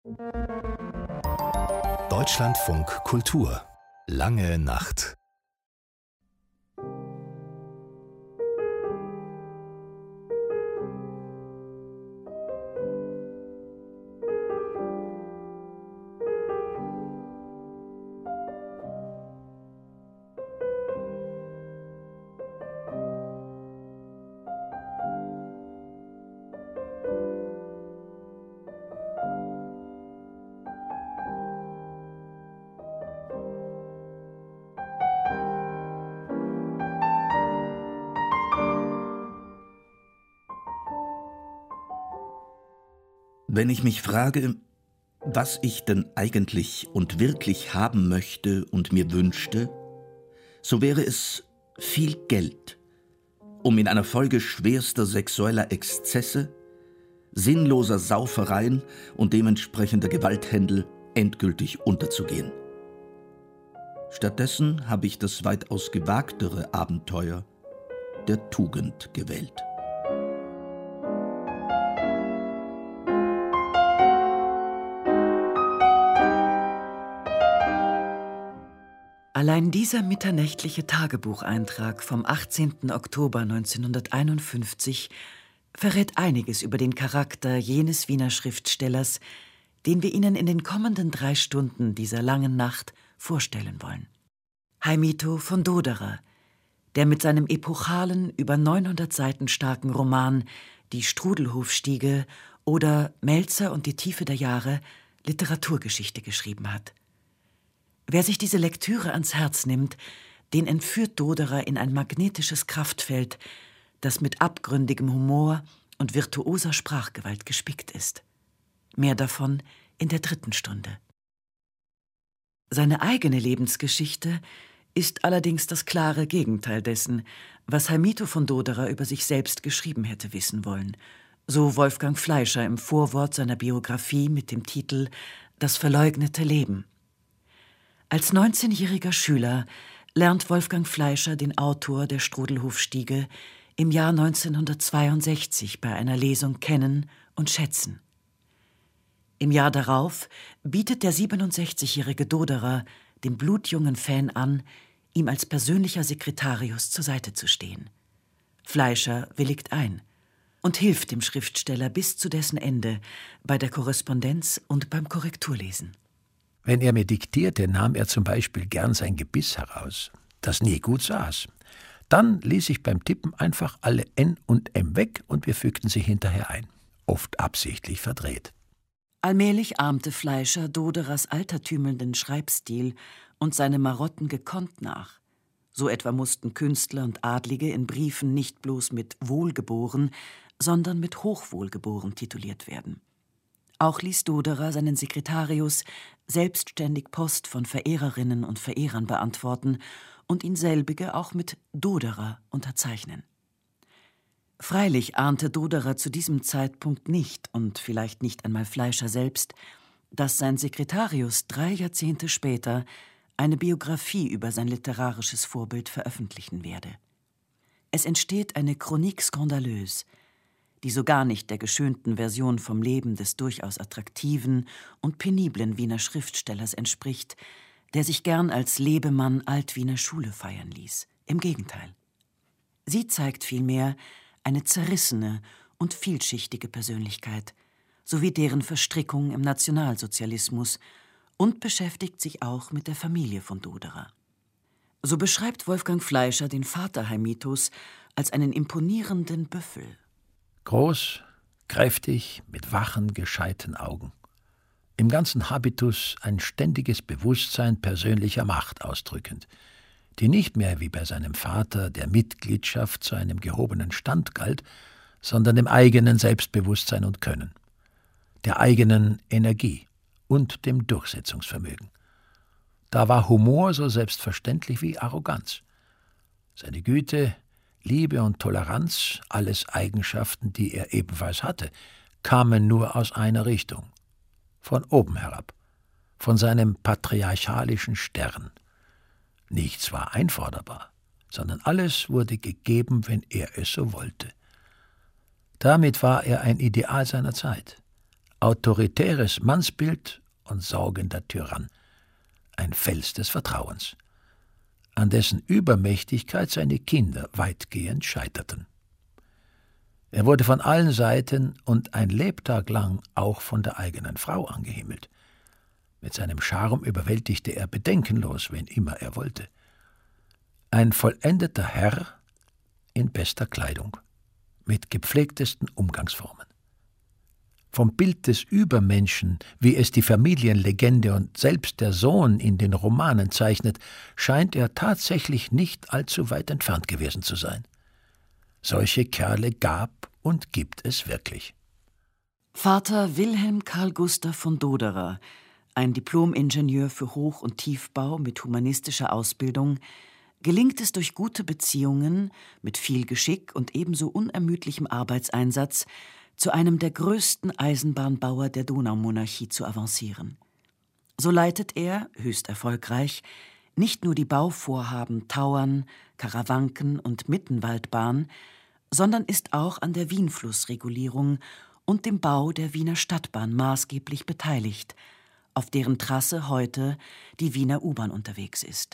Deutschlandfunk Kultur. Lange Nacht. Wenn ich mich frage, was ich denn eigentlich und wirklich haben möchte und mir wünschte, so wäre es viel Geld, um in einer Folge schwerster sexueller Exzesse, sinnloser Saufereien und dementsprechender Gewalthändel endgültig unterzugehen. Stattdessen habe ich das weitaus gewagtere Abenteuer der Tugend gewählt. Allein dieser mitternächtliche Tagebucheintrag vom 18. Oktober 1951 verrät einiges über den Charakter jenes Wiener Schriftstellers, den wir Ihnen in den kommenden 3 Stunden dieser langen Nacht vorstellen wollen. Heimito von Doderer, der mit seinem epochalen, über 900 Seiten starken Roman »Die Strudelhofstiege« oder »Melzer und die Tiefe der Jahre« Literaturgeschichte geschrieben hat. Wer sich diese Lektüre ans Herz nimmt, den entführt Doderer in ein magnetisches Kraftfeld, das mit abgründigem Humor und virtuoser Sprachgewalt gespickt ist. Mehr davon in der 3. Stunde. Seine eigene Lebensgeschichte ist allerdings das klare Gegenteil dessen, was Heimito von Doderer über sich selbst geschrieben hätte wissen wollen, so Wolfgang Fleischer im Vorwort seiner Biografie mit dem Titel »Das verleugnete Leben«. Als 19-jähriger Schüler lernt Wolfgang Fleischer den Autor der Strudelhofstiege im Jahr 1962 bei einer Lesung kennen und schätzen. Im Jahr darauf bietet der 67-jährige Doderer dem blutjungen Fan an, ihm als persönlicher Sekretarius zur Seite zu stehen. Fleischer willigt ein und hilft dem Schriftsteller bis zu dessen Ende bei der Korrespondenz und beim Korrekturlesen. Wenn er mir diktierte, nahm er zum Beispiel gern sein Gebiss heraus, das nie gut saß. Dann ließ ich beim Tippen einfach alle N und M weg und wir fügten sie hinterher ein, oft absichtlich verdreht. Allmählich ahmte Fleischer Doderers altertümelnden Schreibstil und seine Marotten gekonnt nach. So etwa mussten Künstler und Adlige in Briefen nicht bloß mit Wohlgeboren, sondern mit Hochwohlgeboren tituliert werden. Auch ließ Doderer seinen Sekretarius selbstständig Post von Verehrerinnen und Verehrern beantworten und ihn selbige auch mit Doderer unterzeichnen. Freilich ahnte Doderer zu diesem Zeitpunkt nicht, und vielleicht nicht einmal Fleischer selbst, dass sein Sekretarius 3 Jahrzehnte später eine Biografie über sein literarisches Vorbild veröffentlichen werde. Es entsteht eine Chronique scandaleuse, die so gar nicht der geschönten Version vom Leben des durchaus attraktiven und peniblen Wiener Schriftstellers entspricht, der sich gern als Lebemann Alt-Wiener Schule feiern ließ. Im Gegenteil. Sie zeigt vielmehr eine zerrissene und vielschichtige Persönlichkeit sowie deren Verstrickung im Nationalsozialismus und beschäftigt sich auch mit der Familie von Doderer. So beschreibt Wolfgang Fleischer den Vater Heimitos als einen imponierenden Büffel. Groß, kräftig, mit wachen, gescheiten Augen. Im ganzen Habitus ein ständiges Bewusstsein persönlicher Macht ausdrückend, die nicht mehr wie bei seinem Vater der Mitgliedschaft zu einem gehobenen Stand galt, sondern dem eigenen Selbstbewusstsein und Können, der eigenen Energie und dem Durchsetzungsvermögen. Da war Humor so selbstverständlich wie Arroganz. Seine Güte, Liebe und Toleranz, alles Eigenschaften, die er ebenfalls hatte, kamen nur aus einer Richtung, von oben herab, von seinem patriarchalischen Stern. Nichts war einforderbar, sondern alles wurde gegeben, wenn er es so wollte. Damit war er ein Ideal seiner Zeit, autoritäres Mannsbild und saugender Tyrann, ein Fels des Vertrauens, an dessen Übermächtigkeit seine Kinder weitgehend scheiterten. Er wurde von allen Seiten und ein Lebtag lang auch von der eigenen Frau angehimmelt. Mit seinem Charme überwältigte er bedenkenlos, wen immer er wollte. Ein vollendeter Herr in bester Kleidung, mit gepflegtesten Umgangsformen. Vom Bild des Übermenschen, wie es die Familienlegende und selbst der Sohn in den Romanen zeichnet, scheint er tatsächlich nicht allzu weit entfernt gewesen zu sein. Solche Kerle gab und gibt es wirklich. Vater Wilhelm Karl Gustav von Doderer, ein Diplom-Ingenieur für Hoch- und Tiefbau mit humanistischer Ausbildung, gelingt es durch gute Beziehungen, mit viel Geschick und ebenso unermüdlichem Arbeitseinsatz, zu einem der größten Eisenbahnbauer der Donaumonarchie zu avancieren. So leitet er, höchst erfolgreich, nicht nur die Bauvorhaben Tauern, Karawanken und Mittenwaldbahn, sondern ist auch an der Wienflussregulierung und dem Bau der Wiener Stadtbahn maßgeblich beteiligt, auf deren Trasse heute die Wiener U-Bahn unterwegs ist.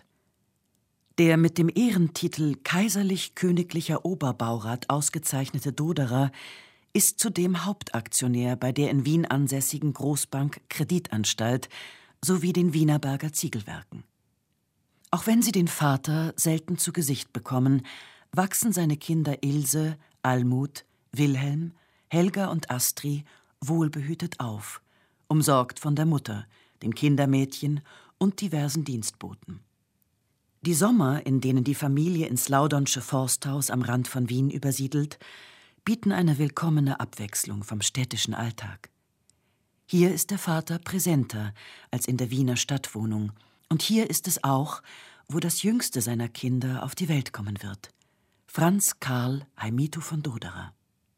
Der mit dem Ehrentitel Kaiserlich-Königlicher Oberbaurat ausgezeichnete Doderer ist zudem Hauptaktionär bei der in Wien ansässigen Großbank Kreditanstalt sowie den Wienerberger Ziegelwerken. Auch wenn sie den Vater selten zu Gesicht bekommen, wachsen seine Kinder Ilse, Almut, Wilhelm, Helga und Astri wohlbehütet auf, umsorgt von der Mutter, den Kindermädchen und diversen Dienstboten. Die Sommer, in denen die Familie ins Laudonsche Forsthaus am Rand von Wien übersiedelt, bieten eine willkommene Abwechslung vom städtischen Alltag. Hier ist der Vater präsenter als in der Wiener Stadtwohnung, und hier ist es auch, wo das jüngste seiner Kinder auf die Welt kommen wird: Franz Karl Heimito von Doderer.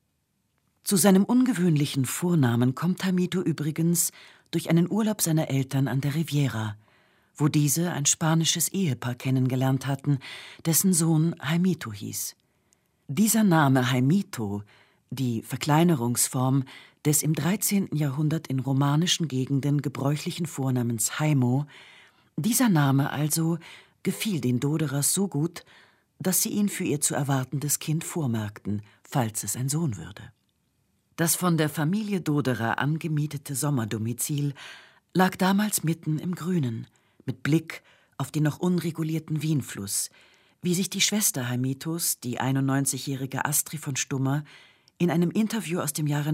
Zu seinem ungewöhnlichen Vornamen kommt Heimito übrigens durch einen Urlaub seiner Eltern an der Riviera, wo diese ein spanisches Ehepaar kennengelernt hatten, dessen Sohn Heimito hieß. Dieser Name Heimito, die Verkleinerungsform des im 13. Jahrhundert in romanischen Gegenden gebräuchlichen Vornamens Heimo, dieser Name also gefiel den Doderers so gut, dass sie ihn für ihr zu erwartendes Kind vormerkten, falls es ein Sohn würde. Das von der Familie Doderer angemietete Sommerdomizil lag damals mitten im Grünen, mit Blick auf den noch unregulierten Wienfluss, wie sich die Schwester Heimitos, die 91-jährige Astri von Stummer, in einem Interview aus dem Jahre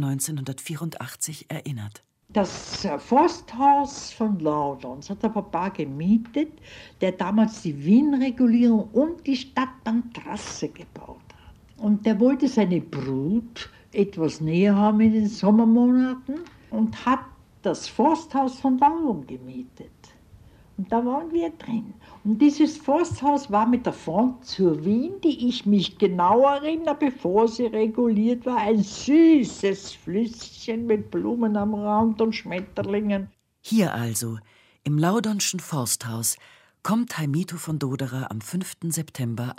1984 erinnert. Das Forsthaus von Laudons hat der Papa gemietet, der damals die Wienregulierung und die Stadtbahntrasse gebaut hat. Und der wollte seine Brut etwas näher haben in den Sommermonaten und hat das Forsthaus von Laudon gemietet. Und da waren wir drin. Und dieses Forsthaus war mit der Front zur Wien, die ich mich genau erinnere, bevor sie reguliert war. Ein süßes Flüsschen mit Blumen am Rand und Schmetterlingen. Hier also, im Laudonschen Forsthaus, kommt Heimito von Doderer am 5. September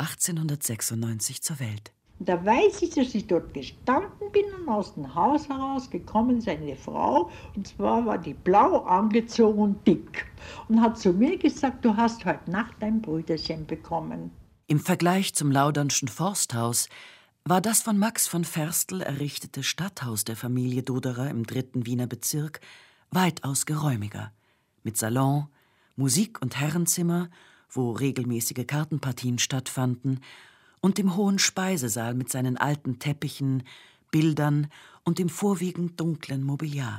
1896 zur Welt. Und da weiß ich, dass ich dort gestanden bin und aus dem Haus herausgekommen ist eine Frau, und zwar war die blau angezogen und dick, und hat zu mir gesagt, du hast heute Nacht dein Brüderchen bekommen. Im Vergleich zum Laudonschen Forsthaus war das von Max von Ferstel errichtete Stadthaus der Familie Doderer im 3. Wiener Bezirk weitaus geräumiger, mit Salon, Musik- und Herrenzimmer, wo regelmäßige Kartenpartien stattfanden, und dem hohen Speisesaal mit seinen alten Teppichen, Bildern und dem vorwiegend dunklen Mobiliar.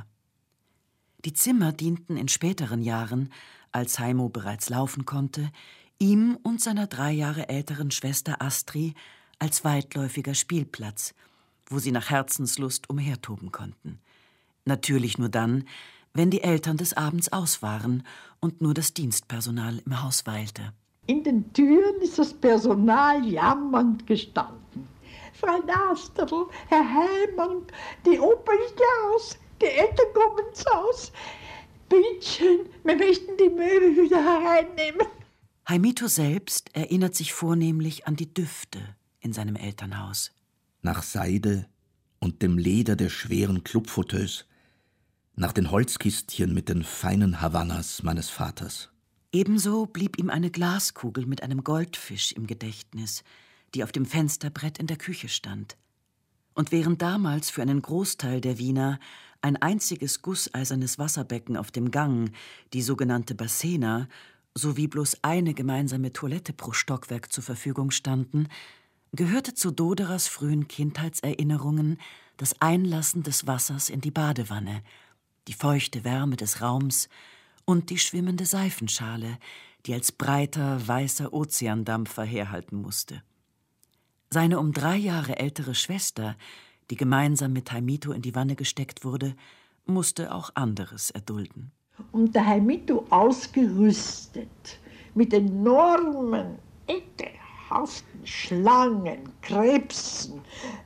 Die Zimmer dienten in späteren Jahren, als Heimo bereits laufen konnte, ihm und seiner 3 Jahre älteren Schwester Astri als weitläufiger Spielplatz, wo sie nach Herzenslust umhertoben konnten. Natürlich nur dann, wenn die Eltern des Abends aus waren und nur das Dienstpersonal im Haus weilte. In den Türen ist das Personal jammernd gestanden. Frau Nasterl, Herr Heimann, die Oper ist aus, die Eltern kommen ins Haus. Bittchen, wir möchten die Möbel wieder hereinnehmen. Heimito selbst erinnert sich vornehmlich an die Düfte in seinem Elternhaus. Nach Seide und dem Leder der schweren Clubfauteuils, nach den Holzkistchen mit den feinen Havannas meines Vaters. Ebenso blieb ihm eine Glaskugel mit einem Goldfisch im Gedächtnis, die auf dem Fensterbrett in der Küche stand. Und während damals für einen Großteil der Wiener ein einziges gusseisernes Wasserbecken auf dem Gang, die sogenannte Bassena, sowie bloß eine gemeinsame Toilette pro Stockwerk zur Verfügung standen, gehörte zu Doderers frühen Kindheitserinnerungen das Einlassen des Wassers in die Badewanne, die feuchte Wärme des Raums und die schwimmende Seifenschale, die als breiter, weißer Ozeandampfer herhalten musste. Seine um 3 Jahre ältere Schwester, die gemeinsam mit Heimito in die Wanne gesteckt wurde, musste auch anderes erdulden. Und der Heimito ausgerüstet mit enormen, ekelhaften Schlangen, Krebsen,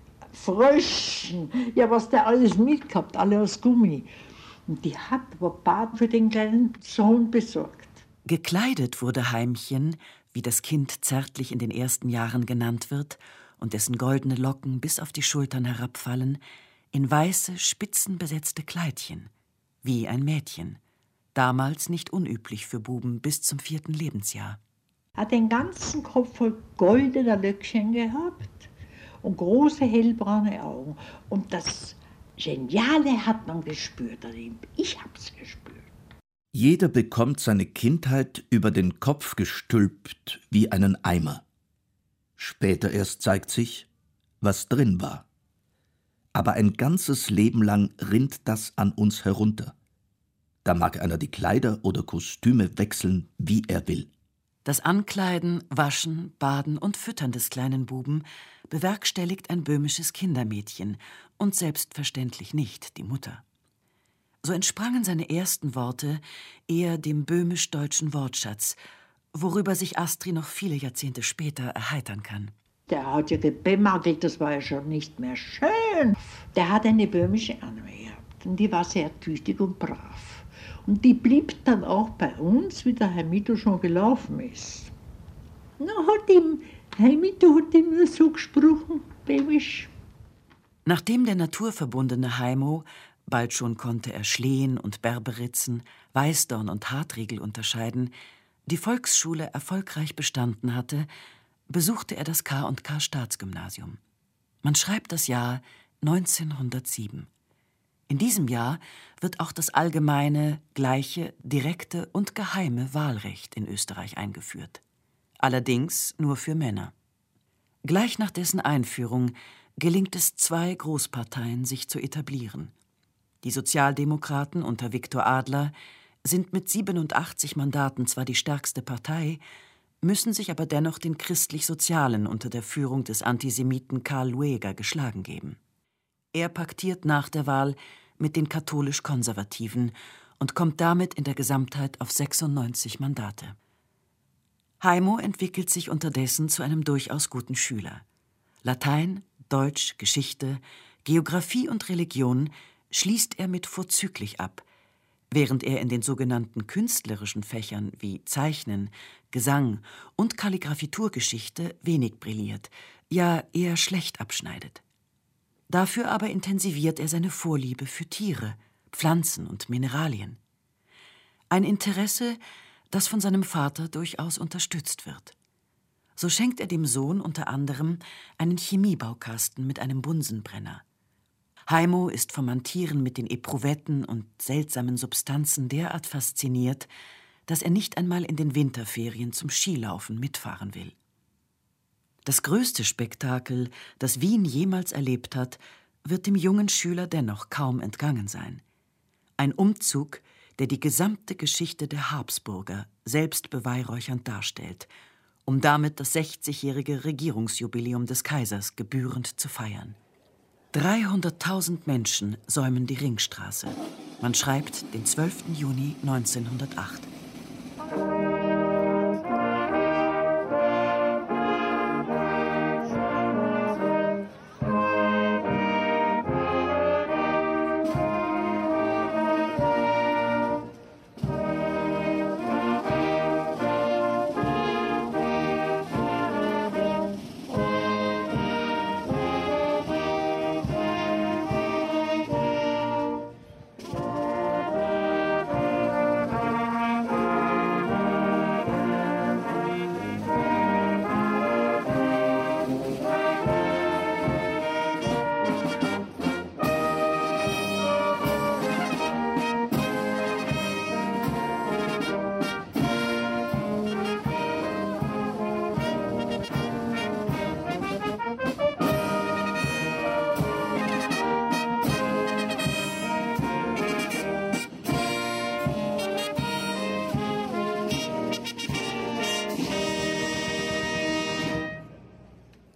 Fröschen, ja, was der alles mitgehabt, alle aus Gummi. Und die hat Papa für den kleinen Sohn besorgt. Gekleidet wurde Heimchen, wie das Kind zärtlich in den ersten Jahren genannt wird und dessen goldene Locken bis auf die Schultern herabfallen, in weiße, spitzenbesetzte Kleidchen, wie ein Mädchen, damals nicht unüblich für Buben bis zum 4. Lebensjahr. Hat den ganzen Kopf voll goldener Löckchen gehabt und große hellbraune Augen. Und das Geniale hat man gespürt an ihm. Ich hab's gespürt. Jeder bekommt seine Kindheit über den Kopf gestülpt wie einen Eimer. Später erst zeigt sich, was drin war. Aber ein ganzes Leben lang rinnt das an uns herunter. Da mag einer die Kleider oder Kostüme wechseln, wie er will. Das Ankleiden, Waschen, Baden und Füttern des kleinen Buben bewerkstelligt ein böhmisches Kindermädchen und selbstverständlich nicht die Mutter. So entsprangen seine ersten Worte eher dem böhmisch-deutschen Wortschatz, worüber sich Astrid noch viele Jahrzehnte später erheitern kann. Der hat ja gebemagelt, das war ja schon nicht mehr schön. Der hat eine böhmische Anne gehabt und die war sehr tüchtig und brav. Und die blieb dann auch bei uns, wie der Heimito schon gelaufen ist. Heimito hat ihm nur so gesprochen, böhmisch. Nachdem der naturverbundene Heimo, bald schon konnte er Schlehen und Berberitzen, Weißdorn und Hartriegel unterscheiden, die Volksschule erfolgreich bestanden hatte, besuchte er das K&K Staatsgymnasium. Man schreibt das Jahr 1907. In diesem Jahr wird auch das allgemeine, gleiche, direkte und geheime Wahlrecht in Österreich eingeführt. Allerdings nur für Männer. Gleich nach dessen Einführung gelingt es 2 Großparteien, sich zu etablieren. Die Sozialdemokraten unter Viktor Adler sind mit 87 Mandaten zwar die stärkste Partei, müssen sich aber dennoch den Christlich-Sozialen unter der Führung des Antisemiten Karl Lueger geschlagen geben. Er paktiert nach der Wahl mit den katholisch-Konservativen und kommt damit in der Gesamtheit auf 96 Mandate. Heimo entwickelt sich unterdessen zu einem durchaus guten Schüler. Latein, Deutsch, Geschichte, Geographie und Religion schließt er mit vorzüglich ab, während er in den sogenannten künstlerischen Fächern wie Zeichnen, Gesang und Kalligrafieturgeschichte wenig brilliert, ja eher schlecht abschneidet. Dafür aber intensiviert er seine Vorliebe für Tiere, Pflanzen und Mineralien. Ein Interesse, das von seinem Vater durchaus unterstützt wird. So schenkt er dem Sohn unter anderem einen Chemiebaukasten mit einem Bunsenbrenner. Heimo ist vom Hantieren mit den Eprouvetten und seltsamen Substanzen derart fasziniert, dass er nicht einmal in den Winterferien zum Skilaufen mitfahren will. Das größte Spektakel, das Wien jemals erlebt hat, wird dem jungen Schüler dennoch kaum entgangen sein. Ein Umzug, der die gesamte Geschichte der Habsburger selbst beweihräuchernd darstellt, um damit das 60-jährige Regierungsjubiläum des Kaisers gebührend zu feiern. 300.000 Menschen säumen die Ringstraße. Man schreibt den 12. Juni 1908.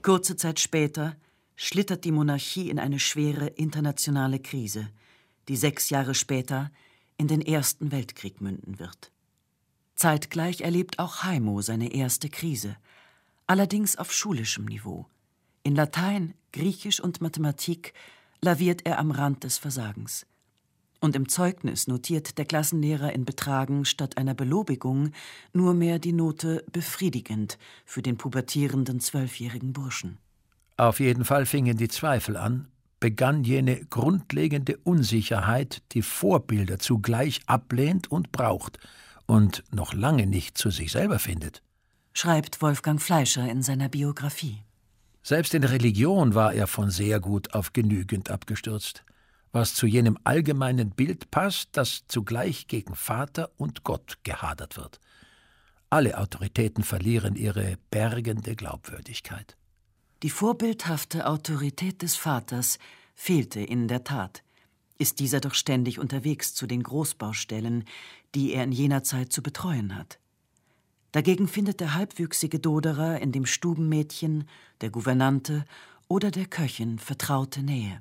Kurze Zeit später schlittert die Monarchie in eine schwere internationale Krise, die 6 Jahre später in den Ersten Weltkrieg münden wird. Zeitgleich erlebt auch Heimo seine erste Krise, allerdings auf schulischem Niveau. In Latein, Griechisch und Mathematik laviert er am Rand des Versagens. Und im Zeugnis notiert der Klassenlehrer in Betragen statt einer Belobigung nur mehr die Note befriedigend für den pubertierenden 12-jährigen Burschen. Auf jeden Fall fingen die Zweifel an, begann jene grundlegende Unsicherheit, die Vorbilder zugleich ablehnt und braucht und noch lange nicht zu sich selber findet. Schreibt Wolfgang Fleischer in seiner Biografie. Selbst in Religion war er von sehr gut auf genügend abgestürzt, was zu jenem allgemeinen Bild passt, das zugleich gegen Vater und Gott gehadert wird. Alle Autoritäten verlieren ihre bergende Glaubwürdigkeit. Die vorbildhafte Autorität des Vaters fehlte in der Tat. Ist dieser doch ständig unterwegs zu den Großbaustellen, die er in jener Zeit zu betreuen hat. Dagegen findet der halbwüchsige Doderer in dem Stubenmädchen, der Gouvernante oder der Köchin vertraute Nähe.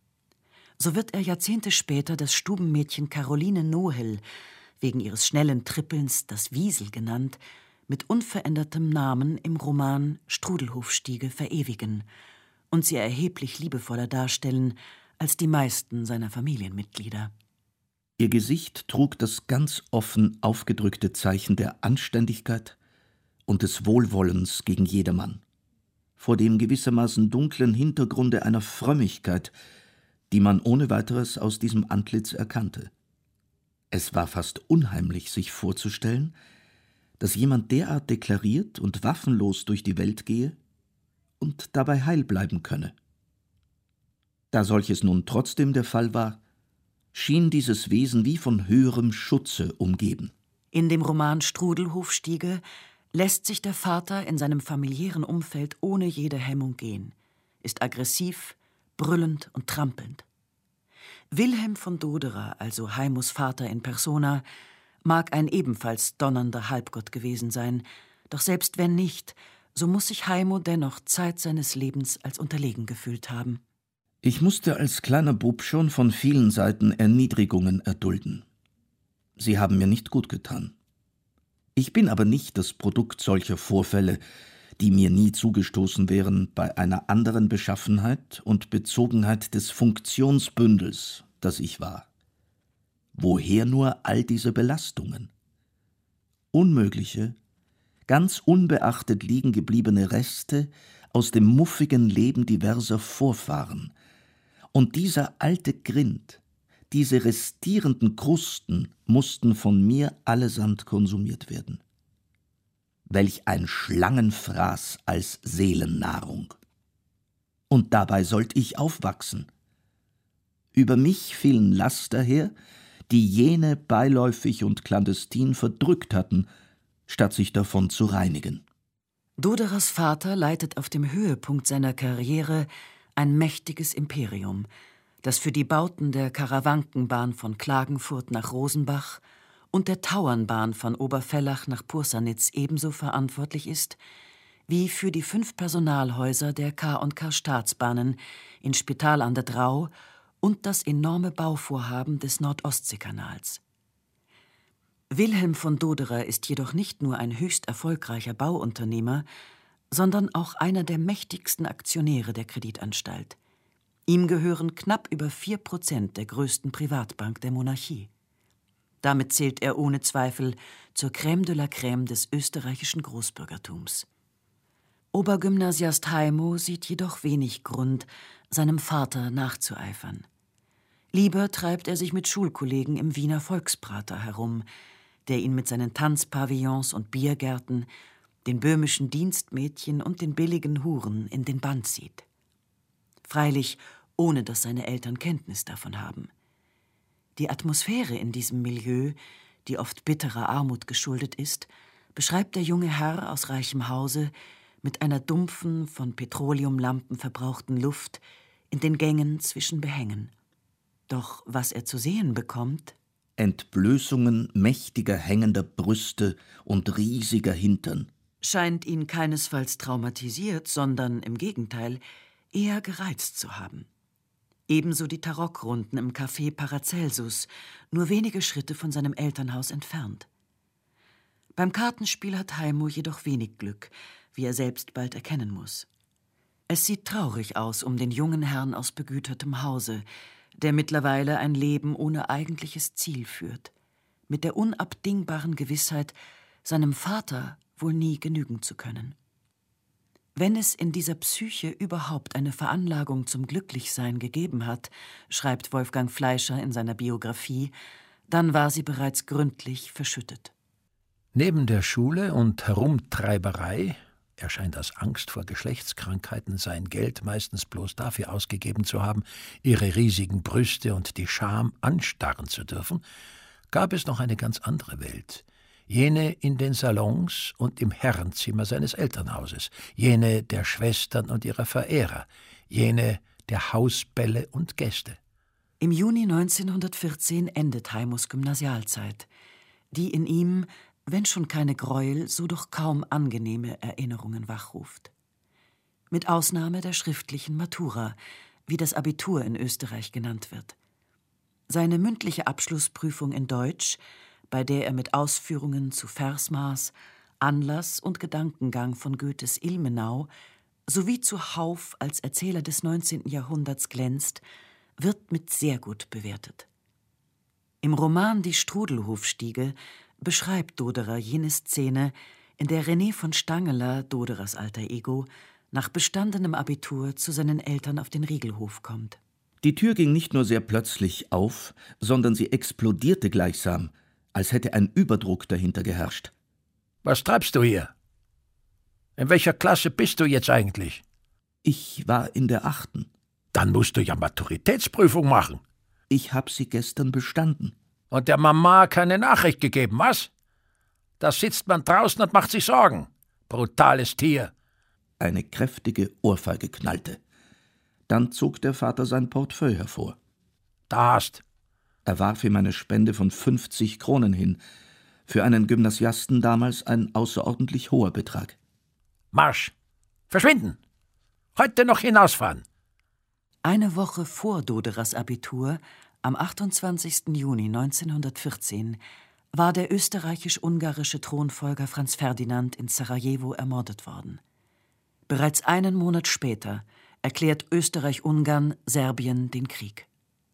So wird er Jahrzehnte später das Stubenmädchen Caroline Nohel, wegen ihres schnellen Trippelns das Wiesel genannt, mit unverändertem Namen im Roman Strudelhofstiege verewigen und sie erheblich liebevoller darstellen als die meisten seiner Familienmitglieder. Ihr Gesicht trug das ganz offen aufgedrückte Zeichen der Anständigkeit und des Wohlwollens gegen jedermann, vor dem gewissermaßen dunklen Hintergrunde einer Frömmigkeit, die man ohne weiteres aus diesem Antlitz erkannte. Es war fast unheimlich, sich vorzustellen, dass jemand derart deklariert und waffenlos durch die Welt gehe und dabei heil bleiben könne. Da solches nun trotzdem der Fall war, schien dieses Wesen wie von höherem Schutze umgeben. In dem Roman Strudelhofstiege lässt sich der Vater in seinem familiären Umfeld ohne jede Hemmung gehen, ist aggressiv, brüllend und trampelnd. Wilhelm von Doderer, also Heimos Vater in persona, mag ein ebenfalls donnernder Halbgott gewesen sein, doch selbst wenn nicht, so muss sich Heimo dennoch Zeit seines Lebens als unterlegen gefühlt haben. Ich musste als kleiner Bub schon von vielen Seiten Erniedrigungen erdulden. Sie haben mir nicht gut getan. Ich bin aber nicht das Produkt solcher Vorfälle, die mir nie zugestoßen wären bei einer anderen Beschaffenheit und Bezogenheit des Funktionsbündels, das ich war. Woher nur all diese Belastungen? Unmögliche, ganz unbeachtet liegen gebliebene Reste aus dem muffigen Leben diverser Vorfahren. Und dieser alte Grind, diese restierenden Krusten mussten von mir allesamt konsumiert werden. Welch ein Schlangenfraß als Seelennahrung! Und dabei sollte ich aufwachsen. Über mich fielen Laster her, die jene beiläufig und clandestin verdrückt hatten, statt sich davon zu reinigen. Doderers Vater leitet auf dem Höhepunkt seiner Karriere ein mächtiges Imperium, das für die Bauten der Karawankenbahn von Klagenfurt nach Rosenbach und der Tauernbahn von Obervellach nach Pursanitz ebenso verantwortlich ist, wie für die 5 Personalhäuser der K&K Staatsbahnen in Spital an der Drau und das enorme Bauvorhaben des Nordostseekanals. Wilhelm von Doderer ist jedoch nicht nur ein höchst erfolgreicher Bauunternehmer, sondern auch einer der mächtigsten Aktionäre der Kreditanstalt. Ihm gehören knapp über 4% der größten Privatbank der Monarchie. Damit zählt er ohne Zweifel zur Crème de la Crème des österreichischen Großbürgertums. Obergymnasiast Heimo sieht jedoch wenig Grund, seinem Vater nachzueifern. Lieber treibt er sich mit Schulkollegen im Wiener Volksprater herum, der ihn mit seinen Tanzpavillons und Biergärten, den böhmischen Dienstmädchen und den billigen Huren in den Bann zieht. Freilich, ohne dass seine Eltern Kenntnis davon haben. Die Atmosphäre in diesem Milieu, die oft bitterer Armut geschuldet ist, beschreibt der junge Herr aus reichem Hause mit einer dumpfen, von Petroleumlampen verbrauchten Luft in den Gängen zwischen Behängen. Doch was er zu sehen bekommt: Entblößungen mächtiger hängender Brüste und riesiger Hintern, scheint ihn keinesfalls traumatisiert, sondern im Gegenteil eher gereizt zu haben. Ebenso die Tarockrunden im Café Paracelsus, nur wenige Schritte von seinem Elternhaus entfernt. Beim Kartenspiel hat Heimo jedoch wenig Glück, wie er selbst bald erkennen muss. Es sieht traurig aus um den jungen Herrn aus begütertem Hause, der mittlerweile ein Leben ohne eigentliches Ziel führt, mit der unabdingbaren Gewissheit, seinem Vater wohl nie genügen zu können. Wenn es in dieser Psyche überhaupt eine Veranlagung zum Glücklichsein gegeben hat, schreibt Wolfgang Fleischer in seiner Biografie, dann war sie bereits gründlich verschüttet. Neben der Schule und Herumtreiberei, er scheint aus Angst vor Geschlechtskrankheiten sein Geld meistens bloß dafür ausgegeben zu haben, ihre riesigen Brüste und die Scham anstarren zu dürfen, gab es noch eine ganz andere Welt. Jene in den Salons und im Herrenzimmer seines Elternhauses, jene der Schwestern und ihrer Verehrer, jene der Hausbälle und Gäste. Im Juni 1914 endet Heimos Gymnasialzeit, die in ihm, wenn schon keine Gräuel, so doch kaum angenehme Erinnerungen wachruft. Mit Ausnahme der schriftlichen Matura, wie das Abitur in Österreich genannt wird. Seine mündliche Abschlussprüfung in Deutsch, bei der er mit Ausführungen zu Versmaß, Anlass und Gedankengang von Goethes Ilmenau sowie zu Hauff als Erzähler des 19. Jahrhunderts glänzt, wird mit sehr gut bewertet. Im Roman Die Strudelhofstiege beschreibt Doderer jene Szene, in der René von Stangeler, Doderers alter Ego, nach bestandenem Abitur zu seinen Eltern auf den Riegelhof kommt. Die Tür ging nicht nur sehr plötzlich auf, sondern sie explodierte gleichsam, als hätte ein Überdruck dahinter geherrscht. »Was treibst du hier? In welcher Klasse bist du jetzt eigentlich?« »Ich war in der 8. »Dann musst du ja Maturitätsprüfung machen.« »Ich hab sie gestern bestanden.« »Und der Mama keine Nachricht gegeben, was? Da sitzt man draußen und macht sich Sorgen. Brutales Tier.« Eine kräftige Ohrfeige knallte. Dann zog der Vater sein Portefeuille hervor. »Da hast.« Er warf ihm eine Spende von 50 Kronen hin. Für einen Gymnasiasten damals ein außerordentlich hoher Betrag. »Marsch! Verschwinden! Heute noch hinausfahren!« Eine Woche vor Doderers Abitur, am 28. Juni 1914, war der österreichisch-ungarische Thronfolger Franz Ferdinand in Sarajevo ermordet worden. Bereits einen Monat später erklärt Österreich-Ungarn Serbien den Krieg.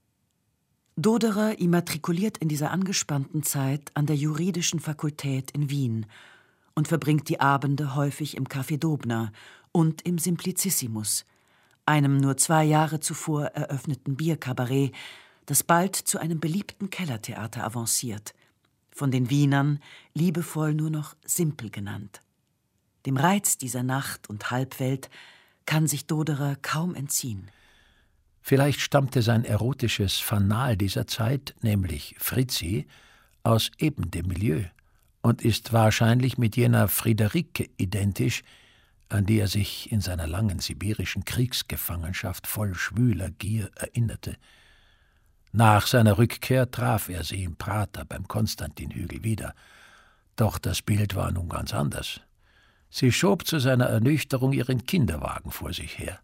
Doderer immatrikuliert in dieser angespannten Zeit an der Juridischen Fakultät in Wien und verbringt die Abende häufig im Café Dobna und im Simplicissimus, einem nur 2 Jahre zuvor eröffneten Bierkabarett, das bald zu einem beliebten Kellertheater avanciert, von den Wienern liebevoll nur noch Simpel genannt. Dem Reiz dieser Nacht- und Halbwelt kann sich Doderer kaum entziehen. Vielleicht stammte sein erotisches Fanal dieser Zeit, nämlich Fritzi, aus eben dem Milieu und ist wahrscheinlich mit jener Friederike identisch, an die er sich in seiner langen sibirischen Kriegsgefangenschaft voll schwüler Gier erinnerte. Nach seiner Rückkehr traf er sie im Prater beim Konstantinhügel wieder. Doch das Bild war nun ganz anders. Sie schob zu seiner Ernüchterung ihren Kinderwagen vor sich her.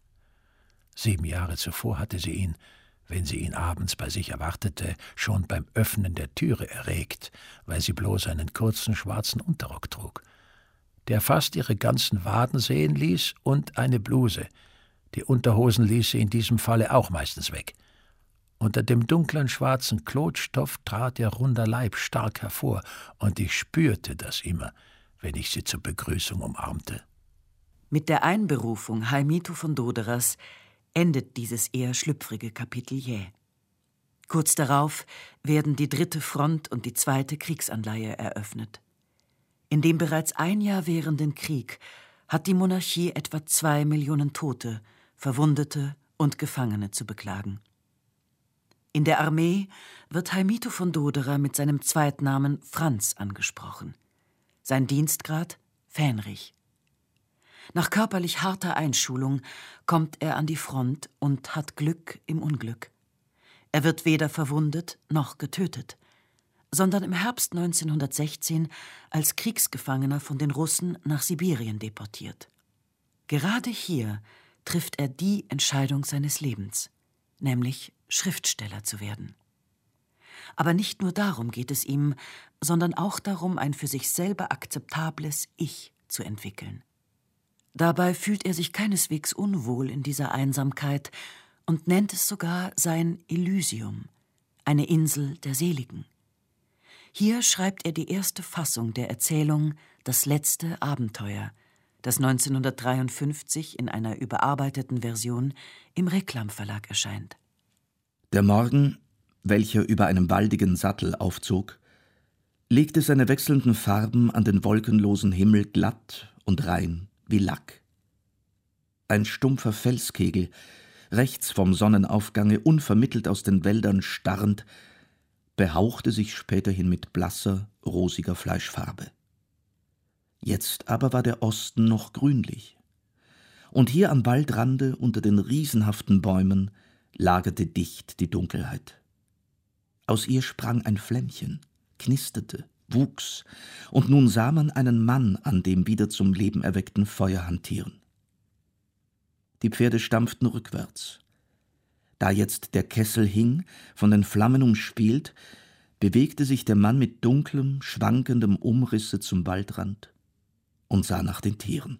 7 Jahre zuvor hatte sie ihn, wenn sie ihn abends bei sich erwartete, schon beim Öffnen der Türe erregt, weil sie bloß einen kurzen schwarzen Unterrock trug, der fast ihre ganzen Waden sehen ließ, und eine Bluse. Die Unterhosen ließ sie in diesem Falle auch meistens weg. Unter dem dunklen schwarzen Klotstoff trat ihr runder Leib stark hervor, und ich spürte das immer, wenn ich sie zur Begrüßung umarmte. Mit der Einberufung Heimito von Doderers endet dieses eher schlüpfrige Kapitel jäh. Kurz darauf werden die 3. Front und die 2. Kriegsanleihe eröffnet. In dem bereits 1 Jahr währenden Krieg hat die Monarchie etwa 2 Millionen Tote, Verwundete und Gefangene zu beklagen. In der Armee wird Heimito von Doderer mit seinem Zweitnamen Franz angesprochen. Sein Dienstgrad Fähnrich. Nach körperlich harter Einschulung kommt er an die Front und hat Glück im Unglück. Er wird weder verwundet noch getötet, sondern im Herbst 1916 als Kriegsgefangener von den Russen nach Sibirien deportiert. Gerade hier trifft er die Entscheidung seines Lebens, nämlich Schriftsteller zu werden. Aber nicht nur darum geht es ihm, sondern auch darum, ein für sich selber akzeptables Ich zu entwickeln. Dabei fühlt er sich keineswegs unwohl in dieser Einsamkeit und nennt es sogar sein Elysium, eine Insel der Seligen. Hier schreibt er die erste Fassung der Erzählung »Das letzte Abenteuer«, das 1953 in einer überarbeiteten Version im Reklam Verlag erscheint. Der Morgen, welcher über einem waldigen Sattel aufzog, legte seine wechselnden Farben an den wolkenlosen Himmel glatt und rein wie Lack. Ein stumpfer Felskegel, rechts vom Sonnenaufgange unvermittelt aus den Wäldern starrend, behauchte sich späterhin mit blasser, rosiger Fleischfarbe. Jetzt aber war der Osten noch grünlich. Und hier am Waldrande unter den riesenhaften Bäumen lagerte dicht die Dunkelheit. Aus ihr sprang ein Flämmchen, knisterte, wuchs, und nun sah man einen Mann an dem wieder zum Leben erweckten Feuer hantieren. Die Pferde stampften rückwärts. Da jetzt der Kessel hing, von den Flammen umspielt, bewegte sich der Mann mit dunklem, schwankendem Umrisse zum Waldrand und sah nach den Tieren.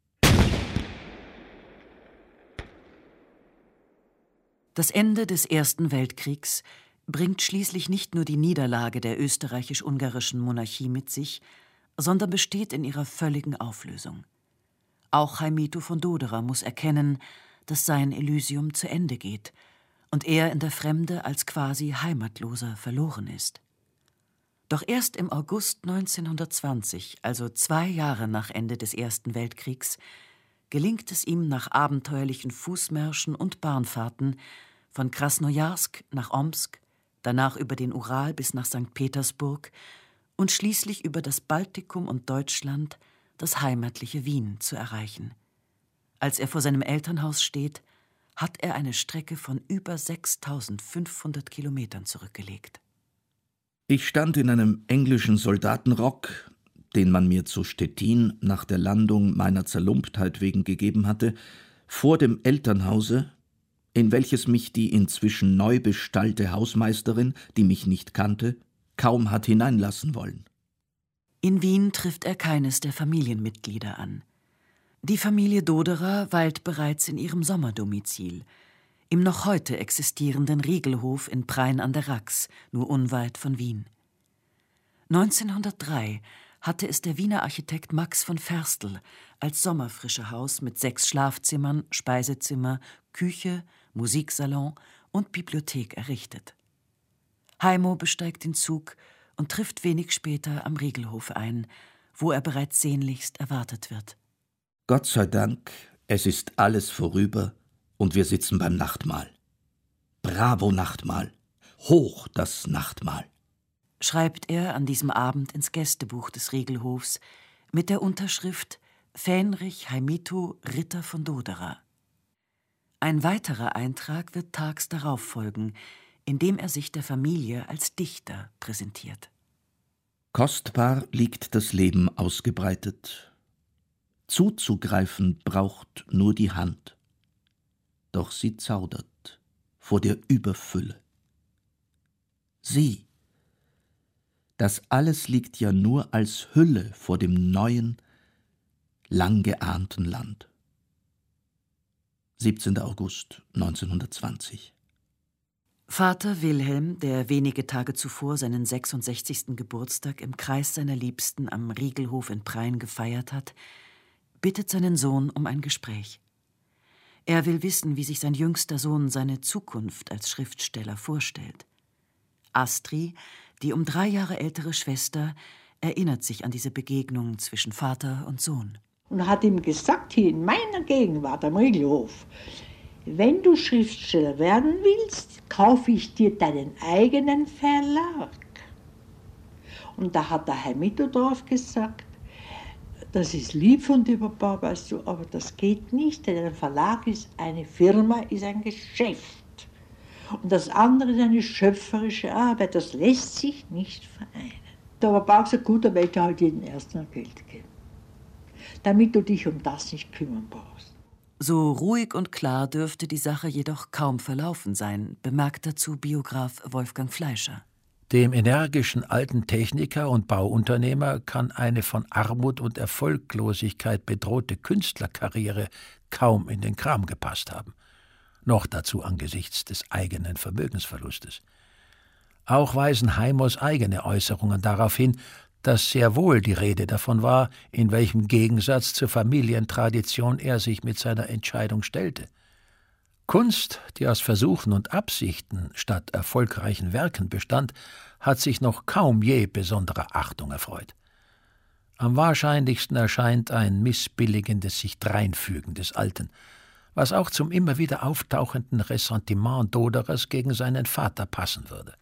Das Ende des Ersten Weltkriegs bringt schließlich nicht nur die Niederlage der österreichisch-ungarischen Monarchie mit sich, sondern besteht in ihrer völligen Auflösung. Auch Heimito von Doderer muss erkennen, dass sein Elysium zu Ende geht und er in der Fremde als quasi Heimatloser verloren ist. Doch erst im August 1920, also 2 Jahre nach Ende des Ersten Weltkriegs, gelingt es ihm nach abenteuerlichen Fußmärschen und Bahnfahrten von Krasnojarsk nach Omsk, danach über den Ural bis nach St. Petersburg und schließlich über das Baltikum und Deutschland das heimatliche Wien zu erreichen. Als er vor seinem Elternhaus steht, hat er eine Strecke von über 6.500 Kilometern zurückgelegt. Ich stand in einem englischen Soldatenrock, den man mir zu Stettin nach der Landung meiner Zerlumptheit wegen gegeben hatte, vor dem Elternhause, in welches mich die inzwischen neu bestallte Hausmeisterin, die mich nicht kannte, kaum hat hineinlassen wollen. In Wien trifft er keines der Familienmitglieder an. Die Familie Doderer weilt bereits in ihrem Sommerdomizil, im noch heute existierenden Riegelhof in Prain an der Rax, nur unweit von Wien. 1903 hatte es der Wiener Architekt Max von Ferstel als Sommerfrischehaus mit 6 Schlafzimmern, Speisezimmer, Küche, Musiksalon und Bibliothek errichtet. Heimo besteigt den Zug und trifft wenig später am Riegelhof ein, wo er bereits sehnlichst erwartet wird. Gott sei Dank, es ist alles vorüber und wir sitzen beim Nachtmahl. Bravo Nachtmahl, hoch das Nachtmahl, schreibt er an diesem Abend ins Gästebuch des Riegelhofs mit der Unterschrift Fähnrich Heimito Ritter von Doderer. Ein weiterer Eintrag wird tags darauf folgen, in dem er sich der Familie als Dichter präsentiert. Kostbar liegt das Leben ausgebreitet. Zuzugreifen braucht nur die Hand. Doch sie zaudert vor der Überfülle. Sieh, das alles liegt ja nur als Hülle vor dem neuen, lang geahnten Land. 17. August 1920. Vater Wilhelm, der wenige Tage zuvor seinen 66. Geburtstag im Kreis seiner Liebsten am Riegelhof in Prain gefeiert hat, bittet seinen Sohn um ein Gespräch. Er will wissen, wie sich sein jüngster Sohn seine Zukunft als Schriftsteller vorstellt. Astrid, die um 3 Jahre ältere Schwester, erinnert sich an diese Begegnung zwischen Vater und Sohn. Und hat ihm gesagt, hier in meiner Gegenwart am Riegelhof, wenn du Schriftsteller werden willst, kaufe ich dir deinen eigenen Verlag. Und da hat der Heimito drauf gesagt, das ist lieb von dir, Papa, weißt du, aber das geht nicht, denn ein Verlag ist eine Firma, ist ein Geschäft. Und das andere ist eine schöpferische Arbeit. Das lässt sich nicht vereinen. Der Papa hat gesagt, gut, da werde ich halt jeden ersten ein Geld geben, damit du dich um das nicht kümmern brauchst. So ruhig und klar dürfte die Sache jedoch kaum verlaufen sein, bemerkt dazu Biograf Wolfgang Fleischer. Dem energischen alten Techniker und Bauunternehmer kann eine von Armut und Erfolglosigkeit bedrohte Künstlerkarriere kaum in den Kram gepasst haben. Noch dazu angesichts des eigenen Vermögensverlustes. Auch weisen Heimos eigene Äußerungen darauf hin, dass sehr wohl die Rede davon war, in welchem Gegensatz zur Familientradition er sich mit seiner Entscheidung stellte. Kunst, die aus Versuchen und Absichten statt erfolgreichen Werken bestand, hat sich noch kaum je besonderer Achtung erfreut. Am wahrscheinlichsten erscheint ein missbilligendes sich Dreinfügen des Alten, was auch zum immer wieder auftauchenden Ressentiment Doderers gegen seinen Vater passen würde.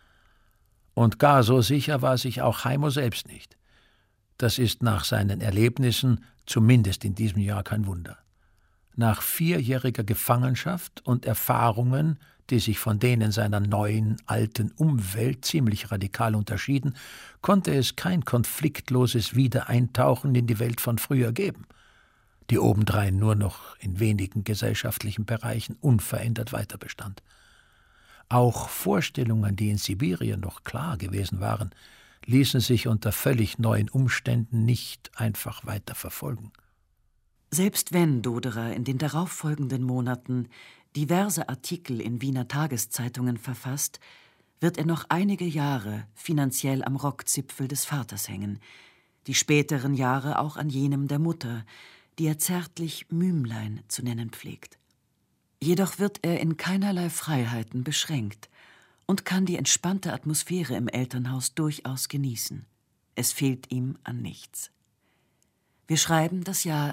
Und gar so sicher war sich auch Heimo selbst nicht. Das ist nach seinen Erlebnissen, zumindest in diesem Jahr, kein Wunder. Nach 4-jähriger Gefangenschaft und Erfahrungen, die sich von denen seiner neuen, alten Umwelt ziemlich radikal unterschieden, konnte es kein konfliktloses Wiedereintauchen in die Welt von früher geben, die obendrein nur noch in wenigen gesellschaftlichen Bereichen unverändert weiterbestand. Auch Vorstellungen, die in Sibirien noch klar gewesen waren, ließen sich unter völlig neuen Umständen nicht einfach weiter verfolgen. Selbst wenn Doderer in den darauffolgenden Monaten diverse Artikel in Wiener Tageszeitungen verfasst, wird er noch einige Jahre finanziell am Rockzipfel des Vaters hängen, die späteren Jahre auch an jenem der Mutter, die er zärtlich Mümlein zu nennen pflegt. Jedoch wird er in keinerlei Freiheiten beschränkt und kann die entspannte Atmosphäre im Elternhaus durchaus genießen. Es fehlt ihm an nichts. Wir schreiben das Jahr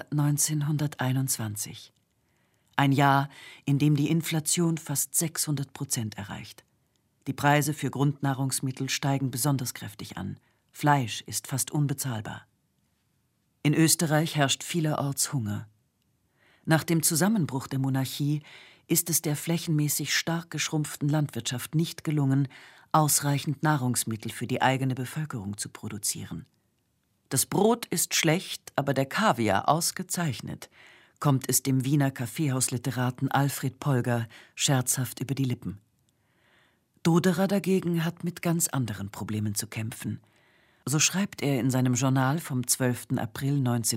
1921. Ein Jahr, in dem die Inflation fast 600% erreicht. Die Preise für Grundnahrungsmittel steigen besonders kräftig an. Fleisch ist fast unbezahlbar. In Österreich herrscht vielerorts Hunger. Nach dem Zusammenbruch der Monarchie ist es der flächenmäßig stark geschrumpften Landwirtschaft nicht gelungen, ausreichend Nahrungsmittel für die eigene Bevölkerung zu produzieren. Das Brot ist schlecht, aber der Kaviar ausgezeichnet, kommt es dem Wiener Kaffeehausliteraten Alfred Polger scherzhaft über die Lippen. Doderer dagegen hat mit ganz anderen Problemen zu kämpfen. So schreibt er in seinem Journal vom 12. April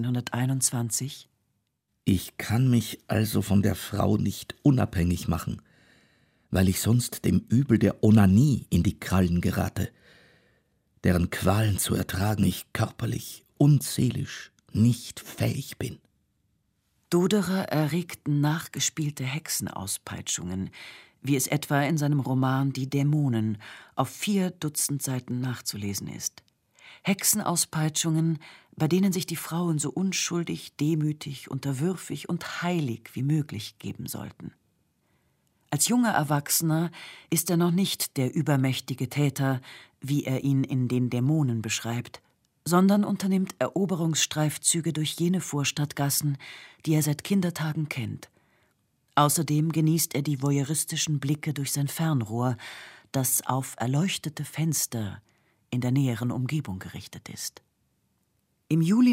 1921: Ich kann mich also von der Frau nicht unabhängig machen, weil ich sonst dem Übel der Onanie in die Krallen gerate, deren Qualen zu ertragen ich körperlich und seelisch nicht fähig bin. Doderer erregten nachgespielte Hexenauspeitschungen, wie es etwa in seinem Roman »Die Dämonen« auf 4 Dutzend Seiten nachzulesen ist. Hexenauspeitschungen, bei denen sich die Frauen so unschuldig, demütig, unterwürfig und heilig wie möglich geben sollten. Als junger Erwachsener ist er noch nicht der übermächtige Täter, wie er ihn in den Dämonen beschreibt, sondern unternimmt Eroberungsstreifzüge durch jene Vorstadtgassen, die er seit Kindertagen kennt. Außerdem genießt er die voyeuristischen Blicke durch sein Fernrohr, das auf erleuchtete Fenster in der näheren Umgebung gerichtet ist. Im Juli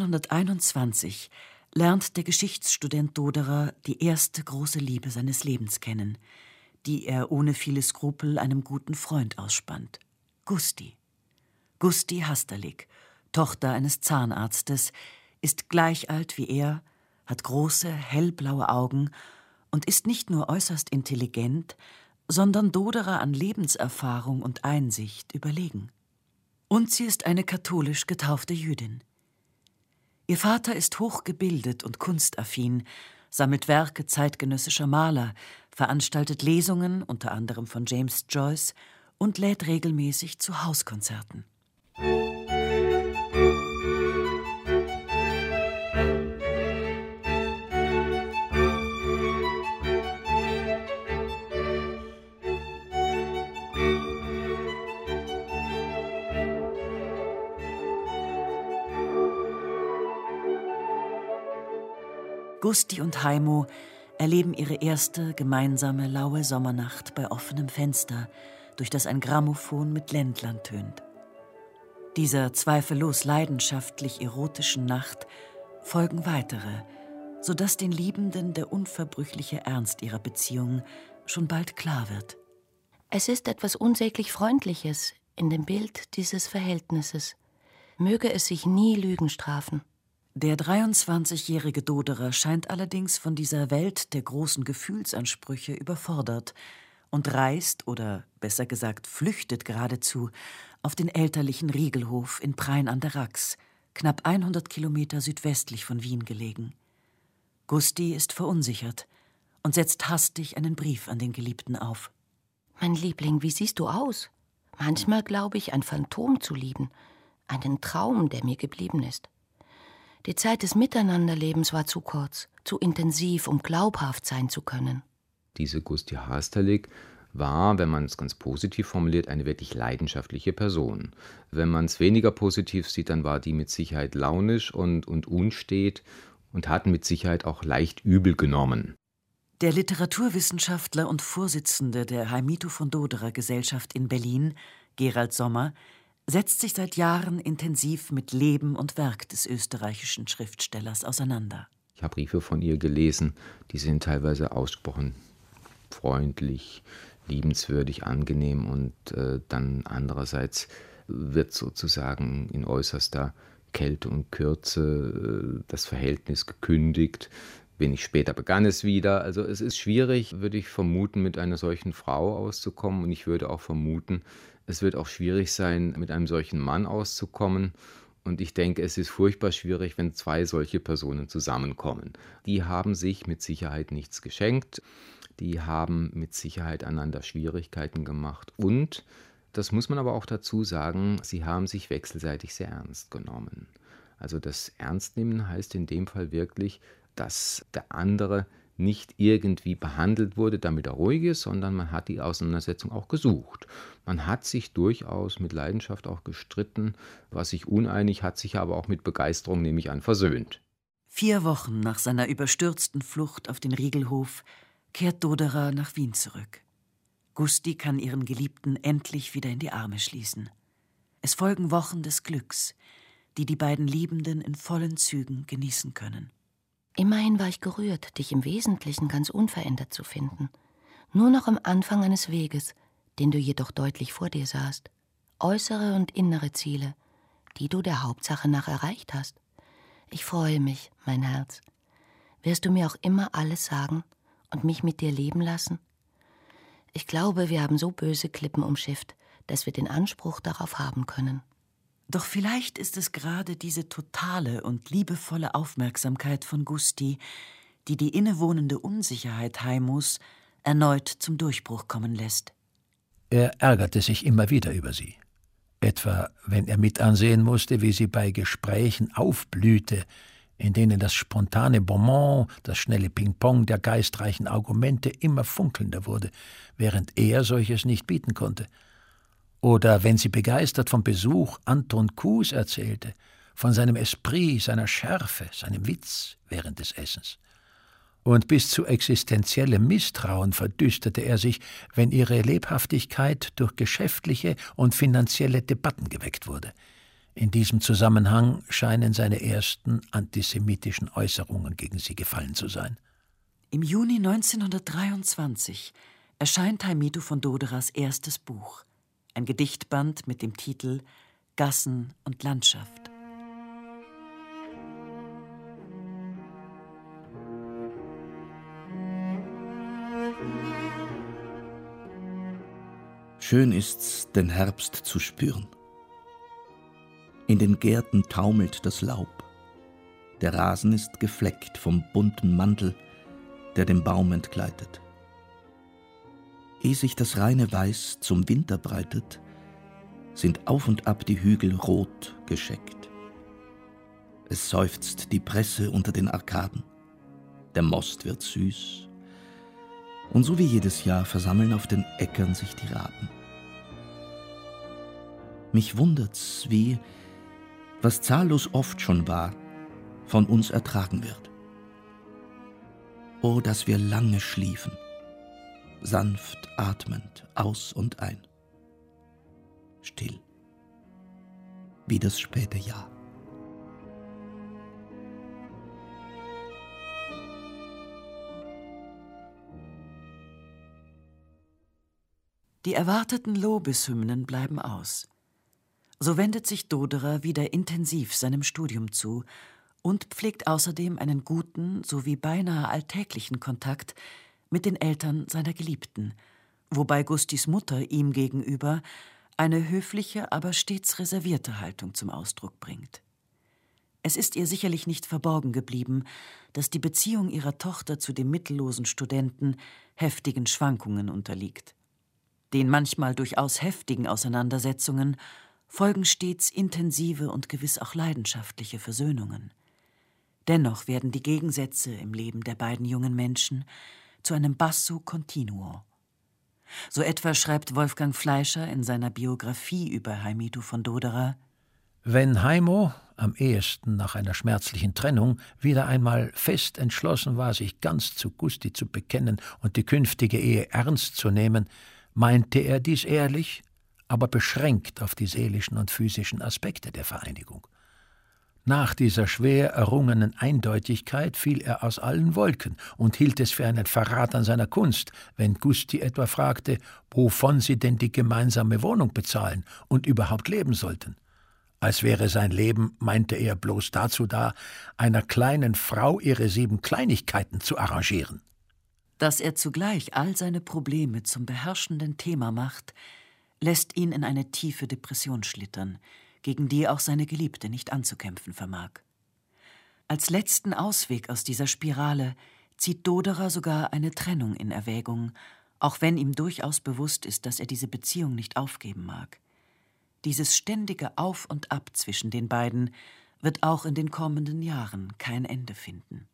1921 lernt der Geschichtsstudent Doderer die erste große Liebe seines Lebens kennen, die er ohne viele Skrupel einem guten Freund ausspannt: Gusti. Gusti Hasterlik, Tochter eines Zahnarztes, ist gleich alt wie er, hat große, hellblaue Augen und ist nicht nur äußerst intelligent, sondern Doderer an Lebenserfahrung und Einsicht überlegen. Und sie ist eine katholisch getaufte Jüdin. Ihr Vater ist hochgebildet und kunstaffin, sammelt Werke zeitgenössischer Maler, veranstaltet Lesungen, unter anderem von James Joyce, und lädt regelmäßig zu Hauskonzerten. Gusti und Heimo erleben ihre erste gemeinsame laue Sommernacht bei offenem Fenster, durch das ein Grammophon mit Ländlern tönt. Dieser zweifellos leidenschaftlich erotischen Nacht folgen weitere, sodass den Liebenden der unverbrüchliche Ernst ihrer Beziehung schon bald klar wird. Es ist etwas unsäglich Freundliches in dem Bild dieses Verhältnisses. Möge es sich nie Lügen strafen. Der 23-jährige Doderer scheint allerdings von dieser Welt der großen Gefühlsansprüche überfordert und reist, oder besser gesagt flüchtet geradezu, auf den elterlichen Riegelhof in Prein an der Rax, knapp 100 Kilometer südwestlich von Wien gelegen. Gusti ist verunsichert und setzt hastig einen Brief an den Geliebten auf. Mein Liebling, wie siehst du aus? Manchmal glaube ich, ein Phantom zu lieben, einen Traum, der mir geblieben ist. Die Zeit des Miteinanderlebens war zu kurz, zu intensiv, um glaubhaft sein zu können. Diese Gusti Hasterlik war, wenn man es ganz positiv formuliert, eine wirklich leidenschaftliche Person. Wenn man es weniger positiv sieht, dann war die mit Sicherheit launisch und unstet und hat mit Sicherheit auch leicht übel genommen. Der Literaturwissenschaftler und Vorsitzende der Heimito von Doderer Gesellschaft in Berlin, Gerald Sommer, setzt sich seit Jahren intensiv mit Leben und Werk des österreichischen Schriftstellers auseinander. Ich habe Briefe von ihr gelesen, die sind teilweise ausgesprochen freundlich, liebenswürdig, angenehm und dann andererseits wird sozusagen in äußerster Kälte und Kürze das Verhältnis gekündigt. Wenig später begann es wieder. Also es ist schwierig, würde ich vermuten, mit einer solchen Frau auszukommen. Und ich würde auch vermuten, es wird auch schwierig sein, mit einem solchen Mann auszukommen. Und ich denke, es ist furchtbar schwierig, wenn zwei solche Personen zusammenkommen. Die haben sich mit Sicherheit nichts geschenkt. Die haben mit Sicherheit einander Schwierigkeiten gemacht. Und, das muss man aber auch dazu sagen, sie haben sich wechselseitig sehr ernst genommen. Also das Ernstnehmen heißt in dem Fall wirklich, dass der andere nicht irgendwie behandelt wurde, damit er ruhig ist, sondern man hat die Auseinandersetzung auch gesucht. Man hat sich durchaus mit Leidenschaft auch gestritten, war sich uneinig, hat sich aber auch mit Begeisterung, nehme ich an, versöhnt. 4 Wochen nach seiner überstürzten Flucht auf den Riegelhof kehrt Doderer nach Wien zurück. Gusti kann ihren Geliebten endlich wieder in die Arme schließen. Es folgen Wochen des Glücks, die die beiden Liebenden in vollen Zügen genießen können. Immerhin war ich gerührt, dich im Wesentlichen ganz unverändert zu finden. Nur noch am Anfang eines Weges, den du jedoch deutlich vor dir sahst. Äußere und innere Ziele, die du der Hauptsache nach erreicht hast. Ich freue mich, mein Herz. Wirst du mir auch immer alles sagen und mich mit dir leben lassen? Ich glaube, wir haben so böse Klippen umschifft, dass wir den Anspruch darauf haben können. Doch vielleicht ist es gerade diese totale und liebevolle Aufmerksamkeit von Gusti, die die innewohnende Unsicherheit Heimos erneut zum Durchbruch kommen lässt. Er ärgerte sich immer wieder über sie. Etwa, wenn er mit ansehen musste, wie sie bei Gesprächen aufblühte, in denen das spontane Bonmot, das schnelle Ping-Pong der geistreichen Argumente immer funkelnder wurde, während er solches nicht bieten konnte. Oder wenn sie begeistert vom Besuch Anton Kuhs erzählte, von seinem Esprit, seiner Schärfe, seinem Witz während des Essens. Und bis zu existenziellem Misstrauen verdüsterte er sich, wenn ihre Lebhaftigkeit durch geschäftliche und finanzielle Debatten geweckt wurde. In diesem Zusammenhang scheinen seine ersten antisemitischen Äußerungen gegen sie gefallen zu sein. Im Juni 1923 erscheint Heimito von Doderers erstes Buch. Ein Gedichtband mit dem Titel »Gassen und Landschaft«. Schön ist's, den Herbst zu spüren. In den Gärten taumelt das Laub. Der Rasen ist gefleckt vom bunten Mantel, der den Baum entgleitet. Ehe sich das reine Weiß zum Winter breitet, sind auf und ab die Hügel rot gescheckt. Es seufzt die Presse unter den Arkaden, der Most wird süß, und so wie jedes Jahr versammeln auf den Äckern sich die Raben. Mich wundert's, wie, was zahllos oft schon war, von uns ertragen wird. Oh, dass wir lange schliefen, sanft atmend aus und ein, still wie das späte Jahr. Die erwarteten Lobeshymnen bleiben aus. So wendet sich Doderer wieder intensiv seinem Studium zu und pflegt außerdem einen guten sowie beinahe alltäglichen Kontakt mit den Eltern seiner Geliebten, wobei Gustis Mutter ihm gegenüber eine höfliche, aber stets reservierte Haltung zum Ausdruck bringt. Es ist ihr sicherlich nicht verborgen geblieben, dass die Beziehung ihrer Tochter zu dem mittellosen Studenten heftigen Schwankungen unterliegt. Den manchmal durchaus heftigen Auseinandersetzungen folgen stets intensive und gewiss auch leidenschaftliche Versöhnungen. Dennoch werden die Gegensätze im Leben der beiden jungen Menschen zu einem Basso continuo. So etwa schreibt Wolfgang Fleischer in seiner Biografie über Heimito von Doderer: Wenn Heimo, am ehesten nach einer schmerzlichen Trennung, wieder einmal fest entschlossen war, sich ganz zu Gusti zu bekennen und die künftige Ehe ernst zu nehmen, meinte er dies ehrlich, aber beschränkt auf die seelischen und physischen Aspekte der Vereinigung. Nach dieser schwer errungenen Eindeutigkeit fiel er aus allen Wolken und hielt es für einen Verrat an seiner Kunst, wenn Gusti etwa fragte, wovon sie denn die gemeinsame Wohnung bezahlen und überhaupt leben sollten. Als wäre sein Leben, meinte er, bloß dazu da, einer kleinen Frau ihre 7 Kleinigkeiten zu arrangieren. Dass er zugleich all seine Probleme zum beherrschenden Thema macht, lässt ihn in eine tiefe Depression schlittern, gegen die auch seine Geliebte nicht anzukämpfen vermag. Als letzten Ausweg aus dieser Spirale zieht Doderer sogar eine Trennung in Erwägung, auch wenn ihm durchaus bewusst ist, dass er diese Beziehung nicht aufgeben mag. Dieses ständige Auf und Ab zwischen den beiden wird auch in den kommenden Jahren kein Ende finden.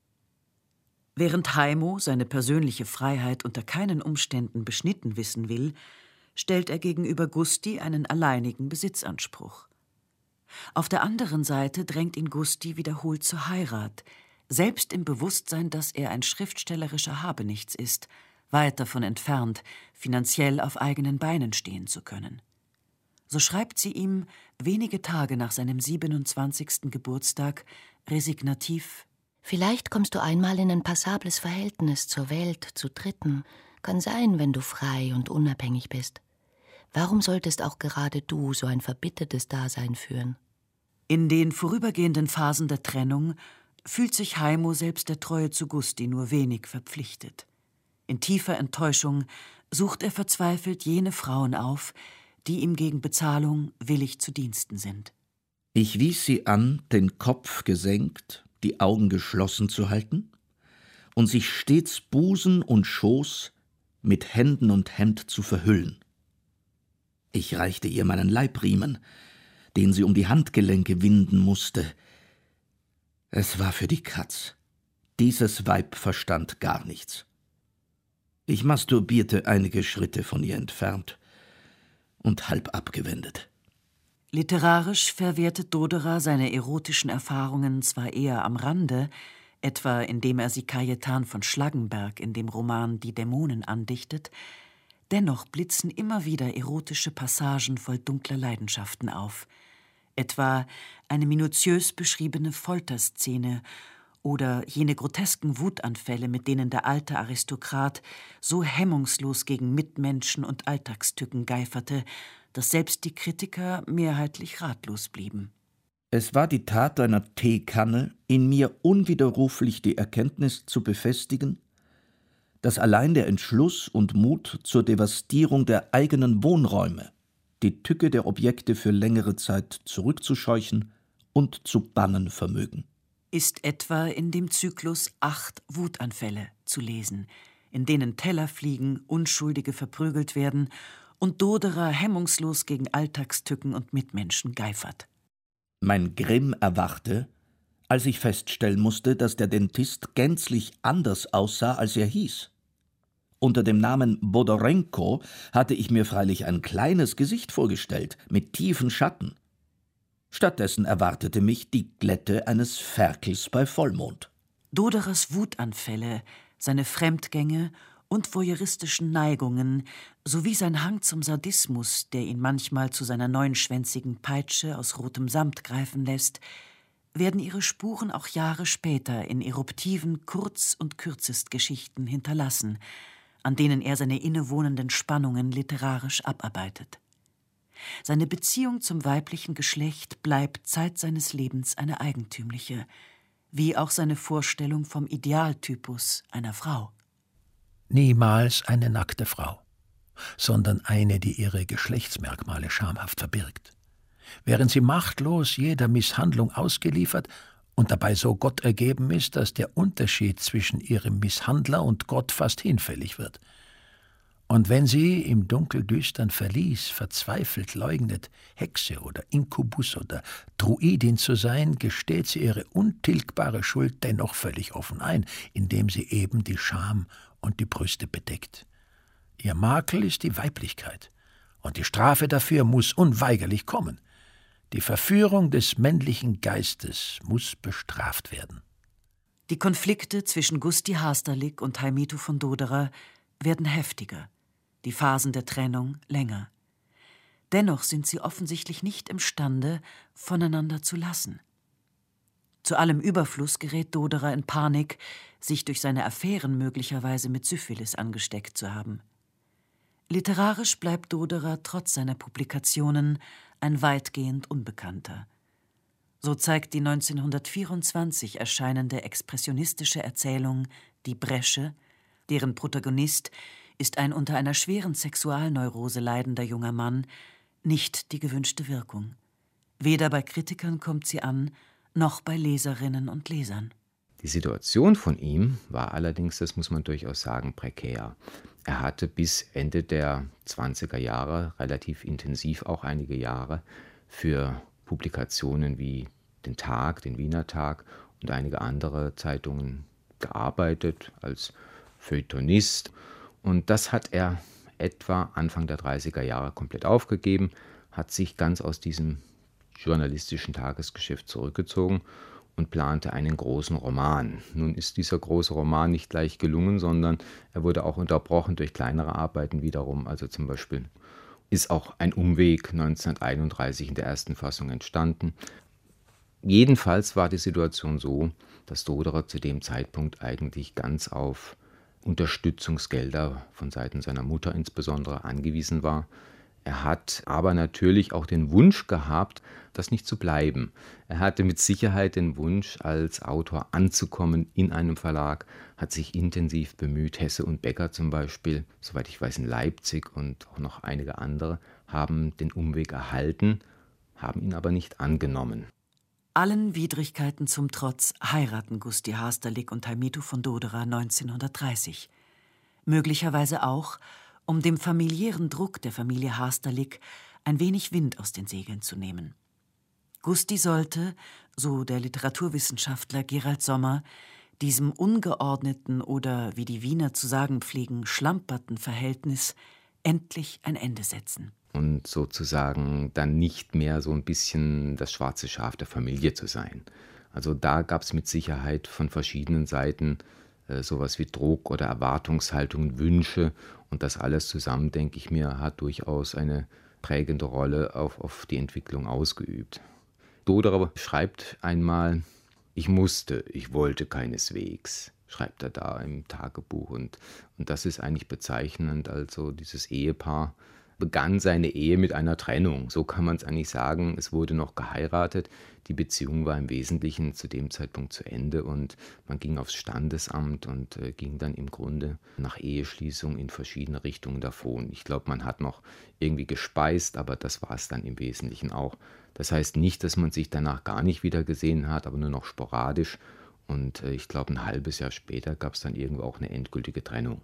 Während Heimo seine persönliche Freiheit unter keinen Umständen beschnitten wissen will, stellt er gegenüber Gusti einen alleinigen Besitzanspruch. Auf der anderen Seite drängt ihn Gusti wiederholt zur Heirat, selbst im Bewusstsein, dass er ein schriftstellerischer Habenichts ist, weit davon entfernt, finanziell auf eigenen Beinen stehen zu können. So schreibt sie ihm wenige Tage nach seinem 27. Geburtstag resignativ: Vielleicht kommst du einmal in ein passables Verhältnis zur Welt, zu Dritten. Kann sein, wenn du frei und unabhängig bist. Warum solltest auch gerade du so ein verbittertes Dasein führen? In den vorübergehenden Phasen der Trennung fühlt sich Heimo selbst der Treue zu Gusti nur wenig verpflichtet. In tiefer Enttäuschung sucht er verzweifelt jene Frauen auf, die ihm gegen Bezahlung willig zu Diensten sind. Ich wies sie an, den Kopf gesenkt, die Augen geschlossen zu halten und sich stets Busen und Schoß mit Händen und Hemd zu verhüllen. Ich reichte ihr meinen Leibriemen, den sie um die Handgelenke winden musste. Es war für die Katz. Dieses Weib verstand gar nichts. Ich masturbierte einige Schritte von ihr entfernt und halb abgewendet. Literarisch verwertet Doderer seine erotischen Erfahrungen zwar eher am Rande, etwa indem er sie Cajetan von Schlaggenberg in dem Roman Die Dämonen andichtet, dennoch blitzen immer wieder erotische Passagen voll dunkler Leidenschaften auf, etwa eine minutiös beschriebene Folterszene oder jene grotesken Wutanfälle, mit denen der alte Aristokrat so hemmungslos gegen Mitmenschen und Alltagstücken geiferte, dass selbst die Kritiker mehrheitlich ratlos blieben. Es war die Tat einer Teekanne, in mir unwiderruflich die Erkenntnis zu befestigen, dass allein der Entschluss und Mut zur Devastierung der eigenen Wohnräume die Tücke der Objekte für längere Zeit zurückzuscheuchen und zu bannen vermögen. Ist etwa in dem Zyklus 8 Wutanfälle zu lesen, in denen Teller fliegen, Unschuldige verprügelt werden und Doderer hemmungslos gegen Alltagstücken und Mitmenschen geifert. Mein Grimm erwachte, als ich feststellen musste, dass der Dentist gänzlich anders aussah, als er hieß. Unter dem Namen Bodorenko hatte ich mir freilich ein kleines Gesicht vorgestellt, mit tiefen Schatten. Stattdessen erwartete mich die Glätte eines Ferkels bei Vollmond. Doderers Wutanfälle seine Fremdgänge und voyeuristischen Neigungen sowie sein Hang zum Sadismus, der ihn manchmal zu seiner neunschwänzigen Peitsche aus rotem Samt greifen lässt, werden ihre Spuren auch Jahre später in eruptiven Kurz- und Kürzestgeschichten hinterlassen, an denen er seine innewohnenden Spannungen literarisch abarbeitet. Seine Beziehung zum weiblichen Geschlecht bleibt Zeit seines Lebens eine eigentümliche, wie auch seine Vorstellung vom Idealtypus einer Frau. Niemals eine nackte Frau, sondern eine, die ihre Geschlechtsmerkmale schamhaft verbirgt. Während sie machtlos jeder Misshandlung ausgeliefert und dabei so Gott ergeben ist, dass der Unterschied zwischen ihrem Misshandler und Gott fast hinfällig wird. Und wenn sie im dunkeldüstern Verlies verzweifelt leugnet, Hexe oder Inkubus oder Druidin zu sein, gesteht sie ihre untilgbare Schuld dennoch völlig offen ein, indem sie eben die Scham und die Brüste bedeckt. Ihr Makel ist die Weiblichkeit, und die Strafe dafür muss unweigerlich kommen. Die Verführung des männlichen Geistes muss bestraft werden. Die Konflikte zwischen Gusti Hasterlik und Heimito von Doderer werden heftiger, die Phasen der Trennung länger. Dennoch sind sie offensichtlich nicht imstande, voneinander zu lassen. Zu allem Überfluss gerät Doderer in Panik, sich durch seine Affären möglicherweise mit Syphilis angesteckt zu haben. Literarisch bleibt Doderer trotz seiner Publikationen ein weitgehend Unbekannter. So zeigt die 1924 erscheinende expressionistische Erzählung »Die Bresche«, deren Protagonist ist ein unter einer schweren Sexualneurose leidender junger Mann, nicht die gewünschte Wirkung. Weder bei Kritikern kommt sie an, noch bei Leserinnen und Lesern. Die Situation von ihm war allerdings, das muss man durchaus sagen, prekär. Er hatte bis Ende der 20er Jahre relativ intensiv auch einige Jahre für Publikationen wie den Tag, den Wiener Tag und einige andere Zeitungen gearbeitet als Feuilletonist. Und das hat er etwa Anfang der 30er Jahre komplett aufgegeben, hat sich ganz aus diesem journalistischen Tagesgeschäft zurückgezogen und plante einen großen Roman. Nun ist dieser große Roman nicht gleich gelungen, sondern er wurde auch unterbrochen durch kleinere Arbeiten wiederum. Also zum Beispiel ist auch ein Umweg 1931 in der ersten Fassung entstanden. Jedenfalls war die Situation so, dass Doderer zu dem Zeitpunkt eigentlich ganz auf Unterstützungsgelder von Seiten seiner Mutter insbesondere angewiesen war. Er hat aber natürlich auch den Wunsch gehabt, das nicht zu bleiben. Er hatte mit Sicherheit den Wunsch, als Autor anzukommen in einem Verlag, hat sich intensiv bemüht. Hesse und Becker zum Beispiel, soweit ich weiß in Leipzig und auch noch einige andere, haben den Umweg erhalten, haben ihn aber nicht angenommen. Allen Widrigkeiten zum Trotz heiraten Gusti Hasterlik und Heimito von Doderer 1930. Möglicherweise auch, um dem familiären Druck der Familie Hasterlik ein wenig Wind aus den Segeln zu nehmen. Gusti sollte, so der Literaturwissenschaftler Gerald Sommer, diesem ungeordneten oder, wie die Wiener zu sagen pflegen, schlamperten Verhältnis endlich ein Ende setzen. Und sozusagen dann nicht mehr so ein bisschen das schwarze Schaf der Familie zu sein. Also da gab es mit Sicherheit von verschiedenen Seiten sowas wie Druck oder Erwartungshaltungen, Wünsche, und das alles zusammen, denke ich mir, hat durchaus eine prägende Rolle auf die Entwicklung ausgeübt. Doderer schreibt einmal: Ich wollte keineswegs, schreibt er da im Tagebuch, und das ist eigentlich bezeichnend. Also dieses Ehepaar begann seine Ehe mit einer Trennung. So kann man es eigentlich sagen. Es wurde noch geheiratet. Die Beziehung war im Wesentlichen zu dem Zeitpunkt zu Ende und man ging aufs Standesamt und ging dann im Grunde nach Eheschließung in verschiedene Richtungen davon. Ich glaube, man hat noch irgendwie gespeist, aber das war es dann im Wesentlichen auch. Das heißt nicht, dass man sich danach gar nicht wieder gesehen hat, aber nur noch sporadisch. Und ich glaube, ein halbes Jahr später gab es dann irgendwo auch eine endgültige Trennung.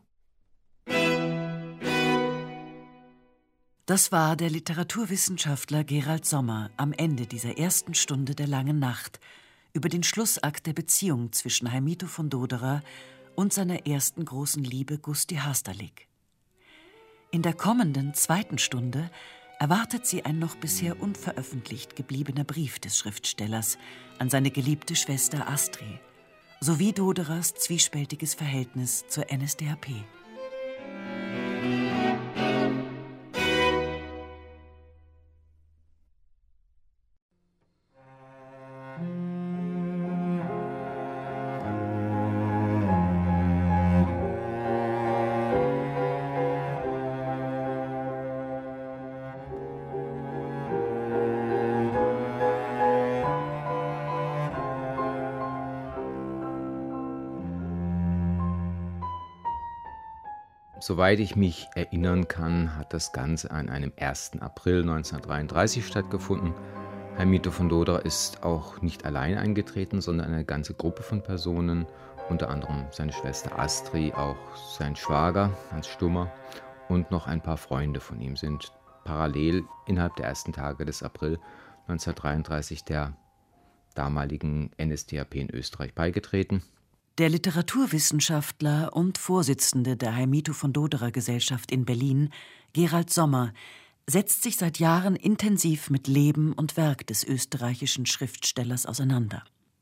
Das war der Literaturwissenschaftler Gerald Sommer am Ende dieser ersten Stunde der langen Nacht über den Schlussakt der Beziehung zwischen Heimito von Doderer und seiner ersten großen Liebe Gusti Hasterlik. In der kommenden zweiten Stunde erwartet sie ein noch bisher unveröffentlicht gebliebener Brief des Schriftstellers an seine geliebte Schwester Astrid, sowie Doderers zwiespältiges Verhältnis zur NSDAP. Soweit ich mich erinnern kann, hat das Ganze an einem 1. April 1933 stattgefunden. Heimito von Doderer ist auch nicht allein eingetreten, sondern eine ganze Gruppe von Personen, unter anderem seine Schwester Astrid, auch sein Schwager Hans Stummer und noch ein paar Freunde von ihm sind parallel innerhalb der ersten Tage des April 1933 der damaligen NSDAP in Österreich beigetreten. Der Literaturwissenschaftler und Vorsitzende der Heimito von Doderer Gesellschaft in Berlin, Gerald Sommer, setzt sich seit Jahren intensiv mit Leben und Werk des österreichischen Schriftstellers auseinander.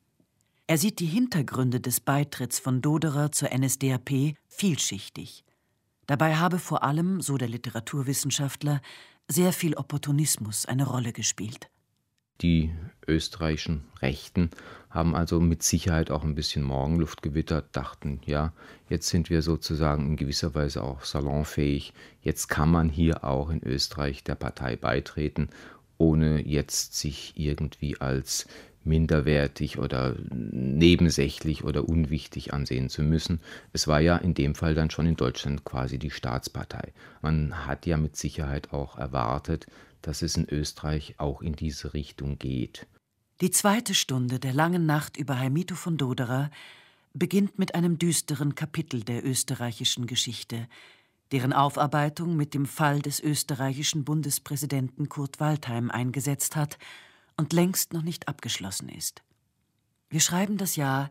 Er sieht die Hintergründe des Beitritts von Doderer zur NSDAP vielschichtig. Dabei habe vor allem, so der Literaturwissenschaftler, sehr viel Opportunismus eine Rolle gespielt. Die österreichischen Rechten haben also mit Sicherheit auch ein bisschen Morgenluft gewittert, dachten, ja, jetzt sind wir sozusagen in gewisser Weise auch salonfähig, jetzt kann man hier auch in Österreich der Partei beitreten, ohne jetzt sich irgendwie als minderwertig oder nebensächlich oder unwichtig ansehen zu müssen. Es war ja in dem Fall dann schon in Deutschland quasi die Staatspartei. Man hat ja mit Sicherheit auch erwartet, dass es in Österreich auch in diese Richtung geht. Die zweite Stunde der langen Nacht über Heimito von Doderer beginnt mit einem düsteren Kapitel der österreichischen Geschichte, deren Aufarbeitung mit dem Fall des österreichischen Bundespräsidenten Kurt Waldheim eingesetzt hat und längst noch nicht abgeschlossen ist. Wir schreiben das Jahr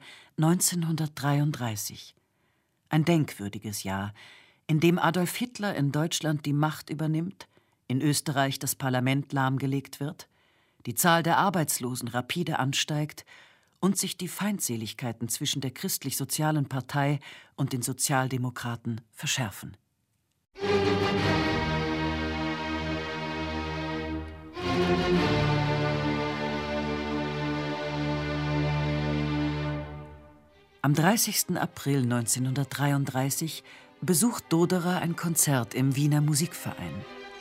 1933. Ein denkwürdiges Jahr, in dem Adolf Hitler in Deutschland die Macht übernimmt, in Österreich das Parlament lahmgelegt wird, die Zahl der Arbeitslosen rapide ansteigt und sich die Feindseligkeiten zwischen der Christlich-Sozialen Partei und den Sozialdemokraten verschärfen. Am 30. April 1933 besucht Doderer ein Konzert im Wiener Musikverein.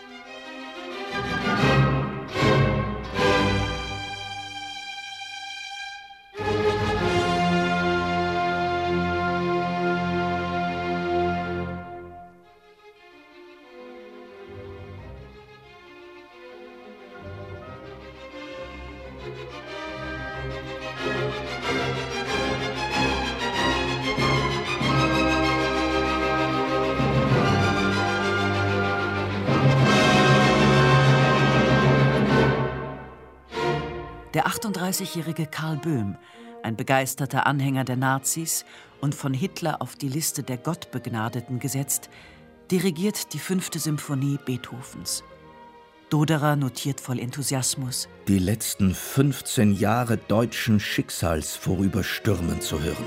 Der 38-jährige Karl Böhm, ein begeisterter Anhänger der Nazis und von Hitler auf die Liste der Gottbegnadeten gesetzt, dirigiert die 5. Symphonie Beethovens. Doderer notiert voll Enthusiasmus: Die letzten 15 Jahre deutschen Schicksals vorüberstürmen zu hören.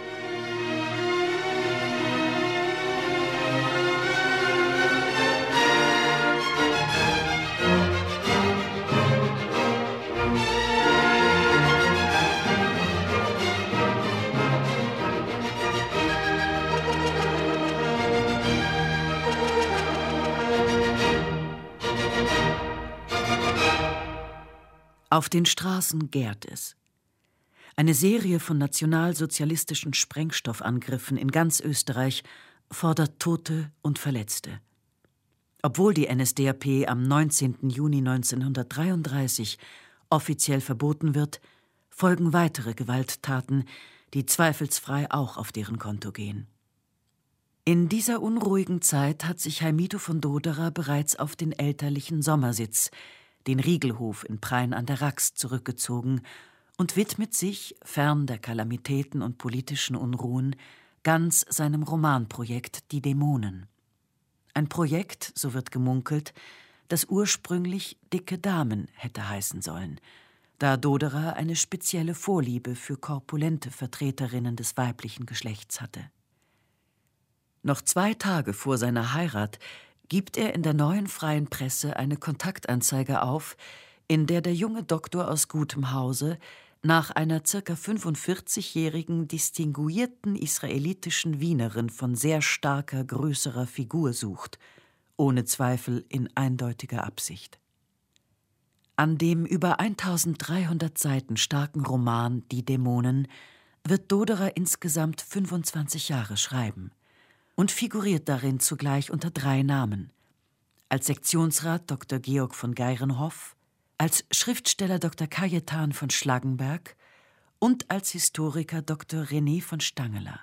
Auf den Straßen gärt es. Eine Serie von nationalsozialistischen Sprengstoffangriffen in ganz Österreich fordert Tote und Verletzte. Obwohl die NSDAP am 19. Juni 1933 offiziell verboten wird, folgen weitere Gewalttaten, die zweifelsfrei auch auf deren Konto gehen. In dieser unruhigen Zeit hat sich Heimito von Doderer bereits auf den elterlichen Sommersitz, den Riegelhof in Prain an der Rax, zurückgezogen und widmet sich, fern der Kalamitäten und politischen Unruhen, ganz seinem Romanprojekt Die Dämonen. Ein Projekt, so wird gemunkelt, das ursprünglich Dicke Damen hätte heißen sollen, da Doderer eine spezielle Vorliebe für korpulente Vertreterinnen des weiblichen Geschlechts hatte. Noch 2 Tage vor seiner Heirat gibt er in der Neuen Freien Presse eine Kontaktanzeige auf, in der der junge Doktor aus gutem Hause nach einer ca. 45-jährigen distinguierten israelitischen Wienerin von sehr starker, größerer Figur sucht, ohne Zweifel in eindeutiger Absicht. An dem über 1300 Seiten starken Roman »Die Dämonen« wird Doderer insgesamt 25 Jahre schreiben und figuriert darin zugleich unter 3 Namen: als Sektionsrat Dr. Georg von Geirenhoff, als Schriftsteller Dr. Cajetan von Schlaggenberg und als Historiker Dr. René von Stangeler.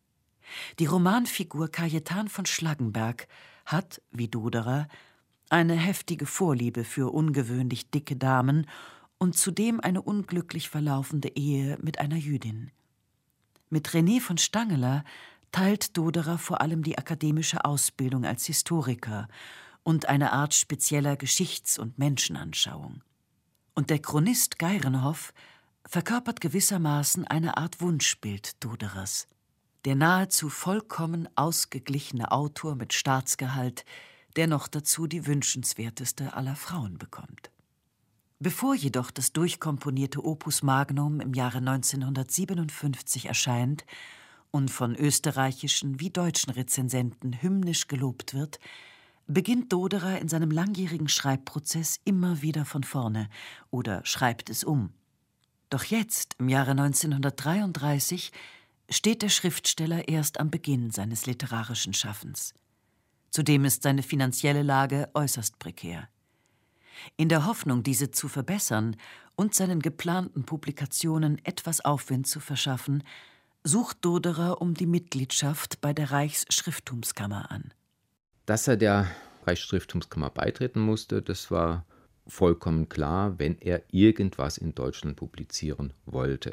Die Romanfigur Cajetan von Schlaggenberg hat, wie Doderer, eine heftige Vorliebe für ungewöhnlich dicke Damen und zudem eine unglücklich verlaufende Ehe mit einer Jüdin. Mit René von Stangeler teilt Doderer vor allem die akademische Ausbildung als Historiker und eine Art spezieller Geschichts- und Menschenanschauung. Und der Chronist Geirenhoff verkörpert gewissermaßen eine Art Wunschbild Doderers. Der nahezu vollkommen ausgeglichene Autor mit Staatsgehalt, der noch dazu die wünschenswerteste aller Frauen bekommt. Bevor jedoch das durchkomponierte Opus Magnum im Jahre 1957 erscheint und von österreichischen wie deutschen Rezensenten hymnisch gelobt wird, beginnt Doderer in seinem langjährigen Schreibprozess immer wieder von vorne oder schreibt es um. Doch jetzt, im Jahre 1933, steht der Schriftsteller erst am Beginn seines literarischen Schaffens. Zudem ist seine finanzielle Lage äußerst prekär. In der Hoffnung, diese zu verbessern und seinen geplanten Publikationen etwas Aufwind zu verschaffen, sucht Doderer um die Mitgliedschaft bei der Reichsschrifttumskammer an. Dass er der Reichsschrifttumskammer beitreten musste, das war vollkommen klar, wenn er irgendwas in Deutschland publizieren wollte.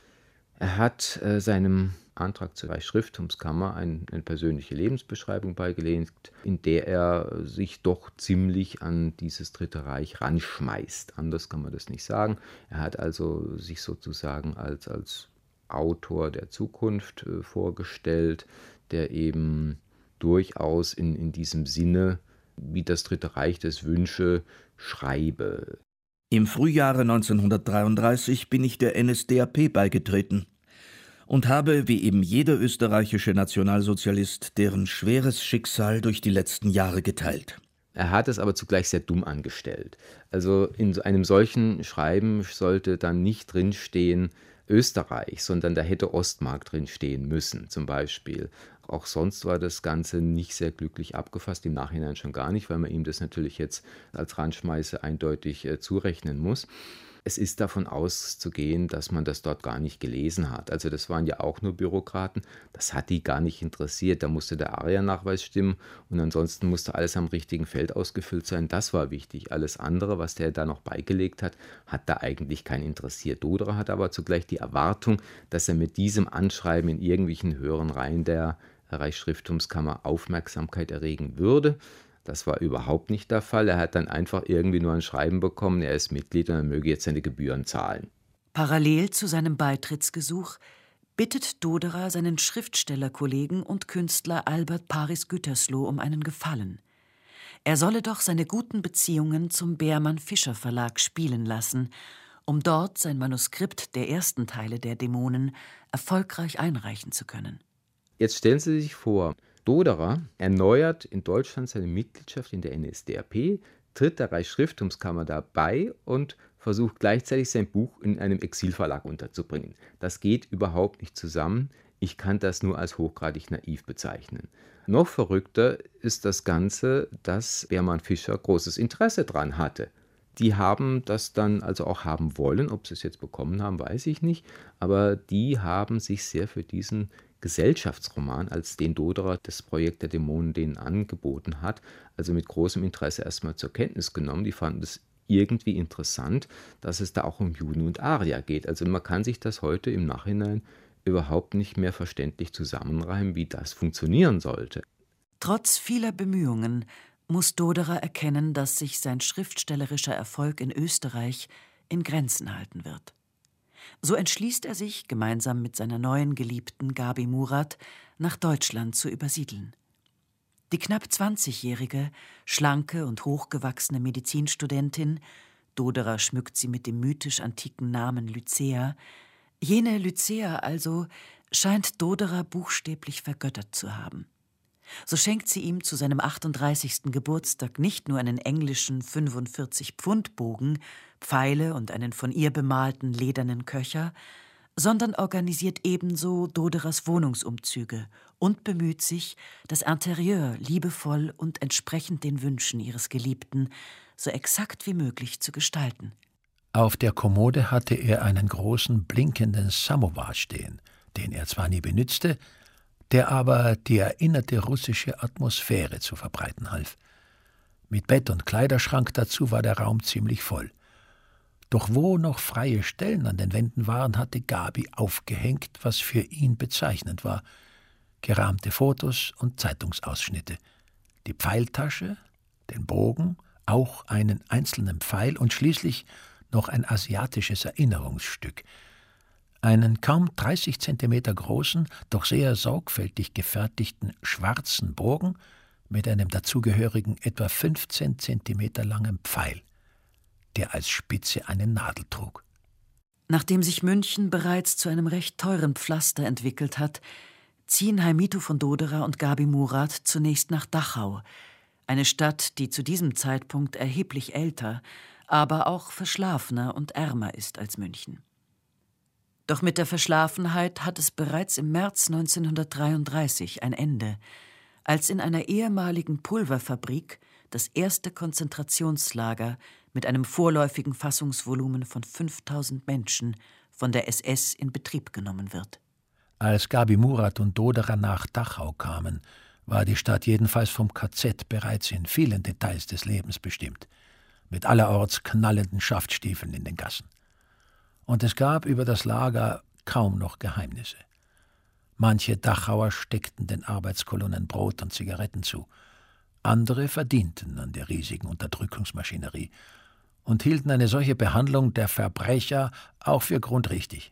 Er hat seinem Antrag zur Reichsschrifttumskammer eine persönliche Lebensbeschreibung beigelegt, in der er sich doch ziemlich an dieses Dritte Reich ranschmeißt. Anders kann man das nicht sagen. Er hat also sich sozusagen als Autor der Zukunft vorgestellt, der eben durchaus in diesem Sinne, wie das Dritte Reich das wünsche, schreibe. Im Frühjahre 1933 bin ich der NSDAP beigetreten und habe, wie eben jeder österreichische Nationalsozialist, deren schweres Schicksal durch die letzten Jahre geteilt. Er hat es aber zugleich sehr dumm angestellt. Also in einem solchen Schreiben sollte dann nicht drinstehen Österreich, sondern da hätte Ostmark drinstehen müssen zum Beispiel. Auch sonst war das Ganze nicht sehr glücklich abgefasst, im Nachhinein schon gar nicht, weil man ihm das natürlich jetzt als Randschmeiße eindeutig zurechnen muss. Es ist davon auszugehen, dass man das dort gar nicht gelesen hat. Also das waren ja auch nur Bürokraten, das hat die gar nicht interessiert. Da musste der ARIA-Nachweis stimmen und ansonsten musste alles am richtigen Feld ausgefüllt sein. Das war wichtig. Alles andere, was der da noch beigelegt hat, hat da eigentlich keinen interessiert. Doderer hat aber zugleich die Erwartung, dass er mit diesem Anschreiben in irgendwelchen höheren Reihen der Reichsschrifttumskammer Aufmerksamkeit erregen würde. Das war überhaupt nicht der Fall. Er hat dann einfach irgendwie nur ein Schreiben bekommen, er ist Mitglied und er möge jetzt seine Gebühren zahlen. Parallel zu seinem Beitrittsgesuch bittet Doderer seinen Schriftstellerkollegen und Künstler Albert Paris Gütersloh um einen Gefallen. Er solle doch seine guten Beziehungen zum Beermann-Fischer-Verlag spielen lassen, um dort sein Manuskript der ersten Teile der Dämonen erfolgreich einreichen zu können. Jetzt stellen Sie sich vor, Doderer erneuert in Deutschland seine Mitgliedschaft in der NSDAP, tritt der Reichsschrifttumskammer dabei und versucht gleichzeitig sein Buch in einem Exilverlag unterzubringen. Das geht überhaupt nicht zusammen. Ich kann das nur als hochgradig naiv bezeichnen. Noch verrückter ist das Ganze, dass Beermann Fischer großes Interesse daran hatte. Die haben das dann also auch haben wollen. Ob sie es jetzt bekommen haben, weiß ich nicht. Aber die haben sich sehr für diesen Gesellschaftsroman, als den Doderer das Projekt der Dämonen denen angeboten hat, also mit großem Interesse erstmal zur Kenntnis genommen. Die fanden es irgendwie interessant, dass es da auch um Juden und Arier geht. Also man kann sich das heute im Nachhinein überhaupt nicht mehr verständlich zusammenreimen, wie das funktionieren sollte. Trotz vieler Bemühungen muss Doderer erkennen, dass sich sein schriftstellerischer Erfolg in Österreich in Grenzen halten wird. So entschließt er sich, gemeinsam mit seiner neuen Geliebten Gabi Murat nach Deutschland zu übersiedeln. Die knapp 20-jährige, schlanke und hochgewachsene Medizinstudentin, Doderer schmückt sie mit dem mythisch-antiken Namen Lycea, jene Lycea also scheint Doderer buchstäblich vergöttert zu haben. So schenkt sie ihm zu seinem 38. Geburtstag nicht nur einen englischen 45-Pfund-Bogen, Pfeile und einen von ihr bemalten ledernen Köcher, sondern organisiert ebenso Doderers Wohnungsumzüge und bemüht sich, das Interieur liebevoll und entsprechend den Wünschen ihres Geliebten so exakt wie möglich zu gestalten. Auf der Kommode hatte er einen großen, blinkenden Samowar stehen, den er zwar nie benützte, der aber die erinnerte russische Atmosphäre zu verbreiten half. Mit Bett und Kleiderschrank dazu war der Raum ziemlich voll. Doch wo noch freie Stellen an den Wänden waren, hatte Gabi aufgehängt, was für ihn bezeichnend war: gerahmte Fotos und Zeitungsausschnitte, die Pfeiltasche, den Bogen, auch einen einzelnen Pfeil und schließlich noch ein asiatisches Erinnerungsstück, einen kaum 30 Zentimeter großen, doch sehr sorgfältig gefertigten schwarzen Bogen mit einem dazugehörigen etwa 15 Zentimeter langen Pfeil, der als Spitze eine Nadel trug. Nachdem sich München bereits zu einem recht teuren Pflaster entwickelt hat, ziehen Heimito von Doderer und Gabi Murat zunächst nach Dachau, eine Stadt, die zu diesem Zeitpunkt erheblich älter, aber auch verschlafener und ärmer ist als München. Doch mit der Verschlafenheit hat es bereits im März 1933 ein Ende, als in einer ehemaligen Pulverfabrik das erste Konzentrationslager mit einem vorläufigen Fassungsvolumen von 5000 Menschen von der SS in Betrieb genommen wird. Als Gabi Murat und Doderer nach Dachau kamen, war die Stadt jedenfalls vom KZ bereits in vielen Details des Lebens bestimmt, mit allerorts knallenden Schaftstiefeln in den Gassen. Und es gab über das Lager kaum noch Geheimnisse. Manche Dachauer steckten den Arbeitskolonnen Brot und Zigaretten zu, andere verdienten an der riesigen Unterdrückungsmaschinerie und hielten eine solche Behandlung der Verbrecher auch für grundrichtig.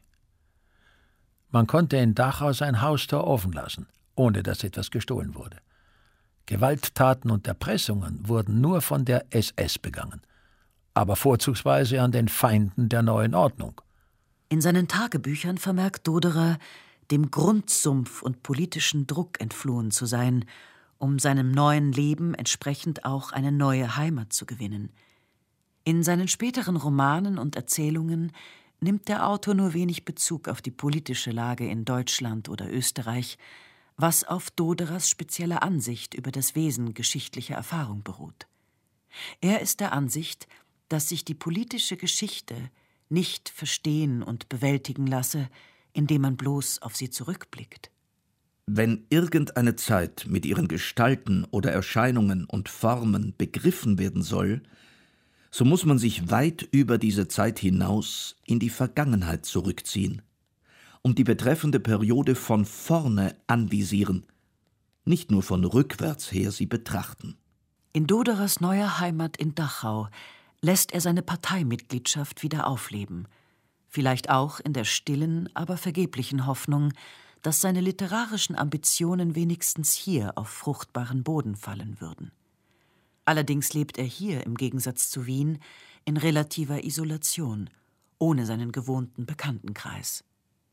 Man konnte in Dachau sein Haustor offen lassen, ohne dass etwas gestohlen wurde. Gewalttaten und Erpressungen wurden nur von der SS begangen, aber vorzugsweise an den Feinden der neuen Ordnung. In seinen Tagebüchern vermerkt Doderer, dem Grundsumpf und politischen Druck entflohen zu sein, um seinem neuen Leben entsprechend auch eine neue Heimat zu gewinnen. In seinen späteren Romanen und Erzählungen nimmt der Autor nur wenig Bezug auf die politische Lage in Deutschland oder Österreich, was auf Doderers spezieller Ansicht über das Wesen geschichtlicher Erfahrung beruht. Er ist der Ansicht, dass sich die politische Geschichte nicht verstehen und bewältigen lasse, indem man bloß auf sie zurückblickt. Wenn irgendeine Zeit mit ihren Gestalten oder Erscheinungen und Formen begriffen werden soll, so muss man sich weit über diese Zeit hinaus in die Vergangenheit zurückziehen und die betreffende Periode von vorne anvisieren, nicht nur von rückwärts her sie betrachten. In Doderers neuer Heimat in Dachau lässt er seine Parteimitgliedschaft wieder aufleben, vielleicht auch in der stillen, aber vergeblichen Hoffnung, dass seine literarischen Ambitionen wenigstens hier auf fruchtbaren Boden fallen würden. Allerdings lebt er hier im Gegensatz zu Wien in relativer Isolation, ohne seinen gewohnten Bekanntenkreis.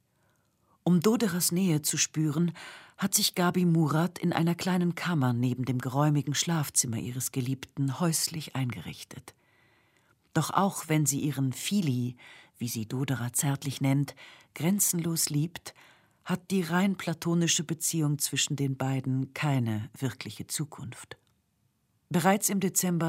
Um Doderers Nähe zu spüren, hat sich Gabi Murat in einer kleinen Kammer neben dem geräumigen Schlafzimmer ihres Geliebten häuslich eingerichtet. Doch auch wenn sie ihren Fili, wie sie Doderer zärtlich nennt, grenzenlos liebt, hat die rein platonische Beziehung zwischen den beiden keine wirkliche Zukunft. Bereits im Dezember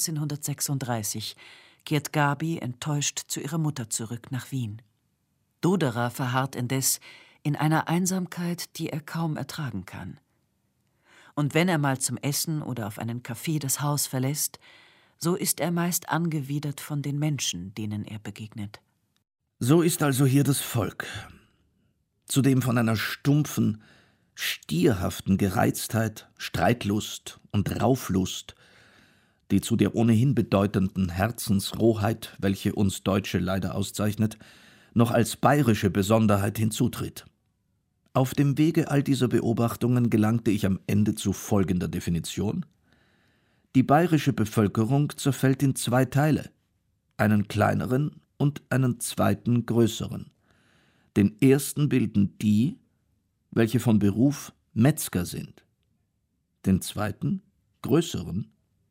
1936 kehrt Gabi enttäuscht zu ihrer Mutter zurück nach Wien. Doderer verharrt indes in einer Einsamkeit, die er kaum ertragen kann. Und wenn er mal zum Essen oder auf einen Kaffee das Haus verlässt, so ist er meist angewidert von den Menschen, denen er begegnet. So ist also hier das Volk, zudem von einer stumpfen, stierhaften Gereiztheit, Streitlust und Rauflust, die zu der ohnehin bedeutenden Herzensrohheit, welche uns Deutsche leider auszeichnet, noch als bayerische Besonderheit hinzutritt. Auf dem Wege all dieser Beobachtungen gelangte ich am Ende zu folgender Definition: Die bayerische Bevölkerung zerfällt in zwei Teile, einen kleineren und einen zweiten größeren. Den ersten bilden die, welche von Beruf Metzger sind, den zweiten, größeren,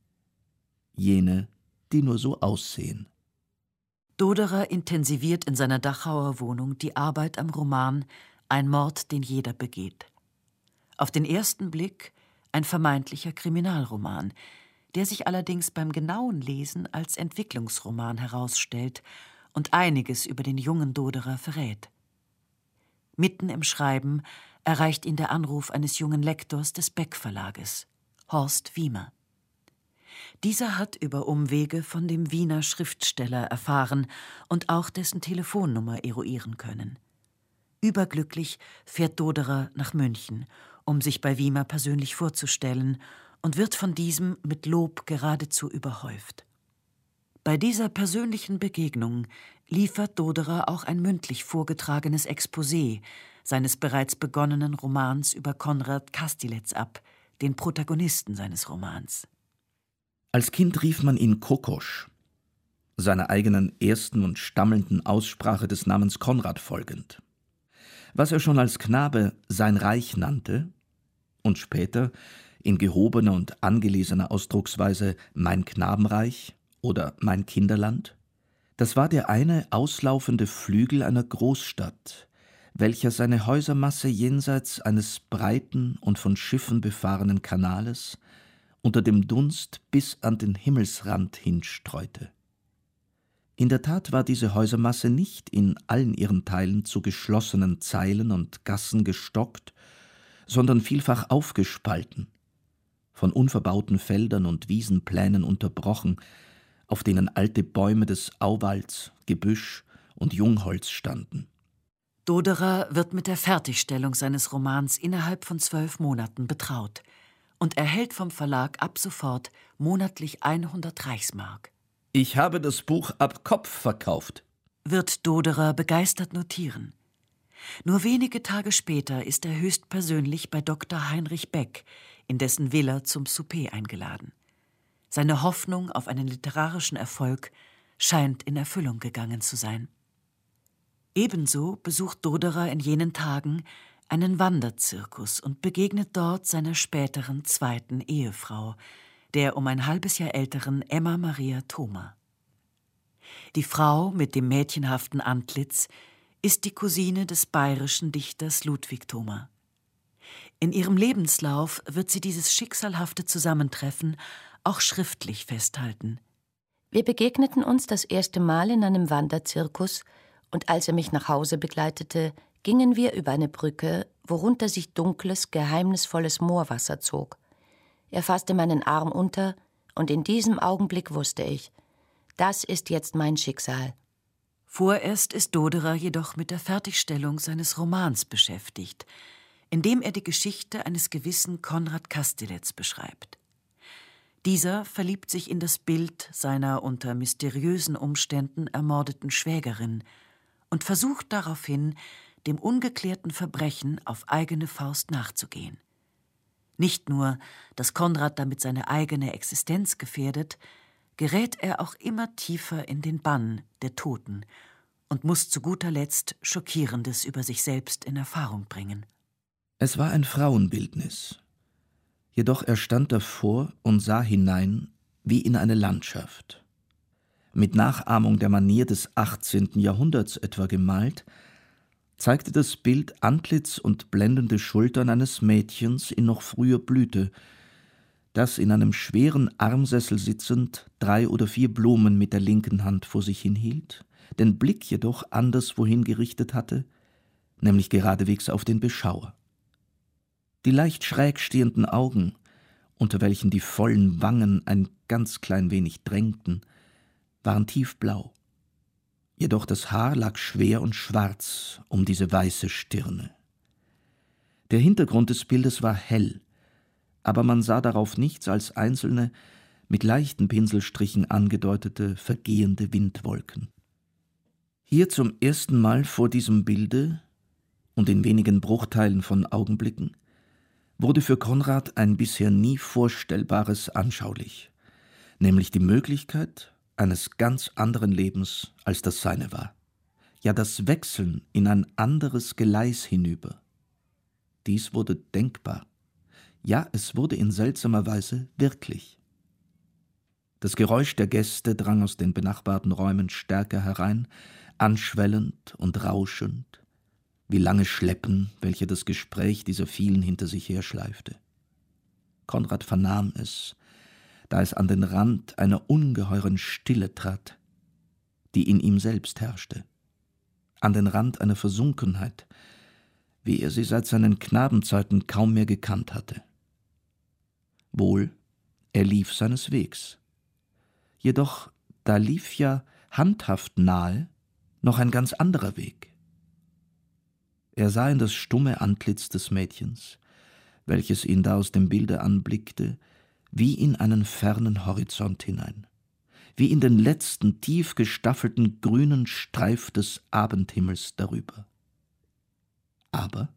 jene, die nur so aussehen. Doderer intensiviert in seiner Dachauer Wohnung die Arbeit am Roman Ein Mord, den jeder begeht. Auf den ersten Blick ein vermeintlicher Kriminalroman, der sich allerdings beim genauen Lesen als Entwicklungsroman herausstellt und einiges über den jungen Doderer verrät. Mitten im Schreiben erreicht ihn der Anruf eines jungen Lektors des Beck-Verlages, Horst Wiemer. Dieser hat über Umwege von dem Wiener Schriftsteller erfahren und auch dessen Telefonnummer eruieren können. Überglücklich fährt Doderer nach München, um sich bei Wiemer persönlich vorzustellen, und wird von diesem mit Lob geradezu überhäuft. Bei dieser persönlichen Begegnung liefert Doderer auch ein mündlich vorgetragenes Exposé seines bereits begonnenen Romans über Konrad Kastilec ab, den Protagonisten seines Romans. Als Kind rief man ihn Kokosch, seiner eigenen ersten und stammelnden Aussprache des Namens Konrad folgend. Was er schon als Knabe sein Reich nannte und später in gehobener und angelesener Ausdrucksweise mein Knabenreich oder mein Kinderland, das war der eine auslaufende Flügel einer Großstadt, welcher seine Häusermasse jenseits eines breiten und von Schiffen befahrenen Kanales unter dem Dunst bis an den Himmelsrand hinstreute. In der Tat war diese Häusermasse nicht in allen ihren Teilen zu geschlossenen Zeilen und Gassen gestockt, sondern vielfach aufgespalten, von unverbauten Feldern und Wiesenplänen unterbrochen, auf denen alte Bäume des Auwalds, Gebüsch und Jungholz standen. Doderer wird mit der Fertigstellung seines Romans innerhalb von 12 Monaten betraut und erhält vom Verlag ab sofort monatlich 100 Reichsmark. »Ich habe das Buch ab Kopf verkauft«, wird Doderer begeistert notieren. Nur wenige Tage später ist er höchstpersönlich bei Dr. Heinrich Beck in dessen Villa zum Souper eingeladen. Seine Hoffnung auf einen literarischen Erfolg scheint in Erfüllung gegangen zu sein. Ebenso besucht Doderer in jenen Tagen einen Wanderzirkus und begegnet dort seiner späteren zweiten Ehefrau, der um ein halbes Jahr älteren Emma Maria Thoma. Die Frau mit dem mädchenhaften Antlitz ist die Cousine des bayerischen Dichters Ludwig Thoma. In ihrem Lebenslauf wird sie dieses schicksalhafte Zusammentreffen auch schriftlich festhalten. Wir begegneten uns das erste Mal in einem Wanderzirkus, und als er mich nach Hause begleitete, gingen wir über eine Brücke, worunter sich dunkles, geheimnisvolles Moorwasser zog. Er fasste meinen Arm unter, und in diesem Augenblick wusste ich, das ist jetzt mein Schicksal. Vorerst ist Doderer jedoch mit der Fertigstellung seines Romans beschäftigt, indem er die Geschichte eines gewissen Konrad Kastilec beschreibt. Dieser verliebt sich in das Bild seiner unter mysteriösen Umständen ermordeten Schwägerin und versucht daraufhin, dem ungeklärten Verbrechen auf eigene Faust nachzugehen. Nicht nur, dass Konrad damit seine eigene Existenz gefährdet, gerät er auch immer tiefer in den Bann der Toten und muss zu guter Letzt Schockierendes über sich selbst in Erfahrung bringen. Es war ein Frauenbildnis. Jedoch er stand davor und sah hinein wie in eine Landschaft. Mit Nachahmung der Manier des 18. Jahrhunderts etwa gemalt, zeigte das Bild Antlitz und blendende Schultern eines Mädchens in noch früher Blüte, das in einem schweren Armsessel sitzend 3 oder 4 Blumen mit der linken Hand vor sich hinhielt, den Blick jedoch anderswohin gerichtet hatte, nämlich geradewegs auf den Beschauer. Die leicht schräg stehenden Augen, unter welchen die vollen Wangen ein ganz klein wenig drängten, waren tiefblau. Jedoch das Haar lag schwer und schwarz um diese weiße Stirne. Der Hintergrund des Bildes war hell, aber man sah darauf nichts als einzelne, mit leichten Pinselstrichen angedeutete, vergehende Windwolken. Hier zum ersten Mal vor diesem Bilde und in wenigen Bruchteilen von Augenblicken wurde für Konrad ein bisher nie Vorstellbares anschaulich, nämlich die Möglichkeit eines ganz anderen Lebens, als das seine war. Ja, das Wechseln in ein anderes Geleis hinüber. Dies wurde denkbar. Ja, es wurde in seltsamer Weise wirklich. Das Geräusch der Gäste drang aus den benachbarten Räumen stärker herein, anschwellend und rauschend, wie lange Schleppen, welche das Gespräch dieser vielen hinter sich herschleifte. Konrad vernahm es, da es an den Rand einer ungeheuren Stille trat, die in ihm selbst herrschte, an den Rand einer Versunkenheit, wie er sie seit seinen Knabenzeiten kaum mehr gekannt hatte. Wohl, er lief seines Wegs. Jedoch, da lief ja handhaft nahe noch ein ganz anderer Weg. Er sah in das stumme Antlitz des Mädchens, welches ihn da aus dem Bilde anblickte, wie in einen fernen Horizont hinein, wie in den letzten tief gestaffelten grünen Streif des Abendhimmels darüber. Aber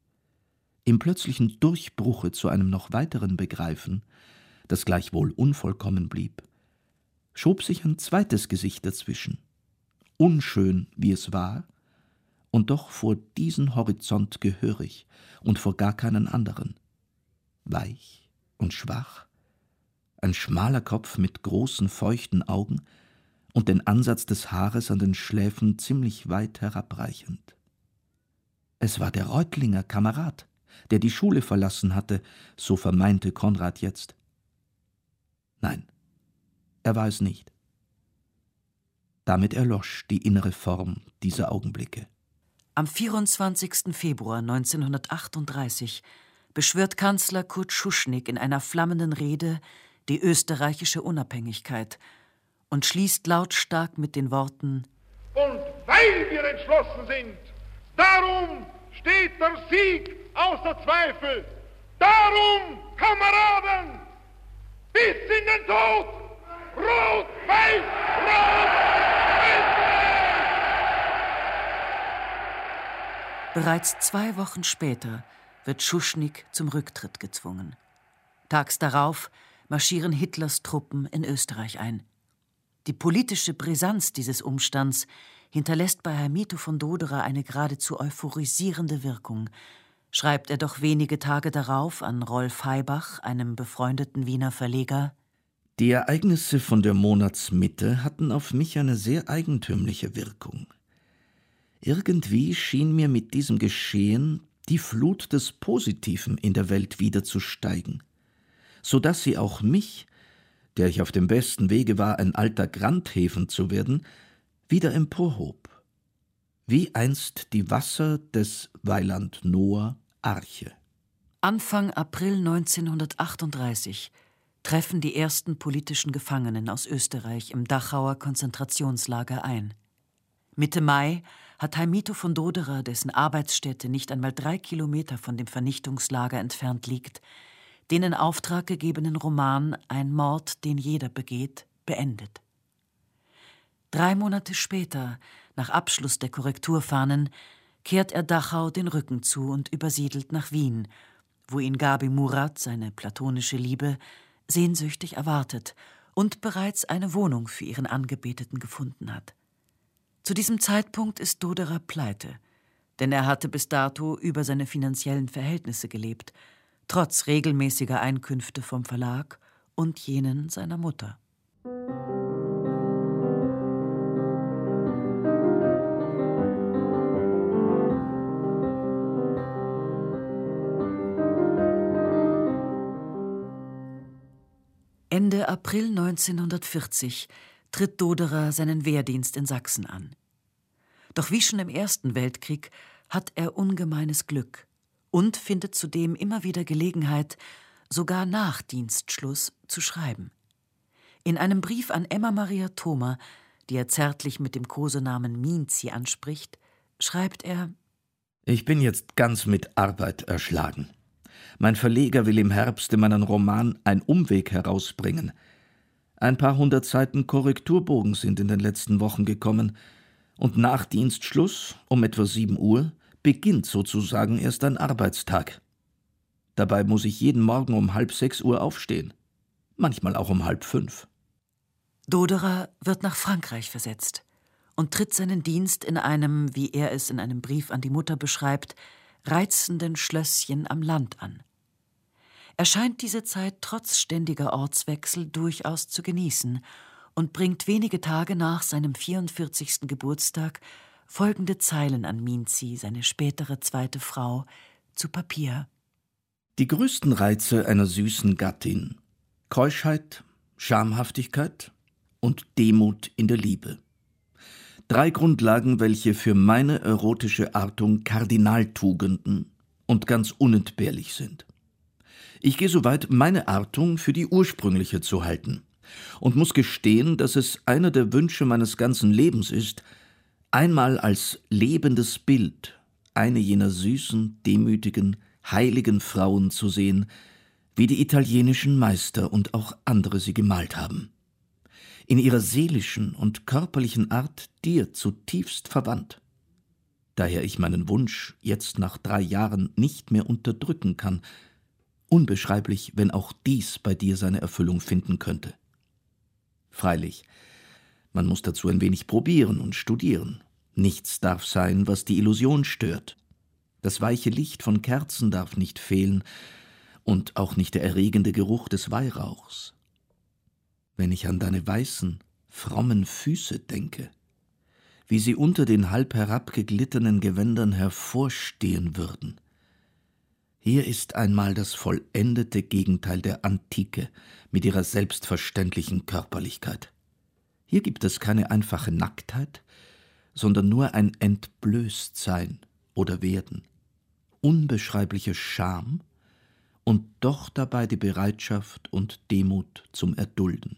im plötzlichen Durchbruche zu einem noch weiteren Begreifen, das gleichwohl unvollkommen blieb, schob sich ein zweites Gesicht dazwischen, unschön wie es war, und doch vor diesen Horizont gehörig und vor gar keinen anderen. Weich und schwach, ein schmaler Kopf mit großen, feuchten Augen und den Ansatz des Haares an den Schläfen ziemlich weit herabreichend. Es war der Reutlinger Kamerad, der die Schule verlassen hatte, so vermeinte Konrad jetzt. Nein, er war es nicht. Damit erlosch die innere Form dieser Augenblicke. Am 24. Februar 1938 beschwört Kanzler Kurt Schuschnigg in einer flammenden Rede die österreichische Unabhängigkeit und schließt lautstark mit den Worten: Und weil wir entschlossen sind, darum steht der Sieg außer Zweifel. Darum, Kameraden, bis in den Tod, rot, weiß, rot, Bereits 2 Wochen später wird Schuschnigg zum Rücktritt gezwungen. Tags darauf marschieren Hitlers Truppen in Österreich ein. Die politische Brisanz dieses Umstands hinterlässt bei Heimito von Doderer eine geradezu euphorisierende Wirkung, schreibt er doch wenige Tage darauf an Rolf Haibach, einem befreundeten Wiener Verleger: Die Ereignisse von der Monatsmitte hatten auf mich eine sehr eigentümliche Wirkung. Irgendwie schien mir mit diesem Geschehen die Flut des Positiven in der Welt wieder zu steigen, so dass sie auch mich, der ich auf dem besten Wege war, ein alter Grandheven zu werden, wieder emporhob, wie einst die Wasser des Weiland Noah Arche. Anfang April 1938 treffen die ersten politischen Gefangenen aus Österreich im Dachauer Konzentrationslager ein. Mitte Mai hat Heimito von Doderer, dessen Arbeitsstätte nicht einmal 3 Kilometer von dem Vernichtungslager entfernt liegt, den in Auftrag gegebenen Roman »Ein Mord, den jeder begeht« beendet. 3 Monate später, nach Abschluss der Korrekturfahnen, kehrt er Dachau den Rücken zu und übersiedelt nach Wien, wo ihn Gabi Murat, seine platonische Liebe, sehnsüchtig erwartet und bereits eine Wohnung für ihren Angebeteten gefunden hat. Zu diesem Zeitpunkt ist Doderer pleite, denn er hatte bis dato über seine finanziellen Verhältnisse gelebt, trotz regelmäßiger Einkünfte vom Verlag und jenen seiner Mutter. Ende April 1940 tritt Doderer seinen Wehrdienst in Sachsen an. Doch wie schon im Ersten Weltkrieg hat er ungemeines Glück und findet zudem immer wieder Gelegenheit, sogar nach Dienstschluss zu schreiben. In einem Brief an Emma Maria Thoma, die er zärtlich mit dem Kosenamen Mienzi anspricht, schreibt er: Ich bin jetzt ganz mit Arbeit erschlagen. Mein Verleger will im Herbst in meinen Roman Ein Umweg herausbringen. Ein paar 100 Seiten Korrekturbogen sind in den letzten Wochen gekommen, und nach Dienstschluss, um etwa 7 Uhr, beginnt sozusagen erst ein Arbeitstag. Dabei muss ich jeden Morgen um 5:30 Uhr aufstehen, manchmal auch um 4:30. Doderer wird nach Frankreich versetzt und tritt seinen Dienst in einem, wie er es in einem Brief an die Mutter beschreibt, reizenden Schlösschen am Land an. Er scheint diese Zeit trotz ständiger Ortswechsel durchaus zu genießen und bringt wenige Tage nach seinem 44. Geburtstag folgende Zeilen an Minzi, seine spätere zweite Frau, zu Papier. Die größten Reize einer süßen Gattin: Keuschheit, Schamhaftigkeit und Demut in der Liebe. 3 Grundlagen, welche für meine erotische Artung Kardinaltugenden und ganz unentbehrlich sind. Ich gehe so weit, meine Artung für die ursprüngliche zu halten und muss gestehen, dass es einer der Wünsche meines ganzen Lebens ist, einmal als lebendes Bild eine jener süßen, demütigen, heiligen Frauen zu sehen, wie die italienischen Meister und auch andere sie gemalt haben. In ihrer seelischen und körperlichen Art dir zutiefst verwandt. Daher ich meinen Wunsch jetzt nach 3 Jahren nicht mehr unterdrücken kann, unbeschreiblich, wenn auch dies bei dir seine Erfüllung finden könnte. Freilich, man muss dazu ein wenig probieren und studieren. Nichts darf sein, was die Illusion stört. Das weiche Licht von Kerzen darf nicht fehlen und auch nicht der erregende Geruch des Weihrauchs. Wenn ich an deine weißen, frommen Füße denke, wie sie unter den halb herabgeglittenen Gewändern hervorstehen würden. Hier ist einmal das vollendete Gegenteil der Antike mit ihrer selbstverständlichen Körperlichkeit. Hier gibt es keine einfache Nacktheit, sondern nur ein Entblößtsein oder Werden, unbeschreibliche Scham und doch dabei die Bereitschaft und Demut zum Erdulden.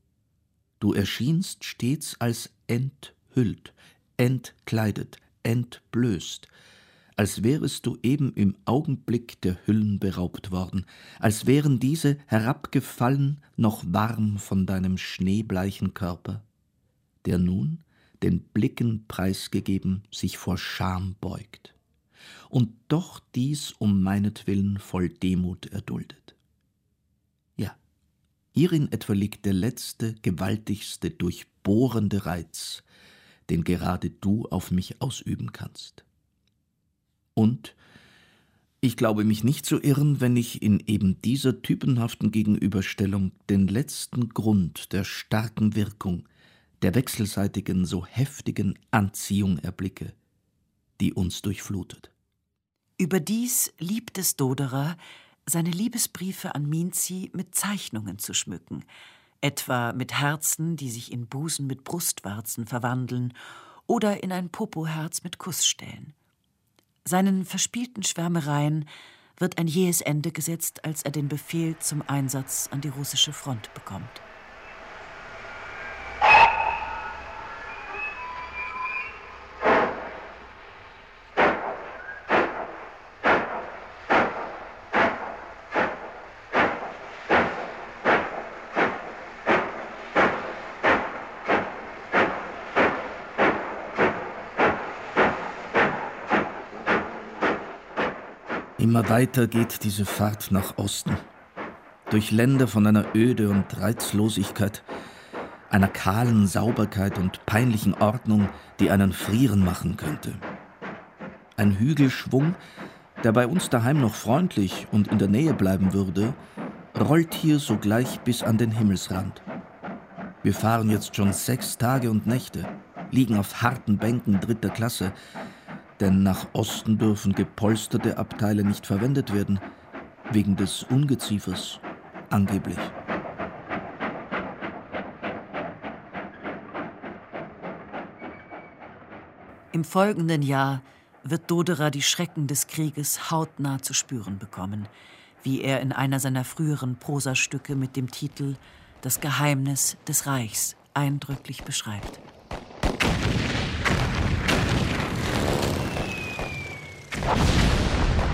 Du erschienst stets als enthüllt, entkleidet, entblößt, als wärest du eben im Augenblick der Hüllen beraubt worden, als wären diese herabgefallen noch warm von deinem schneebleichen Körper, der nun, den Blicken preisgegeben, sich vor Scham beugt und doch dies um meinetwillen voll Demut erduldet. Ja, hierin etwa liegt der letzte, gewaltigste, durchbohrende Reiz, den gerade du auf mich ausüben kannst. Und ich glaube mich nicht zu irren, wenn ich in eben dieser typenhaften Gegenüberstellung den letzten Grund der starken Wirkung, der wechselseitigen, so heftigen Anziehung erblicke, die uns durchflutet. Überdies liebt es Doderer, seine Liebesbriefe an Minzi mit Zeichnungen zu schmücken, etwa mit Herzen, die sich in Busen mit Brustwarzen verwandeln oder in ein Popoherz mit Kussstellen. Seinen verspielten Schwärmereien wird ein jähes Ende gesetzt, als er den Befehl zum Einsatz an die russische Front bekommt. Immer weiter geht diese Fahrt nach Osten, durch Länder von einer Öde und Reizlosigkeit, einer kahlen Sauberkeit und peinlichen Ordnung, die einen frieren machen könnte. Ein Hügelschwung, der bei uns daheim noch freundlich und in der Nähe bleiben würde, rollt hier sogleich bis an den Himmelsrand. Wir fahren jetzt schon 6 Tage und Nächte, liegen auf harten Bänken 3. Klasse, denn nach Osten dürfen gepolsterte Abteile nicht verwendet werden, wegen des Ungeziefers angeblich. Im folgenden Jahr wird Doderer die Schrecken des Krieges hautnah zu spüren bekommen, wie er in einer seiner früheren Prosastücke mit dem Titel »Das Geheimnis des Reichs« eindrücklich beschreibt.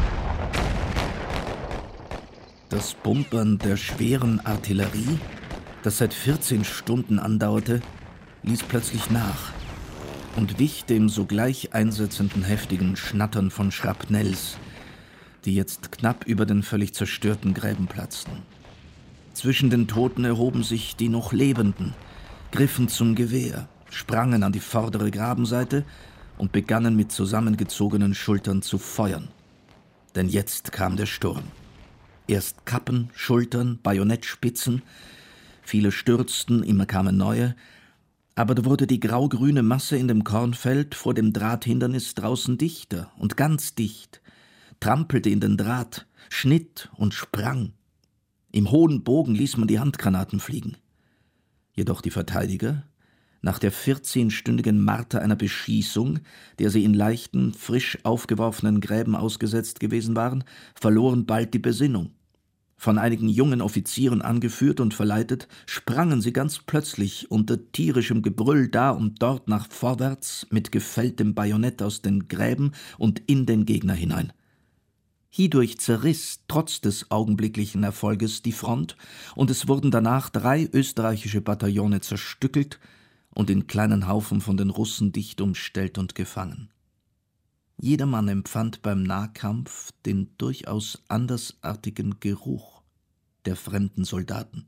Das Bumpern der schweren Artillerie, das seit 14 Stunden andauerte, ließ plötzlich nach und wich dem sogleich einsetzenden heftigen Schnattern von Schrapnells, die jetzt knapp über den völlig zerstörten Gräben platzten. Zwischen den Toten erhoben sich die noch Lebenden, griffen zum Gewehr, sprangen an die vordere Grabenseite und begannen mit zusammengezogenen Schultern zu feuern. Denn jetzt kam der Sturm. Erst Kappen, Schultern, Bajonettspitzen, viele stürzten, immer kamen neue, aber da wurde die grau-grüne Masse in dem Kornfeld vor dem Drahthindernis draußen dichter und ganz dicht, trampelte in den Draht, schnitt und sprang. Im hohen Bogen ließ man die Handgranaten fliegen. Jedoch die Verteidiger, nach der 14-stündigen Marter einer Beschießung, der sie in leichten, frisch aufgeworfenen Gräben ausgesetzt gewesen waren, verloren bald die Besinnung. Von einigen jungen Offizieren angeführt und verleitet, sprangen sie ganz plötzlich unter tierischem Gebrüll da und dort nach vorwärts mit gefälltem Bajonett aus den Gräben und in den Gegner hinein. Hierdurch zerriss, trotz des augenblicklichen Erfolges, die Front, und es wurden danach 3 österreichische Bataillone zerstückelt und in kleinen Haufen von den Russen dicht umstellt und gefangen. Jedermann empfand beim Nahkampf den durchaus andersartigen Geruch der fremden Soldaten.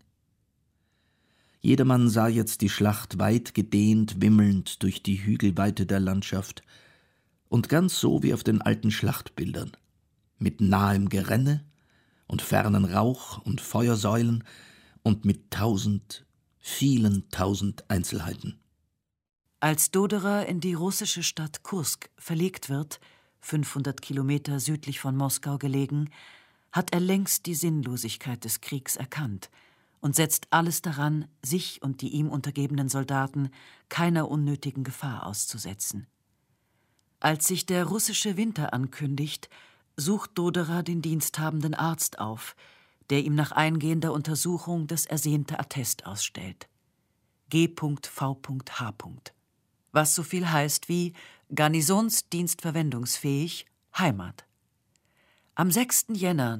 Jedermann sah jetzt die Schlacht weit gedehnt, wimmelnd durch die Hügelweite der Landschaft und ganz so wie auf den alten Schlachtbildern, mit nahem Gerenne und fernen Rauch und Feuersäulen und mit vielen tausend Einzelheiten. Als Doderer in die russische Stadt Kursk verlegt wird, 500 Kilometer südlich von Moskau gelegen, hat er längst die Sinnlosigkeit des Kriegs erkannt und setzt alles daran, sich und die ihm untergebenen Soldaten keiner unnötigen Gefahr auszusetzen. Als sich der russische Winter ankündigt, sucht Doderer den diensthabenden Arzt auf, der ihm nach eingehender Untersuchung das ersehnte Attest ausstellt. G.V.H. Was so viel heißt wie garnisonsdienstverwendungsfähig, Heimat. Am 6. Jänner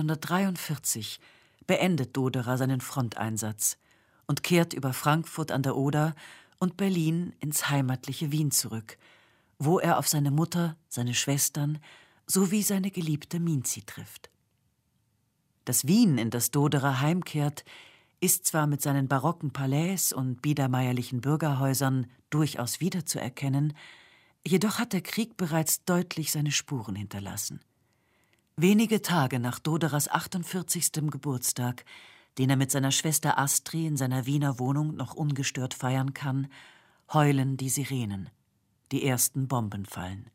1943 beendet Doderer seinen Fronteinsatz und kehrt über Frankfurt an der Oder und Berlin ins heimatliche Wien zurück, wo er auf seine Mutter, seine Schwestern sowie seine geliebte Minzi trifft. Das Wien, in das Doderer heimkehrt, ist zwar mit seinen barocken Palais und biedermeierlichen Bürgerhäusern durchaus wiederzuerkennen, jedoch hat der Krieg bereits deutlich seine Spuren hinterlassen. Wenige Tage nach Doderers 48. Geburtstag, den er mit seiner Schwester Astrid in seiner Wiener Wohnung noch ungestört feiern kann, heulen die Sirenen. Die ersten Bomben fallen.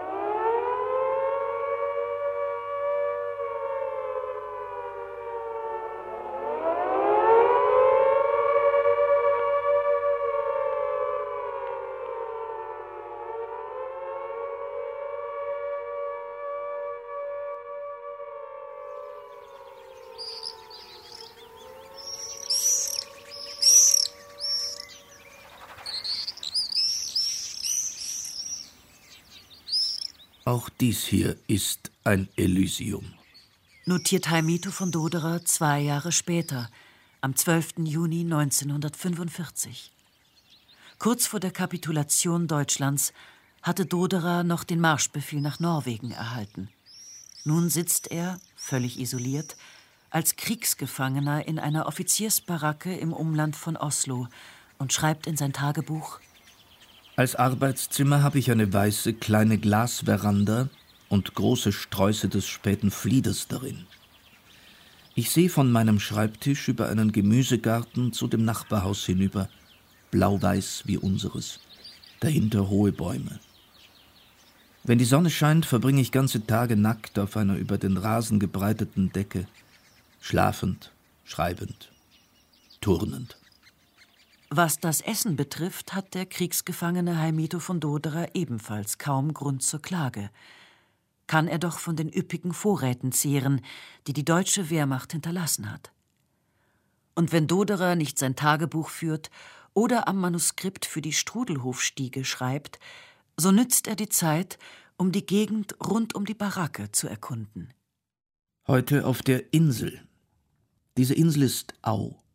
Auch dies hier ist ein Elysium, notiert Heimito von Doderer 2 Jahre später, am 12. Juni 1945. Kurz vor der Kapitulation Deutschlands hatte Doderer noch den Marschbefehl nach Norwegen erhalten. Nun sitzt er, völlig isoliert, als Kriegsgefangener in einer Offiziersbaracke im Umland von Oslo und schreibt in sein Tagebuch: Als Arbeitszimmer habe ich eine weiße kleine Glasveranda und große Sträuße des späten Flieders darin. Ich sehe von meinem Schreibtisch über einen Gemüsegarten zu dem Nachbarhaus hinüber, blau-weiß wie unseres, dahinter hohe Bäume. Wenn die Sonne scheint, verbringe ich ganze Tage nackt auf einer über den Rasen gebreiteten Decke, schlafend, schreibend, turnend. Was das Essen betrifft, hat der Kriegsgefangene Heimito von Doderer ebenfalls kaum Grund zur Klage. Kann er doch von den üppigen Vorräten zehren, die die deutsche Wehrmacht hinterlassen hat. Und wenn Doderer nicht sein Tagebuch führt oder am Manuskript für die Strudelhofstiege schreibt, so nützt er die Zeit, um die Gegend rund um die Baracke zu erkunden. Heute auf der Insel. Diese Insel ist Au.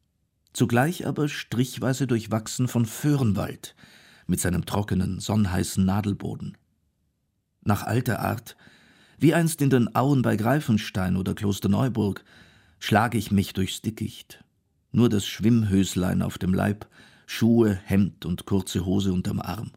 zugleich aber strichweise durchwachsen von Föhrenwald mit seinem trockenen, sonnheißen Nadelboden. Nach alter Art, wie einst in den Auen bei Greifenstein oder Klosterneuburg, schlage ich mich durchs Dickicht. Nur das Schwimmhöslein auf dem Leib, Schuhe, Hemd und kurze Hose unterm Arm.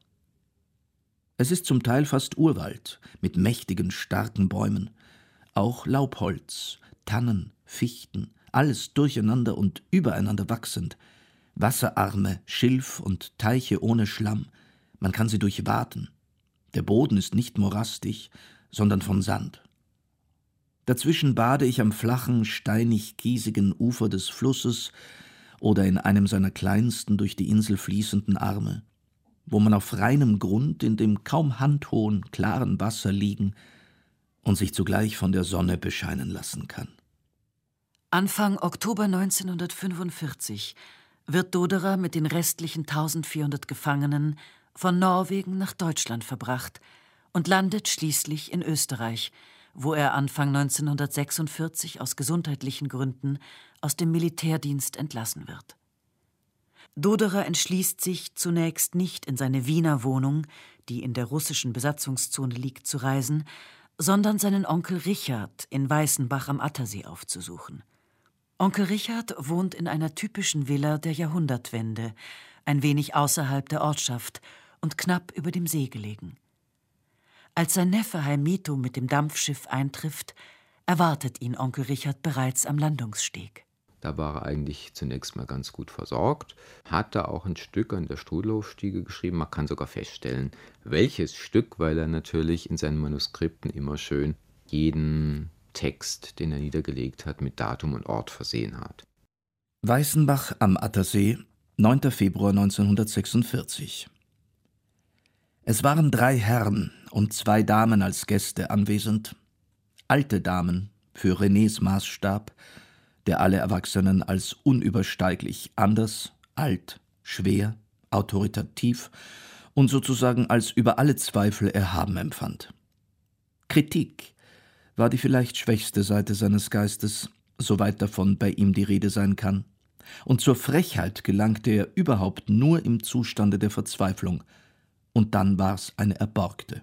Es ist zum Teil fast Urwald mit mächtigen, starken Bäumen, auch Laubholz, Tannen, Fichten, alles durcheinander und übereinander wachsend, Wasserarme, Schilf und Teiche ohne Schlamm, man kann sie durchwaten. Der Boden ist nicht morastig, sondern von Sand. Dazwischen bade ich am flachen, steinig-kiesigen Ufer des Flusses oder in einem seiner kleinsten durch die Insel fließenden Arme, wo man auf reinem Grund in dem kaum handhohen, klaren Wasser liegen und sich zugleich von der Sonne bescheinen lassen kann. Anfang Oktober 1945 wird Doderer mit den restlichen 1400 Gefangenen von Norwegen nach Deutschland verbracht und landet schließlich in Österreich, wo er Anfang 1946 aus gesundheitlichen Gründen aus dem Militärdienst entlassen wird. Doderer entschließt sich zunächst nicht in seine Wiener Wohnung, die in der russischen Besatzungszone liegt, zu reisen, sondern seinen Onkel Richard in Weißenbach am Attersee aufzusuchen. Onkel Richard wohnt in einer typischen Villa der Jahrhundertwende, ein wenig außerhalb der Ortschaft und knapp über dem See gelegen. Als sein Neffe Heimito mit dem Dampfschiff eintrifft, erwartet ihn Onkel Richard bereits am Landungssteg. Da war er eigentlich zunächst mal ganz gut versorgt, hat da auch ein Stück an der Strudelhofstiege geschrieben. Man kann sogar feststellen, welches Stück, weil er natürlich in seinen Manuskripten immer schön jeden Text, den er niedergelegt hat, mit Datum und Ort versehen hat. Weißenbach am Attersee, 9. Februar 1946. Es waren 3 Herren und 2 Damen als Gäste anwesend. Alte Damen, für Renés Maßstab, der alle Erwachsenen als unübersteiglich anders, alt, schwer, autoritativ und sozusagen als über alle Zweifel erhaben empfand. Kritik war die vielleicht schwächste Seite seines Geistes, soweit davon bei ihm die Rede sein kann, und zur Frechheit gelangte er überhaupt nur im Zustande der Verzweiflung, und dann war's eine erborgte.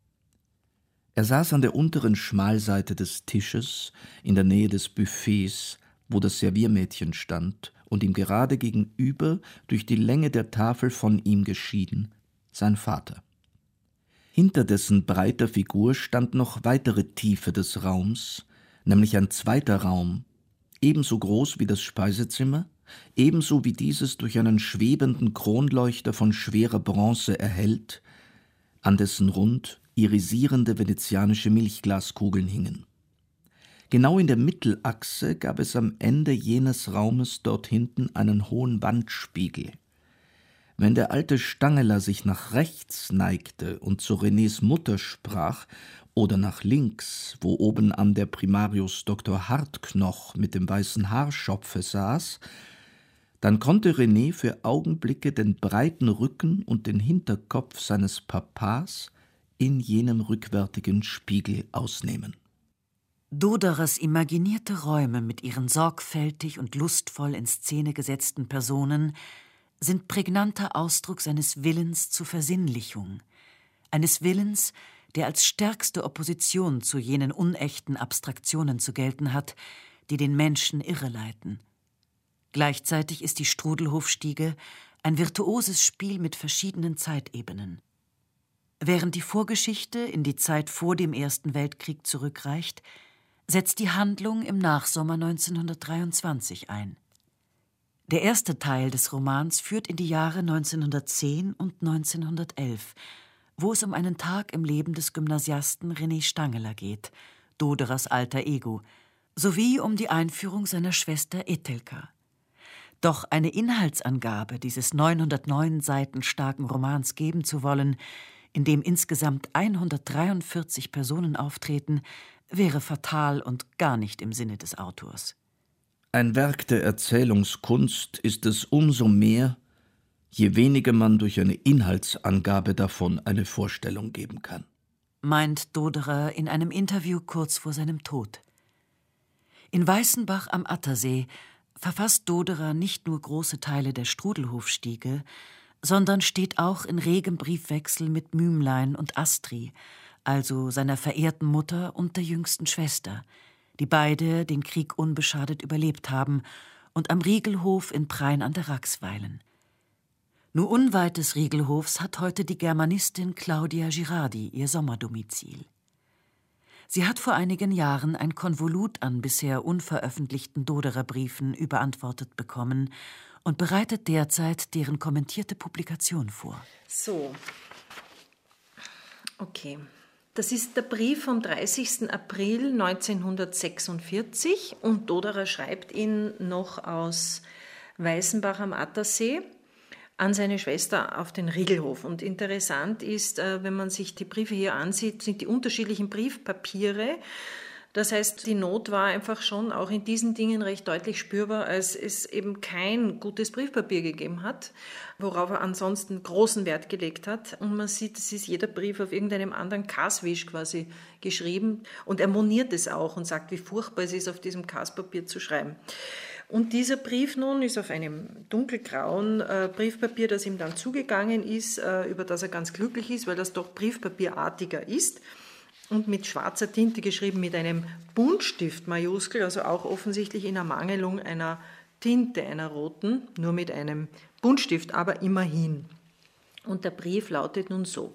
Er saß an der unteren Schmalseite des Tisches, in der Nähe des Buffets, wo das Serviermädchen stand, und ihm gerade gegenüber, durch die Länge der Tafel von ihm geschieden, sein Vater. Hinter dessen breiter Figur stand noch weitere Tiefe des Raums, nämlich ein zweiter Raum, ebenso groß wie das Speisezimmer, ebenso wie dieses durch einen schwebenden Kronleuchter von schwerer Bronze erhellt, an dessen Rund irisierende venezianische Milchglaskugeln hingen. Genau in der Mittelachse gab es am Ende jenes Raumes dort hinten einen hohen Wandspiegel. Wenn der alte Stangeler sich nach rechts neigte und zu Renés Mutter sprach, oder nach links, wo obenan der Primarius Dr. Hartknoch mit dem weißen Haarschopfe saß, dann konnte René für Augenblicke den breiten Rücken und den Hinterkopf seines Papas in jenem rückwärtigen Spiegel ausnehmen. Doderers imaginierte Räume mit ihren sorgfältig und lustvoll in Szene gesetzten Personen sind prägnanter Ausdruck seines Willens zur Versinnlichung, eines Willens, der als stärkste Opposition zu jenen unechten Abstraktionen zu gelten hat, die den Menschen irreleiten. Gleichzeitig ist die Strudelhofstiege ein virtuoses Spiel mit verschiedenen Zeitebenen. Während die Vorgeschichte in die Zeit vor dem Ersten Weltkrieg zurückreicht, setzt die Handlung im Nachsommer 1923 ein. Der erste Teil des Romans führt in die Jahre 1910 und 1911, wo es um einen Tag im Leben des Gymnasiasten René Stangeler geht, Doderers alter Ego, sowie um die Einführung seiner Schwester Etelka. Doch eine Inhaltsangabe dieses 909 Seiten starken Romans geben zu wollen, in dem insgesamt 143 Personen auftreten, wäre fatal und gar nicht im Sinne des Autors. Ein Werk der Erzählungskunst ist es umso mehr, je weniger man durch eine Inhaltsangabe davon eine Vorstellung geben kann, meint Doderer in einem Interview kurz vor seinem Tod. In Weißenbach am Attersee verfasst Doderer nicht nur große Teile der Strudelhofstiege, sondern steht auch in regem Briefwechsel mit Mümlein und Astri, also seiner verehrten Mutter und der jüngsten Schwester, die beide den Krieg unbeschadet überlebt haben und am Riegelhof in Prain an der Rax weilen. Nur unweit des Riegelhofs hat heute die Germanistin Claudia Girardi ihr Sommerdomizil. Sie hat vor einigen Jahren ein Konvolut an bisher unveröffentlichten Doderer-Briefen überantwortet bekommen und bereitet derzeit deren kommentierte Publikation vor. So, okay. Das ist der Brief vom 30. April 1946 und Doderer schreibt ihn noch aus Weißenbach am Attersee an seine Schwester auf den Riegelhof. Und interessant ist, wenn man sich die Briefe hier ansieht, sind die unterschiedlichen Briefpapiere. Das heißt, die Not war einfach schon auch in diesen Dingen recht deutlich spürbar, als es eben kein gutes Briefpapier gegeben hat, worauf er ansonsten großen Wert gelegt hat. Und man sieht, es ist jeder Brief auf irgendeinem anderen Kaswisch quasi geschrieben. Und er moniert es auch und sagt, wie furchtbar es ist, auf diesem Kaspapier zu schreiben. Und dieser Brief nun ist auf einem dunkelgrauen Briefpapier, das ihm dann zugegangen ist, über das er ganz glücklich ist, weil das doch briefpapierartiger ist. Und mit schwarzer Tinte geschrieben mit einem Buntstift-Majuskel, also auch offensichtlich in Ermangelung einer Tinte, einer roten, nur mit einem Buntstift, aber immerhin. Und der Brief lautet nun so: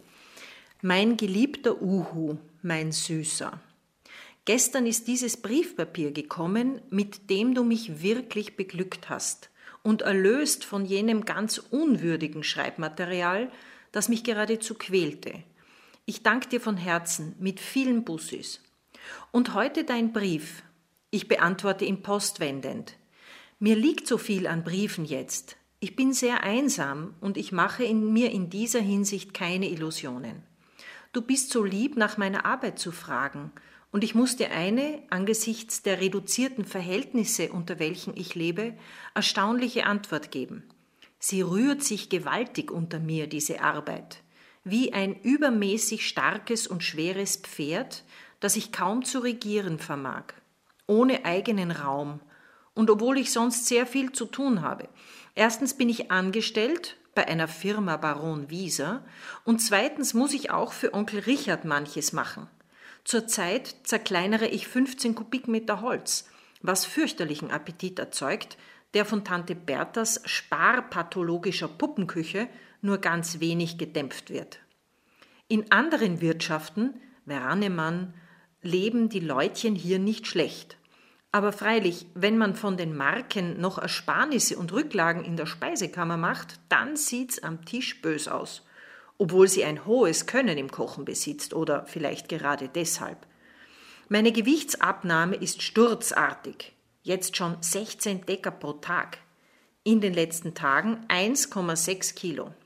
Mein geliebter Uhu, mein Süßer, gestern ist dieses Briefpapier gekommen, mit dem du mich wirklich beglückt hast und erlöst von jenem ganz unwürdigen Schreibmaterial, das mich geradezu quälte. Ich danke dir von Herzen mit vielen Bussis. Und heute dein Brief. Ich beantworte ihn postwendend. Mir liegt so viel an Briefen jetzt. Ich bin sehr einsam und ich mache mir in dieser Hinsicht keine Illusionen. Du bist so lieb, nach meiner Arbeit zu fragen, und ich muss dir eine, angesichts der reduzierten Verhältnisse, unter welchen ich lebe, erstaunliche Antwort geben. Sie rührt sich gewaltig unter mir, diese Arbeit, wie ein übermäßig starkes und schweres Pferd, das ich kaum zu regieren vermag, ohne eigenen Raum, und obwohl ich sonst sehr viel zu tun habe. Erstens bin ich angestellt bei einer Firma Baron Wieser und zweitens muss ich auch für Onkel Richard manches machen. Zurzeit zerkleinere ich 15 Kubikmeter Holz, was fürchterlichen Appetit erzeugt, der von Tante Berthas sparpathologischer Puppenküche nur ganz wenig gedämpft wird. In anderen Wirtschaften, Veranemann, leben die Leutchen hier nicht schlecht. Aber freilich, wenn man von den Marken noch Ersparnisse und Rücklagen in der Speisekammer macht, dann sieht's am Tisch bös aus. Obwohl sie ein hohes Können im Kochen besitzt oder vielleicht gerade deshalb. Meine Gewichtsabnahme ist sturzartig. Jetzt schon 16 Decker pro Tag. In den letzten Tagen 1,6 Kilo.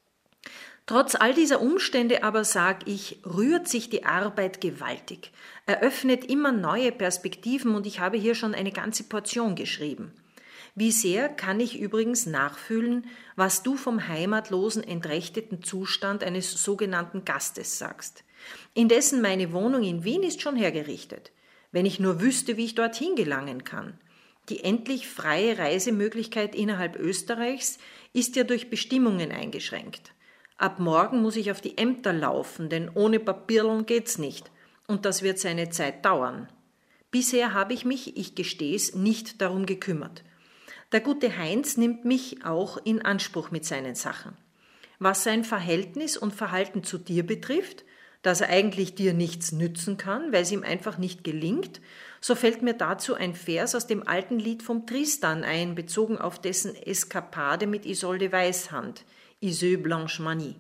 Trotz all dieser Umstände aber, sag ich, rührt sich die Arbeit gewaltig, eröffnet immer neue Perspektiven und ich habe hier schon eine ganze Portion geschrieben. Wie sehr kann ich übrigens nachfühlen, was du vom heimatlosen, entrechteten Zustand eines sogenannten Gastes sagst. Indessen meine Wohnung in Wien ist schon hergerichtet. Wenn ich nur wüsste, wie ich dorthin gelangen kann. Die endlich freie Reisemöglichkeit innerhalb Österreichs ist ja durch Bestimmungen eingeschränkt. Ab morgen muss ich auf die Ämter laufen, denn ohne Papierln geht's nicht. Und das wird seine Zeit dauern. Bisher habe ich mich, ich gestehe's, nicht darum gekümmert. Der gute Heinz nimmt mich auch in Anspruch mit seinen Sachen. Was sein Verhältnis und Verhalten zu dir betrifft, dass er eigentlich dir nichts nützen kann, weil es ihm einfach nicht gelingt, so fällt mir dazu ein Vers aus dem alten Lied vom Tristan ein, bezogen auf dessen Eskapade mit Isolde Weißhand, Iseult Blanche Manie.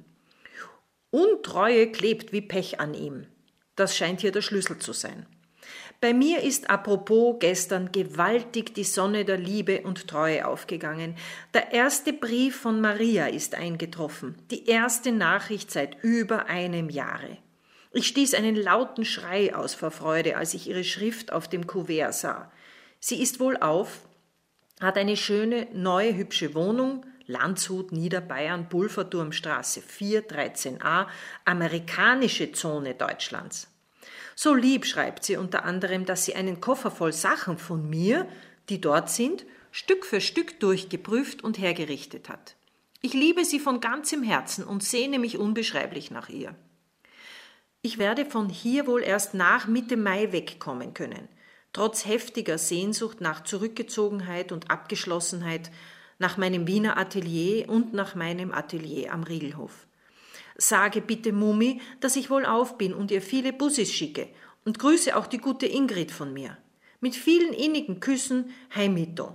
Untreue klebt wie Pech an ihm. Das scheint hier der Schlüssel zu sein. Bei mir ist apropos gestern gewaltig die Sonne der Liebe und Treue aufgegangen. Der erste Brief von Maria ist eingetroffen, die erste Nachricht seit über einem Jahre. Ich stieß einen lauten Schrei aus vor Freude, als ich ihre Schrift auf dem Kuvert sah. Sie ist wohlauf, hat eine schöne, neue, hübsche Wohnung, Landshut, Niederbayern, Pulverturmstraße 4, 13a, amerikanische Zone Deutschlands. So lieb schreibt sie unter anderem, dass sie einen Koffer voll Sachen von mir, die dort sind, Stück für Stück durchgeprüft und hergerichtet hat. Ich liebe sie von ganzem Herzen und sehne mich unbeschreiblich nach ihr. Ich werde von hier wohl erst nach Mitte Mai wegkommen können, trotz heftiger Sehnsucht nach Zurückgezogenheit und Abgeschlossenheit, nach meinem Wiener Atelier und nach meinem Atelier am Riegelhof. Sage bitte Mumi, dass ich wohlauf bin und ihr viele Bussis schicke und grüße auch die gute Ingrid von mir. Mit vielen innigen Küssen, Heimito,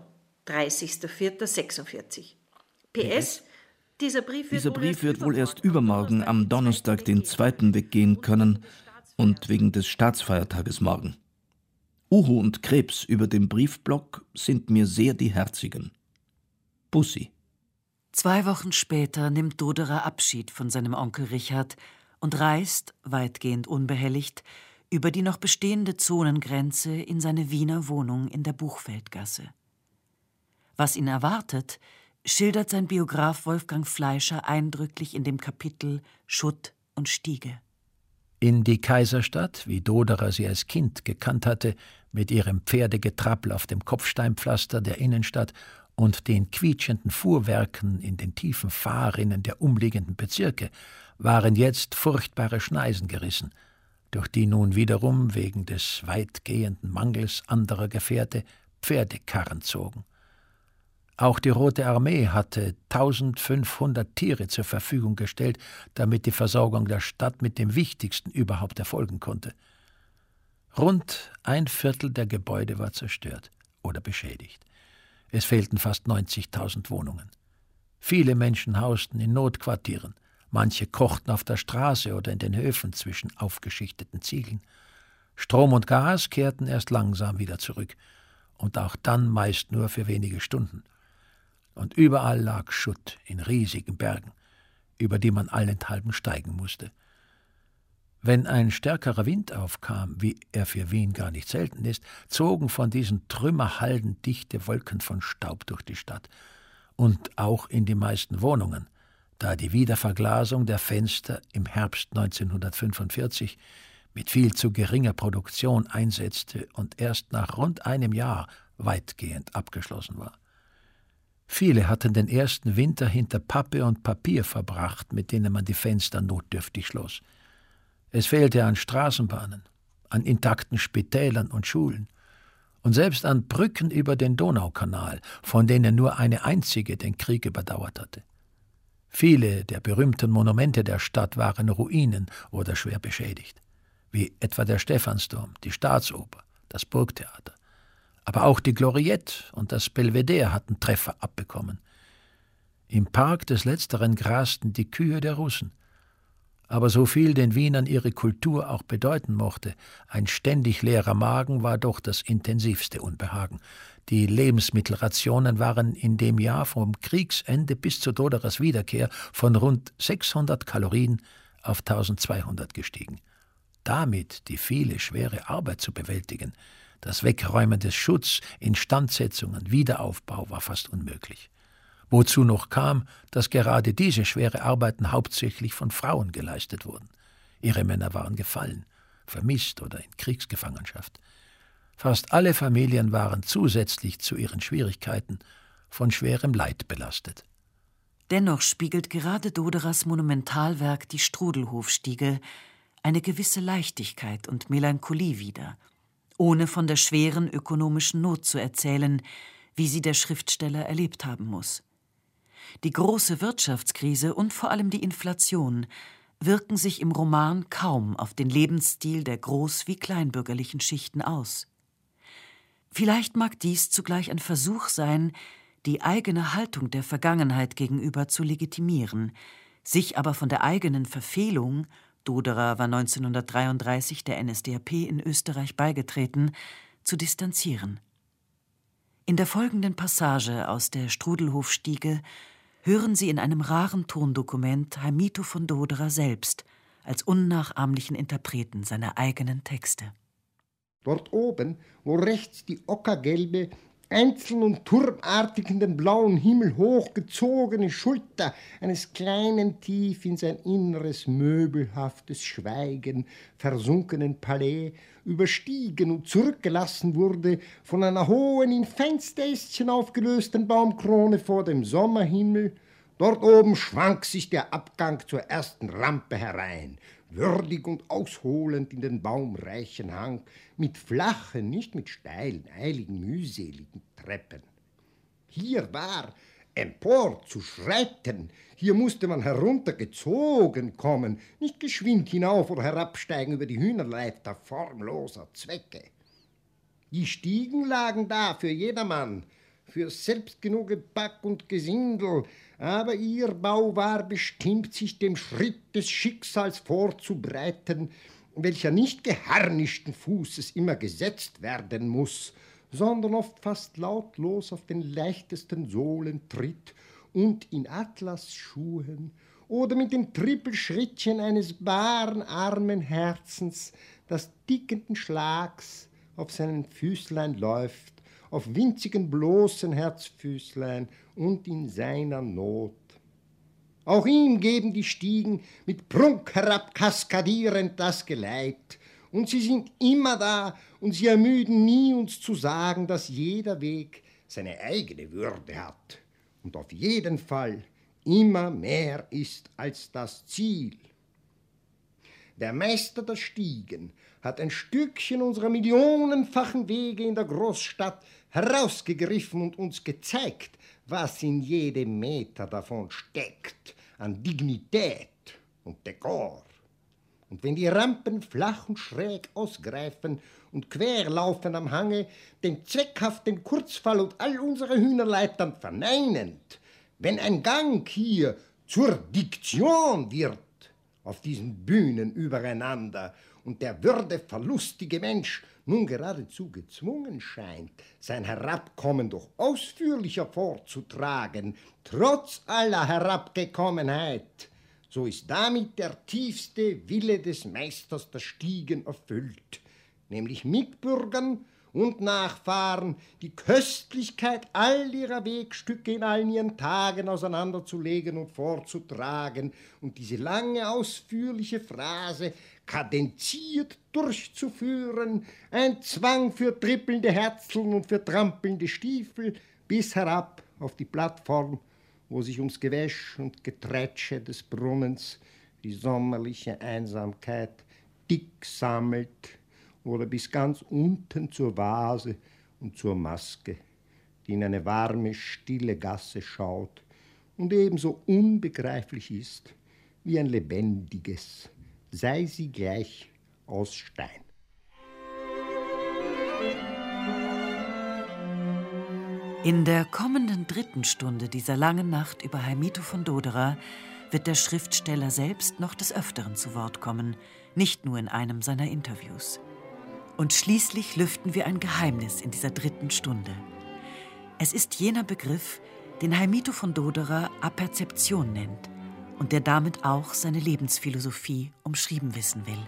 30.04.46. PS, dieser Brief wird wohl erst übermorgen am Donnerstag, den 2. weggehen können und wegen des Staatsfeiertages morgen. Uhu und Krebs über dem Briefblock sind mir sehr die herzigen. Bussi. 2 Wochen später nimmt Doderer Abschied von seinem Onkel Richard und reist, weitgehend unbehelligt, über die noch bestehende Zonengrenze in seine Wiener Wohnung in der Buchfeldgasse. Was ihn erwartet, schildert sein Biograf Wolfgang Fleischer eindrücklich in dem Kapitel Schutt und Stiege. In die Kaiserstadt, wie Doderer sie als Kind gekannt hatte, mit ihrem Pferdegetrappel auf dem Kopfsteinpflaster der Innenstadt und den quietschenden Fuhrwerken in den tiefen Fahrrinnen der umliegenden Bezirke, waren jetzt furchtbare Schneisen gerissen, durch die nun wiederum wegen des weitgehenden Mangels anderer Gefährte Pferdekarren zogen. Auch die Rote Armee hatte 1500 Tiere zur Verfügung gestellt, damit die Versorgung der Stadt mit dem Wichtigsten überhaupt erfolgen konnte. Rund 1/4 der Gebäude war zerstört oder beschädigt. Es fehlten fast 90.000 Wohnungen. Viele Menschen hausten in Notquartieren, manche kochten auf der Straße oder in den Höfen zwischen aufgeschichteten Ziegeln. Strom und Gas kehrten erst langsam wieder zurück, und auch dann meist nur für wenige Stunden. Und überall lag Schutt in riesigen Bergen, über die man allenthalben steigen musste. Wenn ein stärkerer Wind aufkam, wie er für Wien gar nicht selten ist, zogen von diesen Trümmerhalden dichte Wolken von Staub durch die Stadt und auch in die meisten Wohnungen, da die Wiederverglasung der Fenster im Herbst 1945 mit viel zu geringer Produktion einsetzte und erst nach rund einem Jahr weitgehend abgeschlossen war. Viele hatten den ersten Winter hinter Pappe und Papier verbracht, mit denen man die Fenster notdürftig schloss. Es fehlte an Straßenbahnen, an intakten Spitälern und Schulen und selbst an Brücken über den Donaukanal, von denen nur eine einzige den Krieg überdauert hatte. Viele der berühmten Monumente der Stadt waren Ruinen oder schwer beschädigt, wie etwa der Stephansdom, die Staatsoper, das Burgtheater. Aber auch die Gloriette und das Belvedere hatten Treffer abbekommen. Im Park des Letzteren grasten die Kühe der Russen. Aber so viel den Wienern ihre Kultur auch bedeuten mochte, ein ständig leerer Magen war doch das intensivste Unbehagen. Die Lebensmittelrationen waren in dem Jahr vom Kriegsende bis zu Doderers Wiederkehr von rund 600 Kalorien auf 1200 gestiegen. Damit die viele schwere Arbeit zu bewältigen, das Wegräumen des Schutts, Instandsetzungen, Wiederaufbau war fast unmöglich. Wozu noch kam, dass gerade diese schwere Arbeiten hauptsächlich von Frauen geleistet wurden. Ihre Männer waren gefallen, vermisst oder in Kriegsgefangenschaft. Fast alle Familien waren zusätzlich zu ihren Schwierigkeiten von schwerem Leid belastet. Dennoch spiegelt gerade Doderers Monumentalwerk Die Strudelhofstiege eine gewisse Leichtigkeit und Melancholie wider, ohne von der schweren ökonomischen Not zu erzählen, wie sie der Schriftsteller erlebt haben muss. Die große Wirtschaftskrise und vor allem die Inflation wirken sich im Roman kaum auf den Lebensstil der groß- wie kleinbürgerlichen Schichten aus. Vielleicht mag dies zugleich ein Versuch sein, die eigene Haltung der Vergangenheit gegenüber zu legitimieren, sich aber von der eigenen Verfehlung – Doderer war 1933 der NSDAP in Österreich beigetreten – zu distanzieren. In der folgenden Passage aus der Strudelhofstiege hören Sie in einem raren Tondokument Heimito von Doderer selbst als unnachahmlichen Interpreten seiner eigenen Texte. Dort oben, wo rechts die ockergelbe, einzeln und turmartig in den blauen Himmel hochgezogene Schulter eines kleinen, tief in sein inneres möbelhaftes Schweigen versunkenen Palais überstiegen und zurückgelassen wurde von einer hohen, in feinste Ästchen aufgelösten Baumkrone vor dem Sommerhimmel. Dort oben schwang sich der Abgang zur ersten Rampe herein, würdig und ausholend in den baumreichen Hang, mit flachen, nicht mit steilen, eiligen, mühseligen Treppen. Hier war empor zu schreiten, hier musste man heruntergezogen kommen, nicht geschwind hinauf oder herabsteigen über die Hühnerleiter formloser Zwecke. Die Stiegen lagen da für jedermann, für selbstgenuge Back und Gesindel, aber ihr Bau war bestimmt, sich dem Schritt des Schicksals vorzubreiten, welcher nicht geharnischten Fußes immer gesetzt werden muß, sondern oft fast lautlos auf den leichtesten Sohlen tritt und in Atlasschuhen oder mit den Trippelschrittchen eines baren, armen Herzens, das tickenden Schlags auf seinen Füßlein läuft, auf winzigen bloßen Herzfüßlein und in seiner Not. Auch ihm geben die Stiegen mit Prunk herab kaskadierend das Geleit, und sie sind immer da, und sie ermüden nie, uns zu sagen, dass jeder Weg seine eigene Würde hat und auf jeden Fall immer mehr ist als das Ziel. Der Meister der Stiegen hat ein Stückchen unserer millionenfachen Wege in der Großstadt herausgegriffen und uns gezeigt, was in jedem Meter davon steckt an Dignität und Dekor. Und wenn die Rampen flach und schräg ausgreifen und querlaufen am Hange, den zweckhaften Kurzfall und all unsere Hühnerleitern verneinend, wenn ein Gang hier zur Diktion wird auf diesen Bühnen übereinander und der würdeverlustige Mensch nun geradezu gezwungen scheint, sein Herabkommen doch ausführlicher vorzutragen, trotz aller Herabgekommenheit, so ist damit der tiefste Wille des Meisters der Stiegen erfüllt, nämlich Mitbürgern und Nachfahren die Köstlichkeit all ihrer Wegstücke in allen ihren Tagen auseinanderzulegen und vorzutragen und diese lange, ausführliche Phrase kadenziert durchzuführen, ein Zwang für trippelnde Herzeln und für trampelnde Stiefel, bis herab auf die Plattform, wo sich ums Gewäsch und Geträtsche des Brunnens die sommerliche Einsamkeit dick sammelt, oder bis ganz unten zur Vase und zur Maske, die in eine warme, stille Gasse schaut und ebenso unbegreiflich ist wie ein lebendiges, sei sie gleich aus Stein. In der kommenden 3. Stunde dieser langen Nacht über Heimito von Doderer wird der Schriftsteller selbst noch des Öfteren zu Wort kommen, nicht nur in einem seiner Interviews. Und schließlich lüften wir ein Geheimnis in dieser 3. Stunde. Es ist jener Begriff, den Heimito von Doderer Aperzeption nennt und der damit auch seine Lebensphilosophie umschrieben wissen will.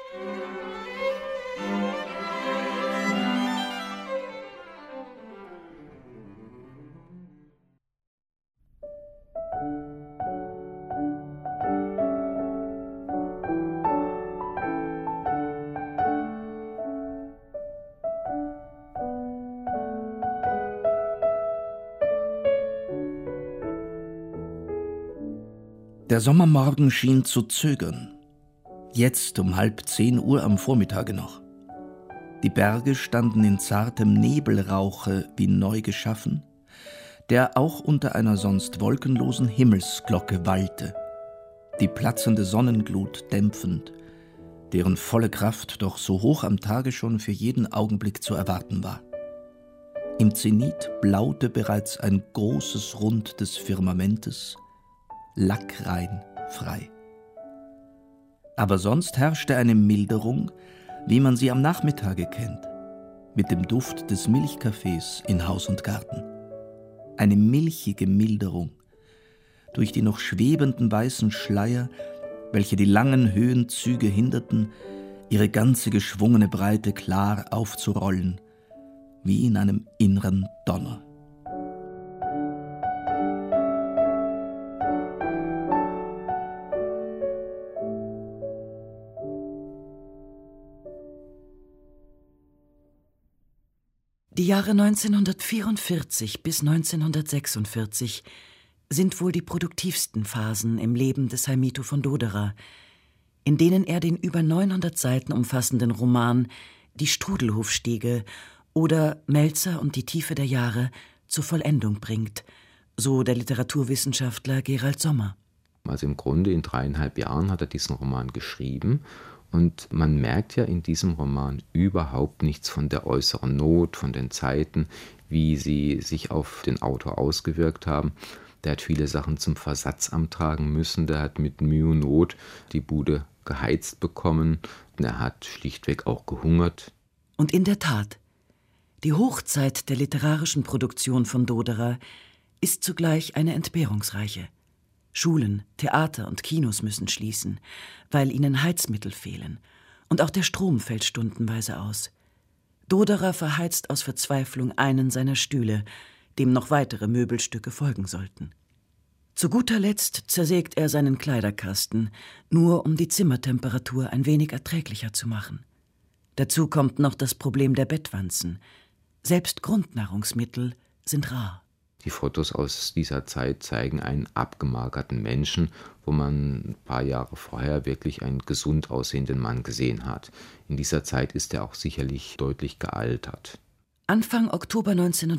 Der Sommermorgen schien zu zögern. Jetzt um 9:30 Uhr am Vormittage noch. Die Berge standen in zartem Nebelrauche wie neu geschaffen, der auch unter einer sonst wolkenlosen Himmelsglocke wallte, die platzende Sonnenglut dämpfend, deren volle Kraft doch so hoch am Tage schon für jeden Augenblick zu erwarten war. Im Zenit blaute bereits ein großes Rund des Firmamentes, lackrein frei. Aber sonst herrschte eine Milderung, wie man sie am Nachmittage kennt, mit dem Duft des Milchkaffees in Haus und Garten. Eine milchige Milderung, durch die noch schwebenden weißen Schleier, welche die langen Höhenzüge hinderten, ihre ganze geschwungene Breite klar aufzurollen, wie in einem inneren Donner. Die Jahre 1944 bis 1946 sind wohl die produktivsten Phasen im Leben des Heimito von Doderer, in denen er den über 900 Seiten umfassenden Roman Die Strudelhofstiege oder Melzer und die Tiefe der Jahre zur Vollendung bringt, so der Literaturwissenschaftler Gerald Sommer. Also im Grunde in 3,5 Jahren hat er diesen Roman geschrieben. Und man merkt ja in diesem Roman überhaupt nichts von der äußeren Not, von den Zeiten, wie sie sich auf den Autor ausgewirkt haben. Der hat viele Sachen zum Versatzamt tragen müssen, der hat mit Mühe und Not die Bude geheizt bekommen, er hat schlichtweg auch gehungert. Und in der Tat, die Hochzeit der literarischen Produktion von Doderer ist zugleich eine entbehrungsreiche. Schulen, Theater und Kinos müssen schließen, weil ihnen Heizmittel fehlen. Und auch der Strom fällt stundenweise aus. Doderer verheizt aus Verzweiflung einen seiner Stühle, dem noch weitere Möbelstücke folgen sollten. Zu guter Letzt zersägt er seinen Kleiderkasten, nur um die Zimmertemperatur ein wenig erträglicher zu machen. Dazu kommt noch das Problem der Bettwanzen. Selbst Grundnahrungsmittel sind rar. Die Fotos aus dieser Zeit zeigen einen abgemagerten Menschen, wo man ein paar Jahre vorher wirklich einen gesund aussehenden Mann gesehen hat. In dieser Zeit ist er auch sicherlich deutlich gealtert. Anfang Oktober